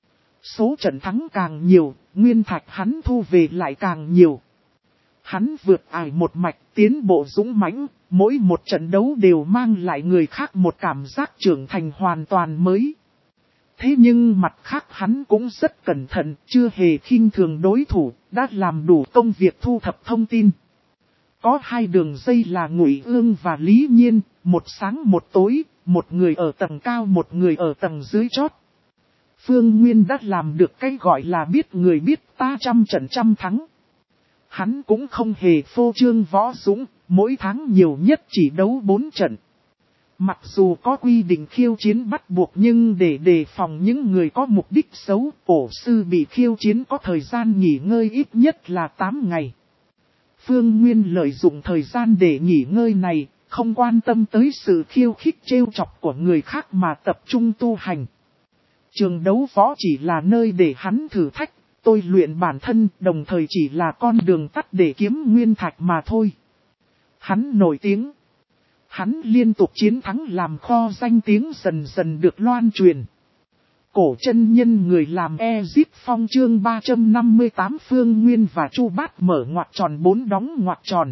Số trận thắng càng nhiều, nguyên thạch hắn thu về lại càng nhiều. Hắn vượt ải một mạch, tiến bộ dũng mãnh, mỗi một trận đấu đều mang lại người khác một cảm giác trưởng thành hoàn toàn mới. Thế nhưng mặt khác hắn cũng rất cẩn thận, chưa hề khinh thường đối thủ, đã làm đủ công việc thu thập thông tin. Có hai đường dây là Ngụy Ương và Lý Nhiên, một sáng một tối, một người ở tầng cao một người ở tầng dưới chót. Phương Nguyên đã làm được cái gọi là biết người biết ta trăm trận trăm thắng. Hắn cũng không hề phô trương võ dũng, mỗi tháng nhiều nhất chỉ đấu bốn trận. Mặc dù có quy định khiêu chiến bắt buộc nhưng để đề phòng những người có mục đích xấu, cổ sư bị khiêu chiến có thời gian nghỉ ngơi ít nhất là tám ngày. Phương Nguyên lợi dụng thời gian để nghỉ ngơi này, không quan tâm tới sự khiêu khích trêu chọc của người khác mà tập trung tu hành. Trường đấu võ chỉ là nơi để hắn thử thách, tôi luyện bản thân, đồng thời chỉ là con đường tắt để kiếm nguyên thạch mà thôi. Hắn nổi tiếng. Hắn liên tục chiến thắng làm kho danh tiếng dần dần được loan truyền. Cổ chân nhân người làm Ezip Phong chương ba trăm năm mươi tám Phương Nguyên và Chu Bát mở ngoặc tròn bốn đóng ngoặc tròn.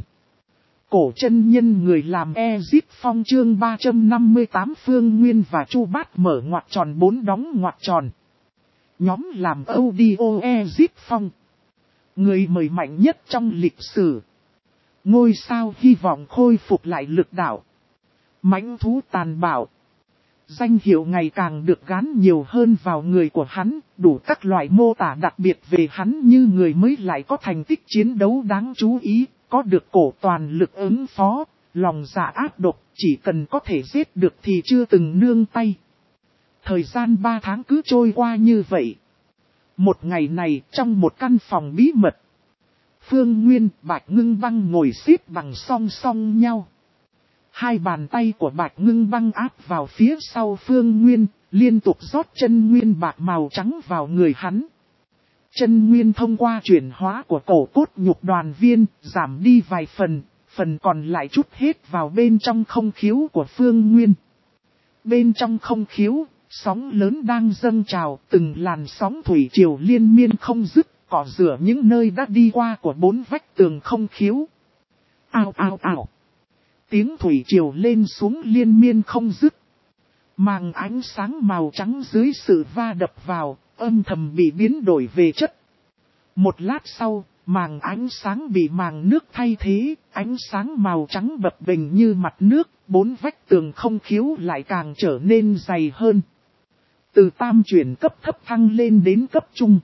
Cổ chân nhân người làm Ezip Phong chương ba trăm năm mươi tám Phương Nguyên và Chu Bát mở ngoặc tròn bốn đóng ngoặc tròn. Nhóm làm audio Ezip Phong. Người mời mạnh nhất trong lịch sử. Ngôi sao hy vọng khôi phục lại lực đạo. Mãnh thú tàn bạo. Danh hiệu ngày càng được gán nhiều hơn vào người của hắn, đủ các loại mô tả đặc biệt về hắn như người mới lại có thành tích chiến đấu đáng chú ý, có được cổ toàn lực ứng phó, lòng dạ ác độc, chỉ cần có thể giết được thì chưa từng nương tay. Thời gian ba tháng cứ trôi qua như vậy. Một ngày này trong một căn phòng bí mật, Phương Nguyên, Bạch Ngưng Băng ngồi xếp bằng song song nhau. Hai bàn tay của Bạch Ngưng Băng áp vào phía sau Phương Nguyên, liên tục rót chân nguyên bạc màu trắng vào người hắn. Chân nguyên thông qua chuyển hóa của cổ cốt nhục đoàn viên, giảm đi vài phần, phần còn lại trút hết vào bên trong không khiếu của Phương Nguyên. Bên trong không khiếu, sóng lớn đang dâng trào, từng làn sóng thủy triều liên miên không dứt, cỏ rửa những nơi đã đi qua của bốn vách tường không khiếu. Ao ao ao. Tiếng thủy triều lên xuống liên miên không dứt. Màng ánh sáng màu trắng dưới sự va đập vào, âm thầm bị biến đổi về chất. Một lát sau, màng ánh sáng bị màng nước thay thế, ánh sáng màu trắng bập bềnh như mặt nước, bốn vách tường không khiếu lại càng trở nên dày hơn. Từ tam chuyển cấp thấp thăng lên đến cấp trung.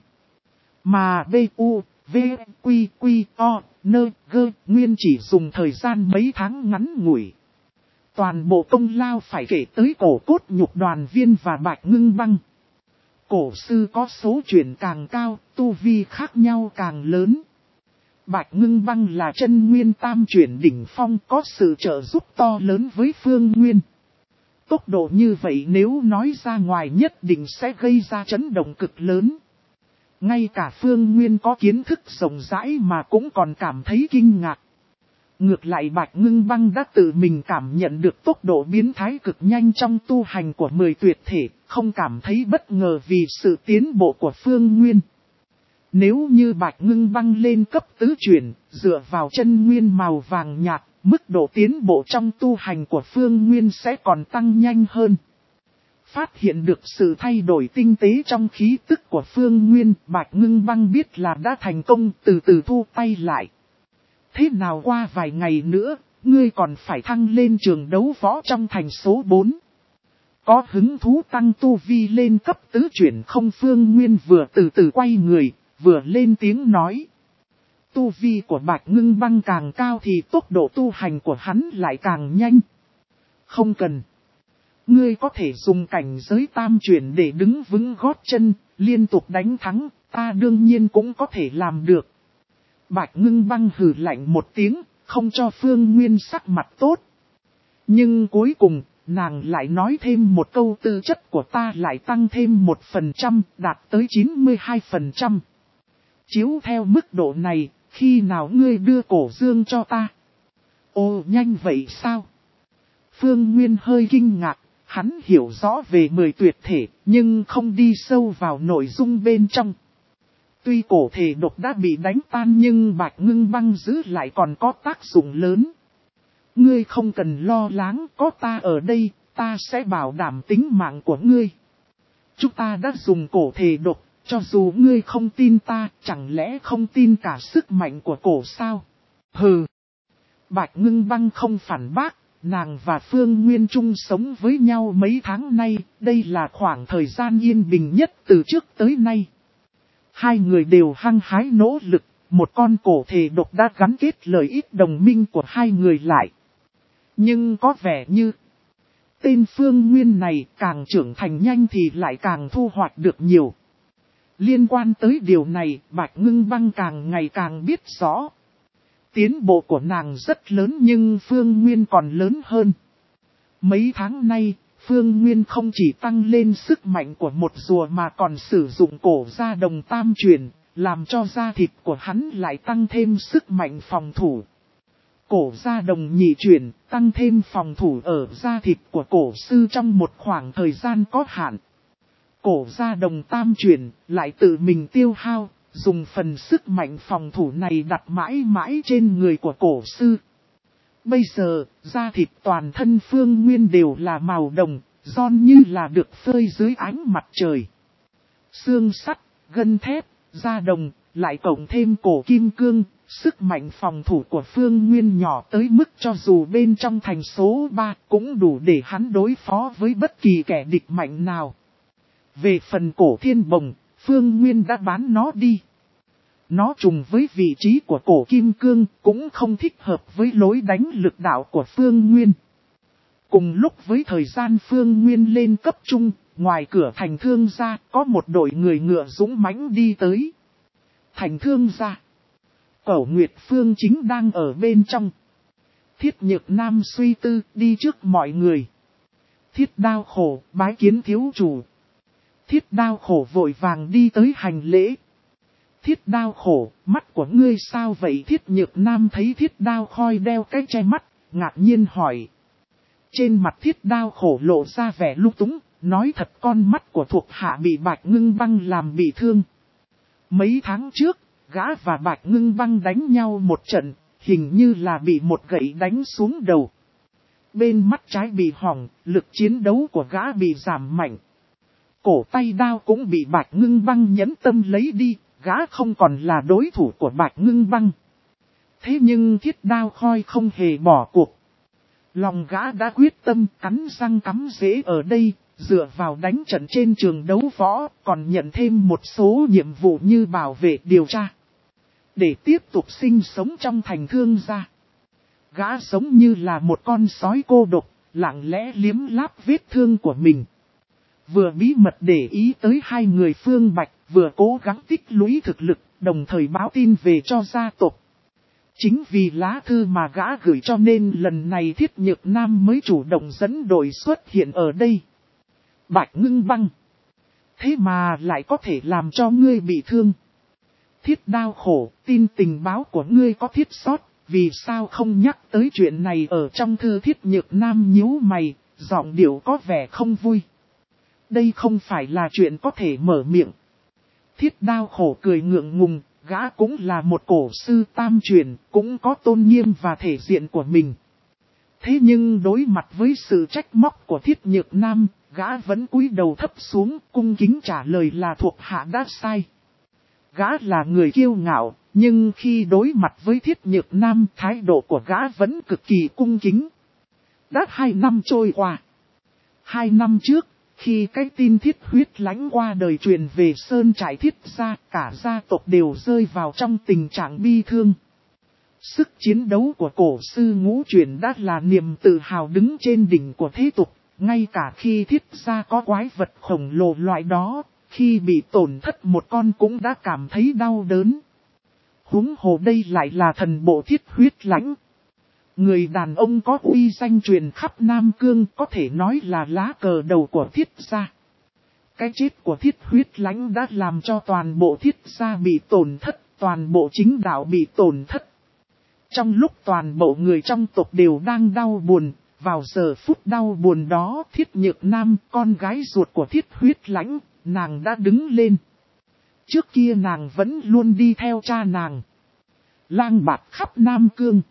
Mà B U, V, Quy, Quy, O, Nơ, Gơ, Nguyên chỉ dùng thời gian mấy tháng ngắn ngủi. Toàn bộ công lao phải kể tới cổ cốt nhục đoàn viên và Bạch Ngưng Băng. Cổ sư có số chuyển càng cao, tu vi khác nhau càng lớn. Bạch Ngưng Băng là chân nguyên tam chuyển đỉnh phong, có sự trợ giúp to lớn với Phương Nguyên. Tốc độ như vậy nếu nói ra ngoài nhất định sẽ gây ra chấn động cực lớn. Ngay cả Phương Nguyên có kiến thức rộng rãi mà cũng còn cảm thấy kinh ngạc. Ngược lại Bạch Ngưng Băng đã tự mình cảm nhận được tốc độ biến thái cực nhanh trong tu hành của mười tuyệt thể, không cảm thấy bất ngờ vì sự tiến bộ của Phương Nguyên. Nếu như Bạch Ngưng Băng lên cấp tứ chuyển, dựa vào chân nguyên màu vàng nhạt, mức độ tiến bộ trong tu hành của Phương Nguyên sẽ còn tăng nhanh hơn. Phát hiện được sự thay đổi tinh tế trong khí tức của Phương Nguyên, Bạch Ngưng Băng biết là đã thành công, từ từ thu tay lại. Thế nào qua vài ngày nữa, ngươi còn phải thăng lên trường đấu võ trong thành số bốn. Có hứng thú tăng tu vi lên cấp tứ chuyển không? Phương Nguyên vừa từ từ quay người, vừa lên tiếng nói. Tu vi của Bạch Ngưng Băng càng cao thì tốc độ tu hành của hắn lại càng nhanh. Không cần. Ngươi có thể dùng cảnh giới tam chuyển để đứng vững gót chân, liên tục đánh thắng, ta đương nhiên cũng có thể làm được. Bạch Ngưng Băng hừ lạnh một tiếng, không cho Phương Nguyên sắc mặt tốt. Nhưng cuối cùng, nàng lại nói thêm một câu: tư chất của ta lại tăng thêm một phần trăm, đạt tới chín mươi hai phần trăm. Chiếu theo mức độ này, khi nào ngươi đưa cổ dương cho ta? Ồ, nhanh vậy sao? Phương Nguyên hơi kinh ngạc, hắn hiểu rõ về mười tuyệt thể, nhưng không đi sâu vào nội dung bên trong. Tuy cổ thể độc đã bị đánh tan nhưng Bạch Ngưng Băng giữ lại còn có tác dụng lớn. Ngươi không cần lo lắng, có ta ở đây, ta sẽ bảo đảm tính mạng của ngươi. Chúng ta đã dùng cổ thể độc, cho dù ngươi không tin ta, chẳng lẽ không tin cả sức mạnh của cổ sao? Hừ. Bạch Ngưng Băng không phản bác, nàng và Phương Nguyên chung sống với nhau mấy tháng nay, đây là khoảng thời gian yên bình nhất từ trước tới nay. Hai người đều hăng hái nỗ lực, một con cổ thể độc đã gắn kết lợi ích đồng minh của hai người lại. Nhưng có vẻ như, tên Phương Nguyên này càng trưởng thành nhanh thì lại càng thu hoạch được nhiều. Liên quan tới điều này, Bạch Ngưng Băng càng ngày càng biết rõ. Tiến bộ của nàng rất lớn nhưng Phương Nguyên còn lớn hơn. Mấy tháng nay, Phương Nguyên không chỉ tăng lên sức mạnh của một rùa mà còn sử dụng cổ da đồng tam chuyển, làm cho da thịt của hắn lại tăng thêm sức mạnh phòng thủ. Cổ da đồng nhị chuyển, tăng thêm phòng thủ ở da thịt của cổ sư trong một khoảng thời gian có hạn. Cổ da đồng tam chuyển, lại tự mình tiêu hao, dùng phần sức mạnh phòng thủ này đặt mãi mãi trên người của cổ sư. Bây giờ, da thịt toàn thân Phương Nguyên đều là màu đồng, giòn như là được phơi dưới ánh mặt trời. Xương sắt, gân thép, da đồng, lại cộng thêm cổ kim cương, sức mạnh phòng thủ của Phương Nguyên nhỏ tới mức cho dù bên trong thành số ba cũng đủ để hắn đối phó với bất kỳ kẻ địch mạnh nào. Về phần cổ thiên bồng, Phương Nguyên đã bán nó đi. Nó trùng với vị trí của cổ kim cương cũng không thích hợp với lối đánh lực đạo của Phương Nguyên. Cùng lúc với thời gian Phương Nguyên lên cấp trung, ngoài cửa thành thương gia có một đội người ngựa dũng mãnh đi tới. Thành thương gia. Cẩu Nguyệt Phương chính đang ở bên trong. Thiết Nhược Nam suy tư đi trước mọi người. Thiết Đao Khổ bái kiến thiếu chủ. Thiết Đao Khổ vội vàng đi tới hành lễ. Thiết Đao Khổ, mắt của ngươi sao vậy? Thiết Nhược Nam thấy Thiết Đao Khôi đeo cái che mắt, ngạc nhiên hỏi. Trên mặt Thiết Đao Khổ lộ ra vẻ lung túng, nói thật con mắt của thuộc hạ bị Bạch Ngưng Băng làm bị thương. Mấy tháng trước, gã và Bạch Ngưng Băng đánh nhau một trận, hình như là bị một gậy đánh xuống đầu. Bên mắt trái bị hỏng, lực chiến đấu của gã bị giảm mạnh. Cổ tay đao cũng bị Bạch Ngưng Băng nhẫn tâm lấy đi, gã không còn là đối thủ của Bạch Ngưng Băng. Thế nhưng Thiết Đao Khôi không hề bỏ cuộc. Lòng gã đã quyết tâm cắn răng cắm rễ ở đây, dựa vào đánh trận trên trường đấu võ, còn nhận thêm một số nhiệm vụ như bảo vệ điều tra. Để tiếp tục sinh sống trong thành thương gia. Gã sống như là một con sói cô độc, lặng lẽ liếm láp vết thương của mình. Vừa bí mật để ý tới hai người Phương Bạch, vừa cố gắng tích lũy thực lực, đồng thời báo tin về cho gia tộc. Chính vì lá thư mà gã gửi cho nên lần này Thiết Nhược Nam mới chủ động dẫn đội xuất hiện ở đây. Bạch Ngưng Băng. Thế mà lại có thể làm cho ngươi bị thương. Thiết Đao Khổ, tin tình báo của ngươi có thiết sót, vì sao không nhắc tới chuyện này ở trong thư? Thiết Nhược Nam nhíu mày, giọng điệu có vẻ không vui. Đây không phải là chuyện có thể mở miệng. Thiết Đao Khổ cười ngượng ngùng, gã cũng là một cổ sư tam truyền, cũng có tôn nghiêm và thể diện của mình. Thế nhưng đối mặt với sự trách móc của Thiết Nhược Nam, gã vẫn cúi đầu thấp xuống, cung kính trả lời là thuộc hạ đã sai. Gã là người kiêu ngạo, nhưng khi đối mặt với Thiết Nhược Nam, thái độ của gã vẫn cực kỳ cung kính. Đã hai năm trôi qua. Hai năm trước, khi cái tin Thiết Huyết Lãnh qua đời truyền về Sơn Trại Thiết gia, cả gia tộc đều rơi vào trong tình trạng bi thương. Sức chiến đấu của cổ sư Ngũ Chuyển đã là niềm tự hào đứng trên đỉnh của thế tục, ngay cả khi Thiết gia có quái vật khổng lồ loại đó, khi bị tổn thất một con cũng đã cảm thấy đau đớn. Huống hồ đây lại là thần bộ Thiết Huyết Lãnh. Người đàn ông có uy danh truyền khắp Nam Cương, có thể nói là lá cờ đầu của Thiết gia. Cái chết của Thiết Huyết Lãnh đã làm cho toàn bộ Thiết gia bị tổn thất, toàn bộ chính đạo bị tổn thất. Trong lúc toàn bộ người trong tộc đều đang đau buồn, vào giờ phút đau buồn đó Thiết Nhược Nam, con gái ruột của Thiết Huyết Lãnh, nàng đã đứng lên. Trước kia nàng vẫn luôn đi theo cha nàng, lang bạt khắp Nam Cương.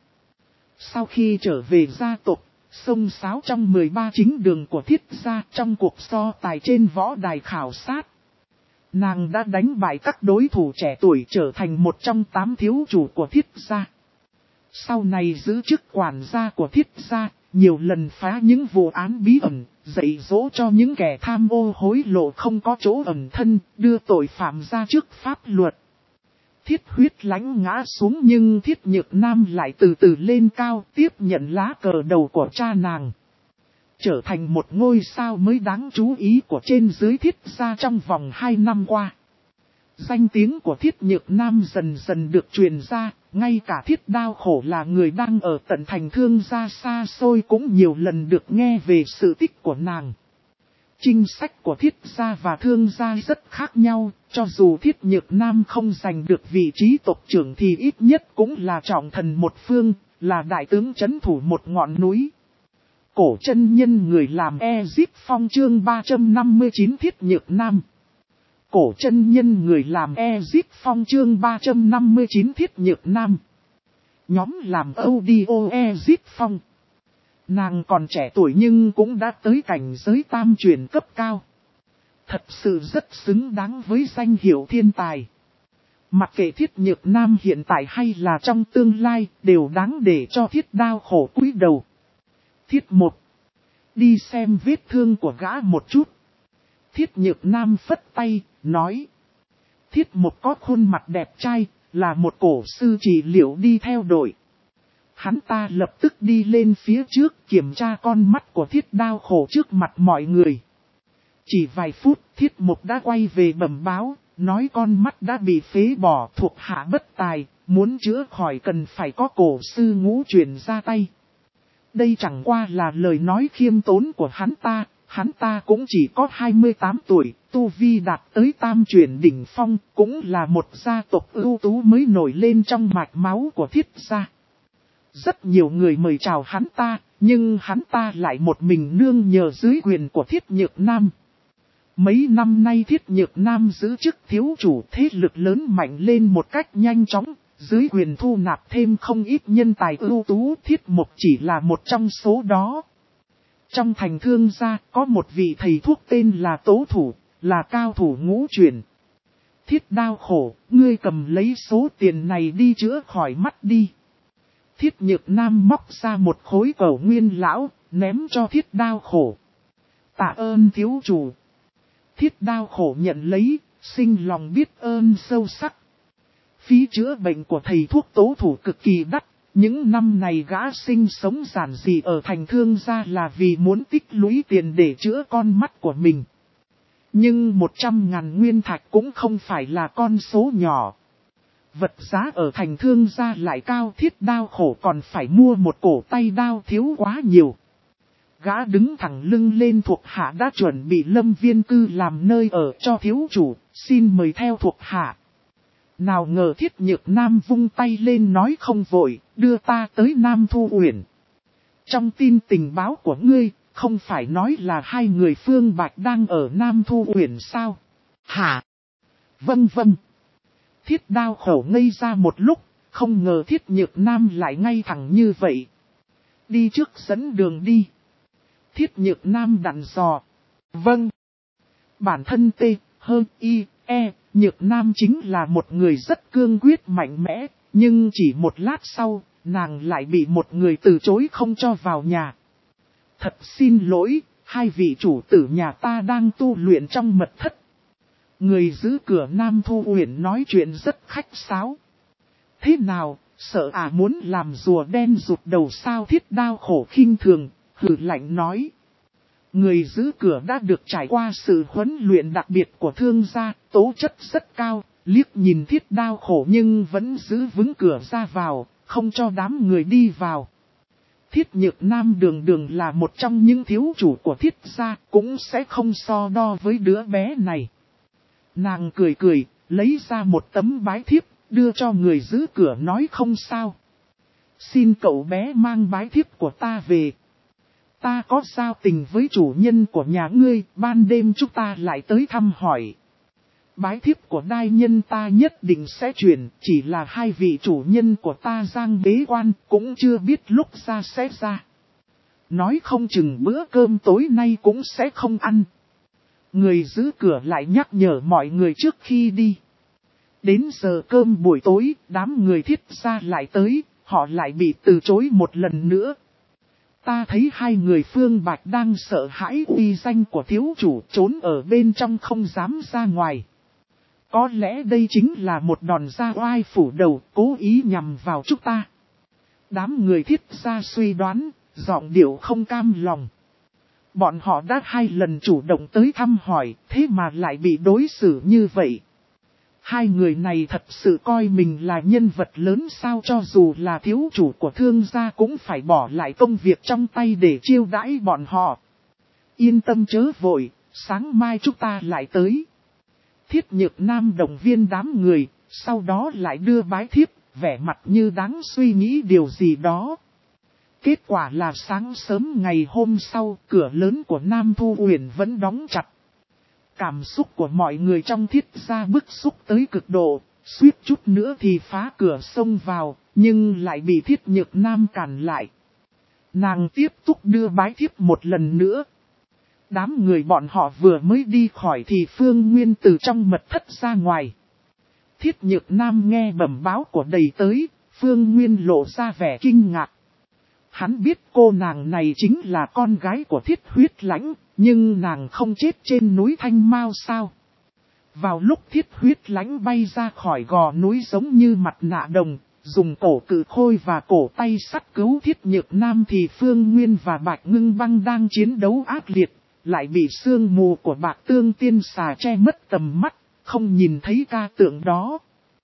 Sau khi trở về gia tộc, xông xáo trong mười ba chính đường của Thiết gia trong cuộc so tài trên võ đài khảo sát. Nàng đã đánh bại các đối thủ trẻ tuổi trở thành một trong tám thiếu chủ của Thiết gia. Sau này giữ chức quản gia của Thiết gia, nhiều lần phá những vụ án bí ẩn, dạy dỗ cho những kẻ tham ô hối lộ không có chỗ ẩn thân, đưa tội phạm ra trước pháp luật. Thiết Huyết Lãnh ngã xuống nhưng Thiết Nhược Nam lại từ từ lên cao, tiếp nhận lá cờ đầu của cha nàng. Trở thành một ngôi sao mới đáng chú ý của trên dưới Thiết gia trong vòng hai năm qua. Danh tiếng của Thiết Nhược Nam dần dần được truyền ra, ngay cả Thiết Đao Khổ là người đang ở tận thành Thương gia xa xôi cũng nhiều lần được nghe về sự tích của nàng. Chính sách của Thiết gia và Thương gia rất khác nhau, cho dù Thiết Nhược Nam không giành được vị trí tộc trưởng thì ít nhất cũng là trọng thần một phương, là đại tướng trấn thủ một ngọn núi. Cổ chân nhân người làm Ezip Phong chương ba trăm năm mươi chín Thiết Nhược Nam. Cổ chân nhân người làm Ezip Phong chương ba trăm năm mươi chín Thiết Nhược Nam. Nhóm làm audio Ezip Phong. Nàng còn trẻ tuổi nhưng cũng đã tới cảnh giới tam truyền cấp cao. Thật sự rất xứng đáng với danh hiệu thiên tài. Mặc kệ Thiết Nhược Nam hiện tại hay là trong tương lai đều đáng để cho Thiết Đao Khổ cúi đầu. Thiết một. Đi xem vết thương của gã một chút. Thiết Nhược Nam phất tay, nói. Thiết một có khuôn mặt đẹp trai, là một cổ sư trị liệu đi theo đội. Hắn ta lập tức đi lên phía trước kiểm tra con mắt của Thiết Đao Khổ trước mặt mọi người. Chỉ vài phút Thiết Mục đã quay về bẩm báo, nói con mắt đã bị phế bỏ thuộc hạ bất tài, muốn chữa khỏi cần phải có cổ sư ngũ truyền ra tay. Đây chẳng qua là lời nói khiêm tốn của hắn ta, hắn ta cũng chỉ có hai mươi tám tuổi, tu vi đạt tới tam truyền đỉnh phong, cũng là một gia tộc ưu tú mới nổi lên trong mạch máu của Thiết gia. Rất nhiều người mời chào hắn ta, nhưng hắn ta lại một mình nương nhờ dưới quyền của Thiết Nhược Nam. Mấy năm nay Thiết Nhược Nam giữ chức thiếu chủ thế lực lớn mạnh lên một cách nhanh chóng, dưới quyền thu nạp thêm không ít nhân tài ưu tú, Thiết Mục chỉ là một trong số đó. Trong thành Thương gia có một vị thầy thuốc tên là Tố Thủ, là cao thủ ngũ truyền. Thiết Đao Khổ, ngươi cầm lấy số tiền này đi chữa khỏi mắt đi. Thiết Nhược Nam móc ra một khối cẩu nguyên lão, ném cho Thiết Đao Khổ. Tạ ơn thiếu chủ. Thiết Đao Khổ nhận lấy, sinh lòng biết ơn sâu sắc. Phí chữa bệnh của thầy thuốc Tố Thủ cực kỳ đắt. Những năm này gã sinh sống giản dị ở thành Thương gia là vì muốn tích lũy tiền để chữa con mắt của mình. Nhưng một trăm ngàn nguyên thạch cũng không phải là con số nhỏ. Vật giá ở thành Thương gia lại cao, Thiết Đao Khổ còn phải mua một cổ tay đao thiếu quá nhiều. Gã đứng thẳng lưng lên, thuộc hạ đã chuẩn bị Lâm Viên Cư làm nơi ở cho thiếu chủ, xin mời theo thuộc hạ. Nào ngờ Thiết Nhược Nam vung tay lên nói không vội, đưa ta tới Nam Thu Uyển. Trong tin tình báo của ngươi, không phải nói là hai người Phương Bạch đang ở Nam Thu Uyển sao? Hả? Vâng vâng. Thiết Đao Khổ ngây ra một lúc, không ngờ Thiết Nhược Nam lại ngay thẳng như vậy. Đi trước dẫn đường đi. Thiết Nhược Nam dặn dò. Vâng. Bản thân T, hơn I, E, Nhược Nam chính là một người rất cương quyết mạnh mẽ, nhưng chỉ một lát sau, nàng lại bị một người từ chối không cho vào nhà. Thật xin lỗi, hai vị chủ tử nhà ta đang tu luyện trong mật thất. Người giữ cửa Nam Thu Uyển nói chuyện rất khách sáo. Thế nào, sợ à muốn làm rùa đen rụt đầu sao? Thiết Đao Khổ khinh thường, hừ lạnh nói. Người giữ cửa đã được trải qua sự huấn luyện đặc biệt của Thương gia, tố chất rất cao, liếc nhìn Thiết Đao Khổ nhưng vẫn giữ vững cửa ra vào, không cho đám người đi vào. Thiết Nhược Nam đường đường là một trong những thiếu chủ của Thiết gia, cũng sẽ không so đo với đứa bé này. Nàng cười cười, lấy ra một tấm bái thiếp, đưa cho người giữ cửa nói không sao. Xin cậu bé mang bái thiếp của ta về. Ta có giao tình với chủ nhân của nhà ngươi, ban đêm chúng ta lại tới thăm hỏi. Bái thiếp của đai nhân ta nhất định sẽ chuyển, chỉ là hai vị chủ nhân của ta giang bế quan, cũng chưa biết lúc ra sẽ ra. Nói không chừng bữa cơm tối nay cũng sẽ không ăn. Người giữ cửa lại nhắc nhở mọi người trước khi đi. Đến giờ cơm buổi tối, đám người Thiết gia lại tới, họ lại bị từ chối một lần nữa. Ta thấy hai người Phương Bạch đang sợ hãi uy danh của thiếu chủ trốn ở bên trong không dám ra ngoài. Có lẽ đây chính là một đòn ra oai phủ đầu cố ý nhằm vào chúng ta. Đám người Thiết gia suy đoán, giọng điệu không cam lòng. Bọn họ đã hai lần chủ động tới thăm hỏi, thế mà lại bị đối xử như vậy. Hai người này thật sự coi mình là nhân vật lớn sao, cho dù là thiếu chủ của Thương gia cũng phải bỏ lại công việc trong tay để chiêu đãi bọn họ. Yên tâm chớ vội, sáng mai chúng ta lại tới. Thiết Nhược Nam động viên đám người, sau đó lại đưa bái thiếp, vẻ mặt như đáng suy nghĩ điều gì đó. Kết quả là sáng sớm ngày hôm sau, cửa lớn của Nam Thu Uyển vẫn đóng chặt. Cảm xúc của mọi người trong Thiết gia bức xúc tới cực độ, suýt chút nữa thì phá cửa xông vào, nhưng lại bị Thiết Nhược Nam cản lại. Nàng tiếp tục đưa bái thiếp một lần nữa. Đám người bọn họ vừa mới đi khỏi thì Phương Nguyên từ trong mật thất ra ngoài. Thiết Nhược Nam nghe bẩm báo của đầy tới, Phương Nguyên lộ ra vẻ kinh ngạc. Hắn biết cô nàng này chính là con gái của Thiết Huyết Lãnh, nhưng nàng không chết trên núi Thanh Mao sao? Vào lúc Thiết Huyết Lãnh bay ra khỏi gò núi giống như mặt nạ đồng, dùng cổ cự khôi và cổ tay sắt cứu Thiết Nhược Nam thì Phương Nguyên và Bạch Ngưng Băng đang chiến đấu ác liệt, lại bị sương mù của Bạc Tương Tiên Xà che mất tầm mắt, không nhìn thấy ca tượng đó.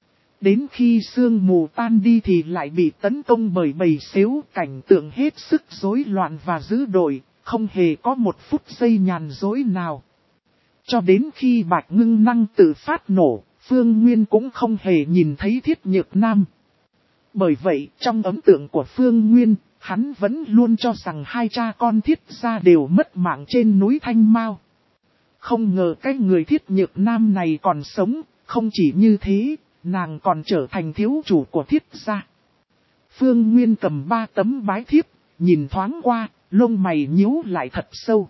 Đến khi sương mù tan đi thì lại bị tấn công bởi bầy xếu, cảnh tượng hết sức rối loạn và dữ dội, không hề có một phút giây nhàn dối nào. Cho đến khi Bạch Ngưng Năng tự phát nổ, Phương Nguyên cũng không hề nhìn thấy Thiết Nhược Nam. Bởi vậy, trong ấn tượng của Phương Nguyên, hắn vẫn luôn cho rằng hai cha con Thiết gia đều mất mạng trên núi Thanh Mao. Không ngờ cái người Thiết Nhược Nam này còn sống, không chỉ như thế, nàng còn trở thành thiếu chủ của Thiết gia. Phương Nguyên cầm ba tấm bái thiếp, nhìn thoáng qua, lông mày nhíu lại thật sâu.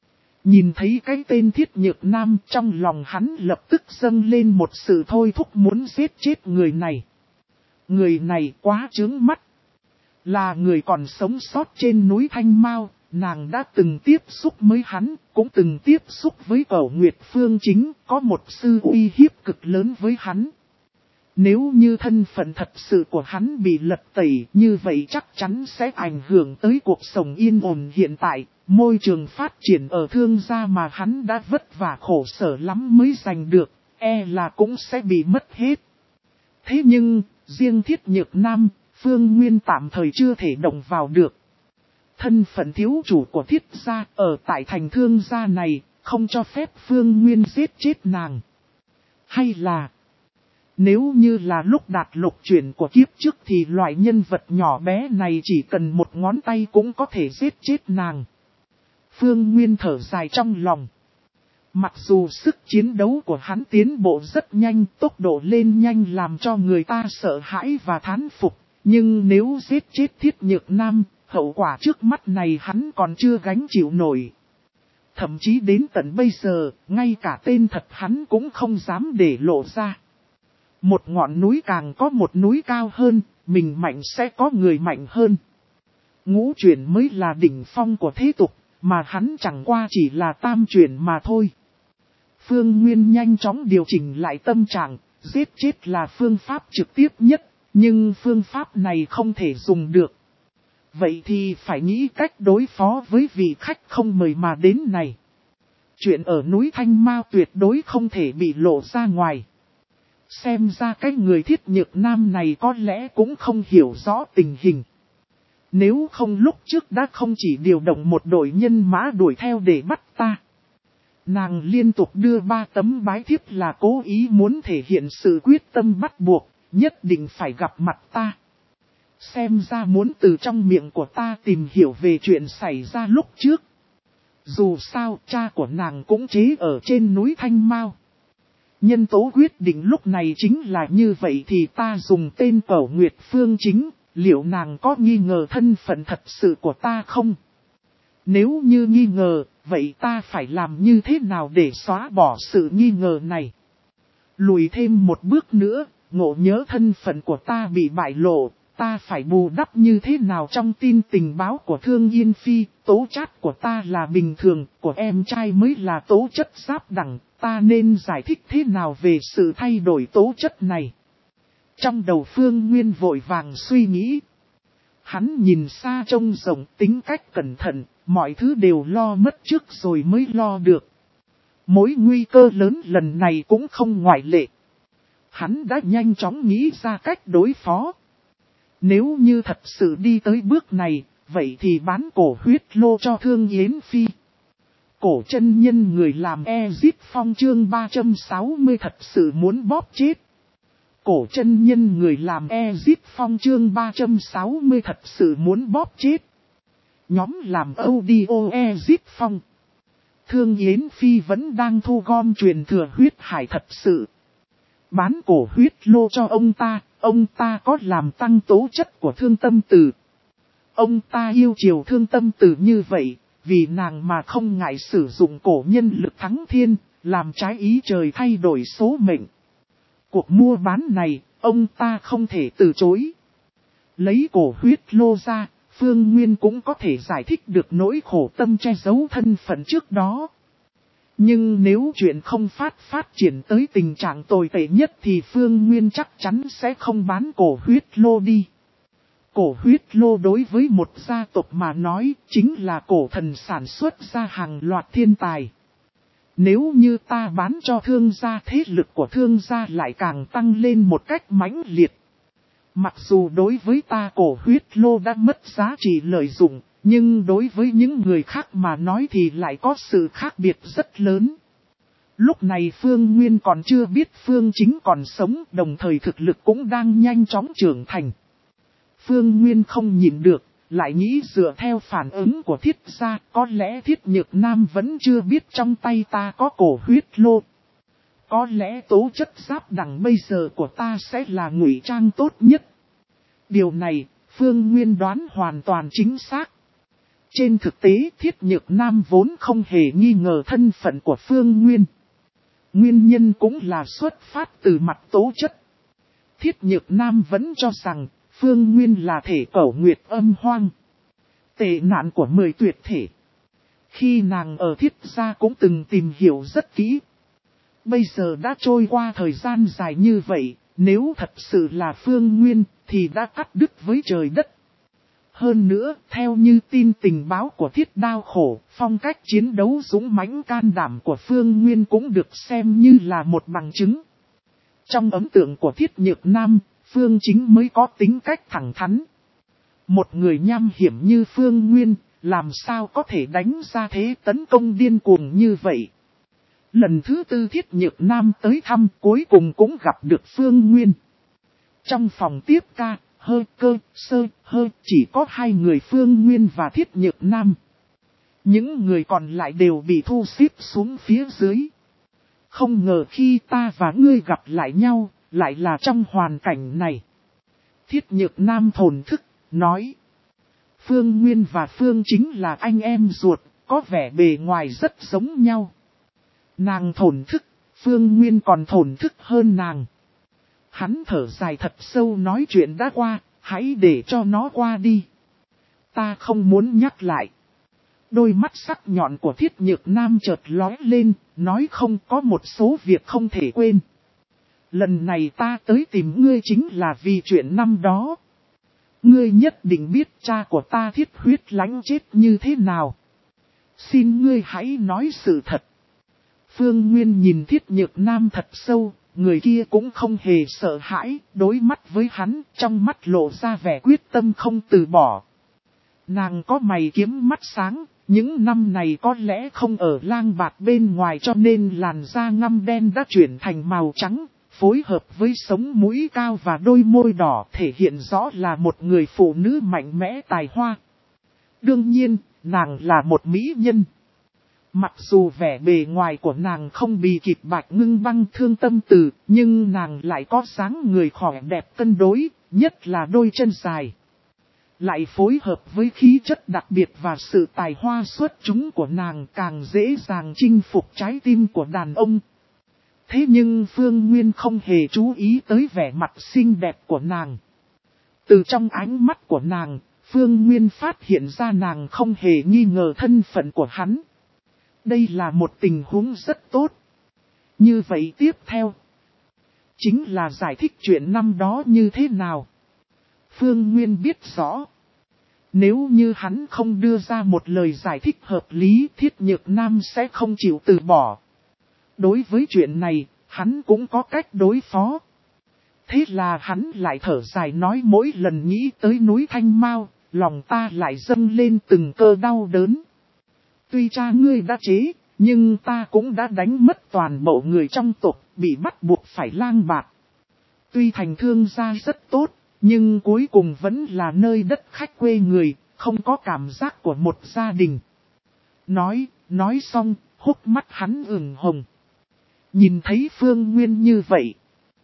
Nhìn thấy cái tên Thiết Nhược Nam, trong lòng hắn lập tức dâng lên một sự thôi thúc muốn giết chết người này. Người này quá chướng mắt. Là người còn sống sót trên núi Thanh Mao, nàng đã từng tiếp xúc với hắn, cũng từng tiếp xúc với Cẩu Nguyệt Phương Chính, có một sư uy hiếp cực lớn với hắn. Nếu như thân phận thật sự của hắn bị lật tẩy, như vậy chắc chắn sẽ ảnh hưởng tới cuộc sống yên ổn hiện tại, môi trường phát triển ở Thương gia mà hắn đã vất vả khổ sở lắm mới giành được, e là cũng sẽ bị mất hết. Thế nhưng, riêng Thiết Nhược Nam, Phương Nguyên tạm thời chưa thể động vào được. Thân phận thiếu chủ của Thiết gia ở tại thành Thương gia này, không cho phép Phương Nguyên giết chết nàng. Hay là, nếu như là lúc đạt lục chuyển của kiếp trước thì loại nhân vật nhỏ bé này chỉ cần một ngón tay cũng có thể giết chết nàng. Phương Nguyên thở dài trong lòng. Mặc dù sức chiến đấu của hắn tiến bộ rất nhanh, tốc độ lên nhanh làm cho người ta sợ hãi và thán phục, nhưng nếu giết chết Thiết Nhược Nam, hậu quả trước mắt này hắn còn chưa gánh chịu nổi. Thậm chí đến tận bây giờ, ngay cả tên thật hắn cũng không dám để lộ ra. Một ngọn núi càng có một núi cao hơn, mình mạnh sẽ có người mạnh hơn. Ngũ chuyển mới là đỉnh phong của thế tục, mà hắn chẳng qua chỉ là tam chuyển mà thôi. Phương Nguyên nhanh chóng điều chỉnh lại tâm trạng, giết chết là phương pháp trực tiếp nhất, nhưng phương pháp này không thể dùng được. Vậy thì phải nghĩ cách đối phó với vị khách không mời mà đến này. Chuyện ở núi Thanh Mao tuyệt đối không thể bị lộ ra ngoài. Xem ra cái người Thiết Nhược Nam này có lẽ cũng không hiểu rõ tình hình. Nếu không lúc trước đã không chỉ điều động một đội nhân mã đuổi theo để bắt ta. Nàng liên tục đưa ba tấm bái thiếp là cố ý muốn thể hiện sự quyết tâm bắt buộc, nhất định phải gặp mặt ta. Xem ra muốn từ trong miệng của ta tìm hiểu về chuyện xảy ra lúc trước. Dù sao, cha của nàng cũng chế ở trên núi Thanh Mao. Nhân tố quyết định lúc này chính là như vậy thì ta dùng tên Cẩu Nguyệt Phương Chính, liệu nàng có nghi ngờ thân phận thật sự của ta không? Nếu như nghi ngờ, vậy ta phải làm như thế nào để xóa bỏ sự nghi ngờ này? Lùi thêm một bước nữa, ngộ nhớ thân phận của ta bị bại lộ, ta phải bù đắp như thế nào trong tin tình báo của Thương Yên Phi, tố chất của ta là bình thường, của em trai mới là tố chất giáp đẳng, ta nên giải thích thế nào về sự thay đổi tố chất này. Trong đầu Phương Nguyên vội vàng suy nghĩ. Hắn nhìn xa trông rộng, tính cách cẩn thận, mọi thứ đều lo mất trước rồi mới lo được. Mối nguy cơ lớn lần này cũng không ngoại lệ. Hắn đã nhanh chóng nghĩ ra cách đối phó. Nếu như thật sự đi tới bước này, vậy thì bán cổ huyết lô cho Thương Yến Phi. Cổ chân nhân người làm Ezip Phong chương ba trăm sáu mươi thật sự muốn bóp chết. Cổ chân nhân người làm Ezip Phong chương ba trăm sáu mươi thật sự muốn bóp chết. Nhóm làm audio Ezip Phong. Thương Yến Phi vẫn đang thu gom truyền thừa huyết hải thật sự. Bán cổ huyết lô cho ông ta, ông ta có làm tăng tố chất của Thương Tâm Tử. Ông ta yêu chiều Thương Tâm Tử như vậy, vì nàng mà không ngại sử dụng cổ nhân lực thắng thiên, làm trái ý trời thay đổi số mệnh. Cuộc mua bán này, ông ta không thể từ chối. Lấy cổ huyết lô ra, Phương Nguyên cũng có thể giải thích được nỗi khổ tâm che giấu thân phận trước đó. Nhưng nếu chuyện không phát phát triển tới tình trạng tồi tệ nhất thì Phương Nguyên chắc chắn sẽ không bán cổ huyết lô đi. Cổ huyết lô đối với một gia tộc mà nói chính là cổ thần sản xuất ra hàng loạt thiên tài. Nếu như ta bán cho thương gia, thế lực của thương gia lại càng tăng lên một cách mãnh liệt. Mặc dù đối với ta cổ huyết lô đã mất giá trị lợi dụng, nhưng đối với những người khác mà nói thì lại có sự khác biệt rất lớn. Lúc này Phương Nguyên còn chưa biết Phương Chính còn sống, đồng thời thực lực cũng đang nhanh chóng trưởng thành. Phương Nguyên không nhìn được, lại nghĩ dựa theo phản ứng của Thiết gia, có lẽ Thiết Nhược Nam vẫn chưa biết trong tay ta có cổ huyết lô. Có lẽ tố chất giáp đẳng bây giờ của ta sẽ là ngụy trang tốt nhất. Điều này, Phương Nguyên đoán hoàn toàn chính xác. Trên thực tế Thiết Nhược Nam vốn không hề nghi ngờ thân phận của Phương Nguyên. Nguyên nhân cũng là xuất phát từ mặt tố chất. Thiết Nhược Nam vẫn cho rằng Phương Nguyên là thể cẩu nguyệt âm hoang, tệ nạn của mười tuyệt thể. Khi nàng ở Thiết gia cũng từng tìm hiểu rất kỹ. Bây giờ đã trôi qua thời gian dài như vậy, nếu thật sự là Phương Nguyên thì đã cắt đứt với trời đất. Hơn nữa, theo như tin tình báo của Thiết Đao Khổ, phong cách chiến đấu dũng mãnh can đảm của Phương Nguyên cũng được xem như là một bằng chứng. Trong ấn tượng của Thiết Nhược Nam, Phương Chính mới có tính cách thẳng thắn. Một người nham hiểm như Phương Nguyên, làm sao có thể đánh ra thế tấn công điên cuồng như vậy. Lần thứ tư Thiết Nhược Nam tới thăm cuối cùng cũng gặp được Phương Nguyên. Trong phòng tiếp ca, hơi cơ, sơ, hơi chỉ có hai người Phương Nguyên và Thiết Nhược Nam. Những người còn lại đều bị thu xếp xuống phía dưới. Không ngờ khi ta và ngươi gặp lại nhau, lại là trong hoàn cảnh này. Thiết Nhược Nam thổn thức, nói. Phương Nguyên và Phương Chính là anh em ruột, có vẻ bề ngoài rất giống nhau. Nàng thổn thức, Phương Nguyên còn thổn thức hơn nàng. Hắn thở dài thật sâu nói chuyện đã qua, hãy để cho nó qua đi. Ta không muốn nhắc lại. Đôi mắt sắc nhọn của Thiết Nhược Nam chợt lóe lên, nói không có một số việc không thể quên. Lần này ta tới tìm ngươi chính là vì chuyện năm đó. Ngươi nhất định biết cha của ta Thiết Huyết Lãnh chết như thế nào. Xin ngươi hãy nói sự thật. Phương Nguyên nhìn Thiết Nhược Nam thật sâu, người kia cũng không hề sợ hãi, đối mắt với hắn, trong mắt lộ ra vẻ quyết tâm không từ bỏ. Nàng có mày kiếm mắt sáng, những năm này có lẽ không ở lang bạt bên ngoài cho nên làn da ngăm đen đã chuyển thành màu trắng, phối hợp với sống mũi cao và đôi môi đỏ thể hiện rõ là một người phụ nữ mạnh mẽ tài hoa. Đương nhiên, nàng là một mỹ nhân. Mặc dù vẻ bề ngoài của nàng không bị kịp bạch ngưng băng Thương Tâm Tử, nhưng nàng lại có dáng người khỏe đẹp cân đối, nhất là đôi chân dài. Lại phối hợp với khí chất đặc biệt và sự tài hoa xuất chúng của nàng càng dễ dàng chinh phục trái tim của đàn ông. Thế nhưng Phương Nguyên không hề chú ý tới vẻ mặt xinh đẹp của nàng. Từ trong ánh mắt của nàng, Phương Nguyên phát hiện ra nàng không hề nghi ngờ thân phận của hắn. Đây là một tình huống rất tốt. Như vậy tiếp theo, chính là giải thích chuyện năm đó như thế nào. Phương Nguyên biết rõ, nếu như hắn không đưa ra một lời giải thích hợp lý, Thiết Nhược Nam sẽ không chịu từ bỏ. Đối với chuyện này, hắn cũng có cách đối phó. Thế là hắn lại thở dài nói, mỗi lần nghĩ tới núi Thanh Mao, lòng ta lại dâng lên từng cơn đau đớn. Tuy cha ngươi đã chế, nhưng ta cũng đã đánh mất toàn bộ người trong tộc, bị bắt buộc phải lang bạt. Tuy thành thương gia rất tốt, nhưng cuối cùng vẫn là nơi đất khách quê người, không có cảm giác của một gia đình. Nói, nói xong, hốc mắt hắn ửng hồng. Nhìn thấy Phương Nguyên như vậy,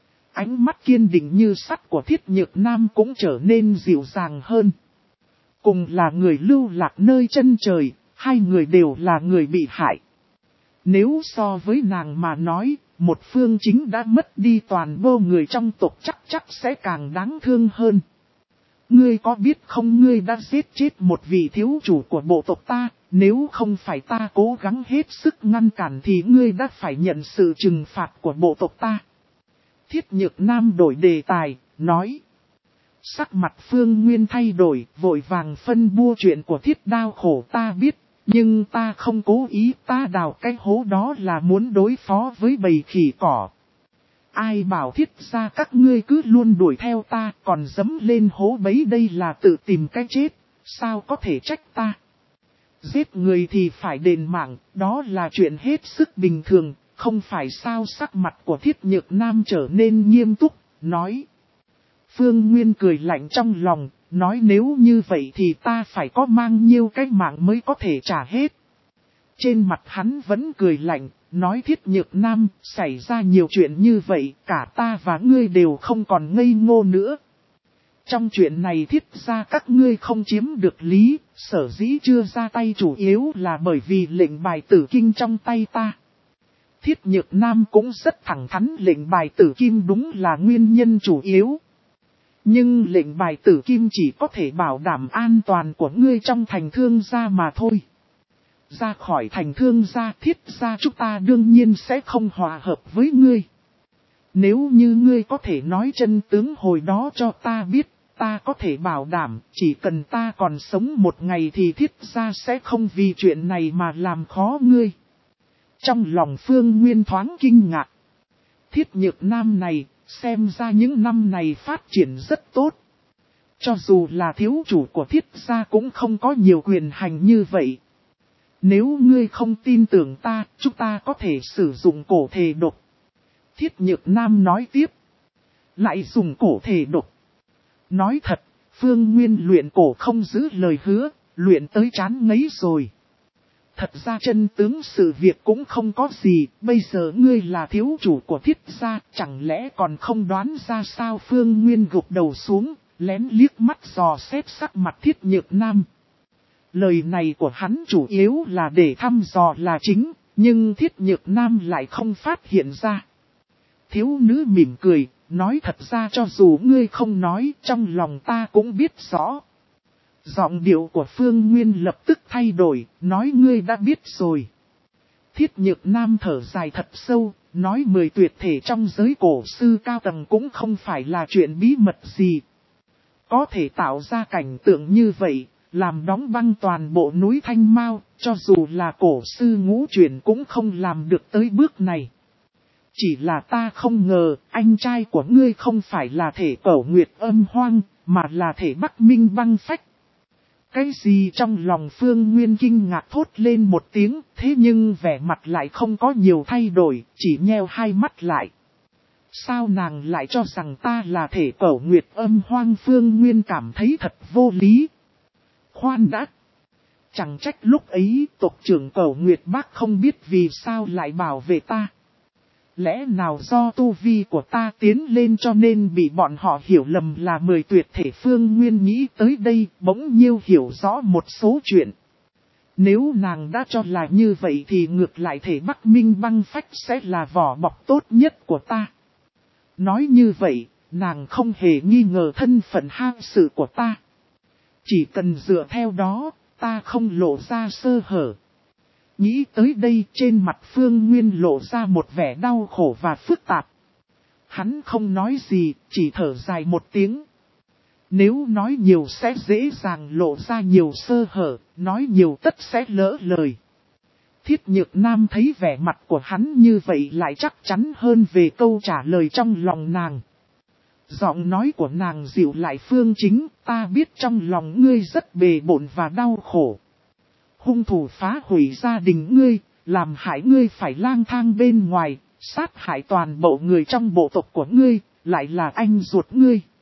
ánh mắt kiên định như sắt của Thiết Nhược Nam cũng trở nên dịu dàng hơn. Cùng là người lưu lạc nơi chân trời, hai người đều là người bị hại. Nếu so với nàng mà nói, một phương chính đã mất đi toàn bộ người trong tộc chắc chắc sẽ càng đáng thương hơn. Ngươi có biết không, ngươi đã giết chết một vị thiếu chủ của bộ tộc ta, nếu không phải ta cố gắng hết sức ngăn cản thì ngươi đã phải nhận sự trừng phạt của bộ tộc ta. Thiết Nhược Nam đổi đề tài, nói. Sắc mặt Phương Nguyên thay đổi, vội vàng phân bua chuyện của Thiết Đao Khổ ta biết, nhưng ta không cố ý, ta đào cái hố đó là muốn đối phó với bầy khỉ cỏ. Ai bảo Thiết ra các ngươi cứ luôn đuổi theo ta, còn dẫm lên hố bấy, đây là tự tìm cái chết, sao có thể trách ta. Giết người thì phải đền mạng, đó là chuyện hết sức bình thường, không phải sao. Sắc mặt của Thiết Nhược Nam trở nên nghiêm túc, nói. Phương Nguyên cười lạnh trong lòng, nói nếu như vậy thì ta phải có mang nhiêu cái mạng mới có thể trả hết. Trên mặt hắn vẫn cười lạnh, nói Thiết Nhược Nam, xảy ra nhiều chuyện như vậy, cả ta và ngươi đều không còn ngây ngô nữa. Trong chuyện này Thiết ra các ngươi không chiếm được lý, sở dĩ chưa ra tay chủ yếu là bởi vì lệnh bài tử kinh trong tay ta. Thiết Nhược Nam cũng rất thẳng thắn, lệnh bài tử kim đúng là nguyên nhân chủ yếu. Nhưng lệnh bài tử kim chỉ có thể bảo đảm an toàn của ngươi trong thành thương gia mà thôi. Ra khỏi thành thương gia, Thiết gia chúng ta đương nhiên sẽ không hòa hợp với ngươi. Nếu như ngươi có thể nói chân tướng hồi đó cho ta biết, ta có thể bảo đảm chỉ cần ta còn sống một ngày thì Thiết gia sẽ không vì chuyện này mà làm khó ngươi. Trong lòng Phương Nguyên thoáng kinh ngạc. Thiết Nhược Nam này, xem ra những năm này phát triển rất tốt. Cho dù là thiếu chủ của Thiết gia cũng không có nhiều quyền hành như vậy. Nếu ngươi không tin tưởng ta, chúng ta có thể sử dụng cổ thể độc. Thiết Nhược Nam nói tiếp. Lại dùng cổ thể độc. Nói thật, Phương Nguyên luyện cổ không giữ lời hứa, luyện tới chán ngấy rồi. Thật ra chân tướng sự việc cũng không có gì, bây giờ ngươi là thiếu chủ của Thiết gia, chẳng lẽ còn không đoán ra sao? Phương Nguyên gục đầu xuống, lén liếc mắt dò xét sắc mặt Thiết Nhược Nam. Lời này của hắn chủ yếu là để thăm dò là chính, nhưng Thiết Nhược Nam lại không phát hiện ra. Thiếu nữ mỉm cười, nói thật ra cho dù ngươi không nói, trong lòng ta cũng biết rõ. Giọng điệu của Phương Nguyên lập tức thay đổi, nói ngươi đã biết rồi. Thiết Nhược Nam thở dài thật sâu, nói mười tuyệt thể trong giới cổ sư cao tầng cũng không phải là chuyện bí mật gì. Có thể tạo ra cảnh tượng như vậy, làm đóng băng toàn bộ núi Thanh Mao, cho dù là cổ sư ngũ truyền cũng không làm được tới bước này. Chỉ là ta không ngờ, anh trai của ngươi không phải là thể Cẩu Nguyệt Âm Hoang, mà là thể Bắc Minh Băng Phách. Cái gì? Trong lòng Phương Nguyên kinh ngạc thốt lên một tiếng, thế nhưng vẻ mặt lại không có nhiều thay đổi, chỉ nheo hai mắt lại. Sao nàng lại cho rằng ta là thể Cẩu Nguyệt Âm Hoang? Phương Nguyên cảm thấy thật vô lý. Khoan đã! Chẳng trách lúc ấy tộc trưởng Cẩu Nguyệt Bác không biết vì sao lại bảo vệ ta. Lẽ nào do tu vi của ta tiến lên cho nên bị bọn họ hiểu lầm là mười tuyệt thể? Phương Nguyên nghĩ tới đây bỗng nhiêu hiểu rõ một số chuyện. Nếu nàng đã cho là như vậy thì ngược lại thể Bắc Minh Băng Phách sẽ là vỏ bọc tốt nhất của ta. Nói như vậy, nàng không hề nghi ngờ thân phận hang sự của ta. Chỉ cần dựa theo đó, ta không lộ ra sơ hở. Nghĩ tới đây trên mặt Phương Nguyên lộ ra một vẻ đau khổ và phức tạp. Hắn không nói gì, chỉ thở dài một tiếng. Nếu nói nhiều sẽ dễ dàng lộ ra nhiều sơ hở, nói nhiều tất sẽ lỡ lời. Thiết Nhược Nam thấy vẻ mặt của hắn như vậy lại chắc chắn hơn về câu trả lời trong lòng nàng. Giọng nói của nàng dịu lại. Phương Chính, ta biết trong lòng ngươi rất bề bộn và đau khổ. Hung thủ phá hủy gia đình ngươi, làm hại ngươi phải lang thang bên ngoài, sát hại toàn bộ người trong bộ tộc của ngươi, lại là anh ruột ngươi.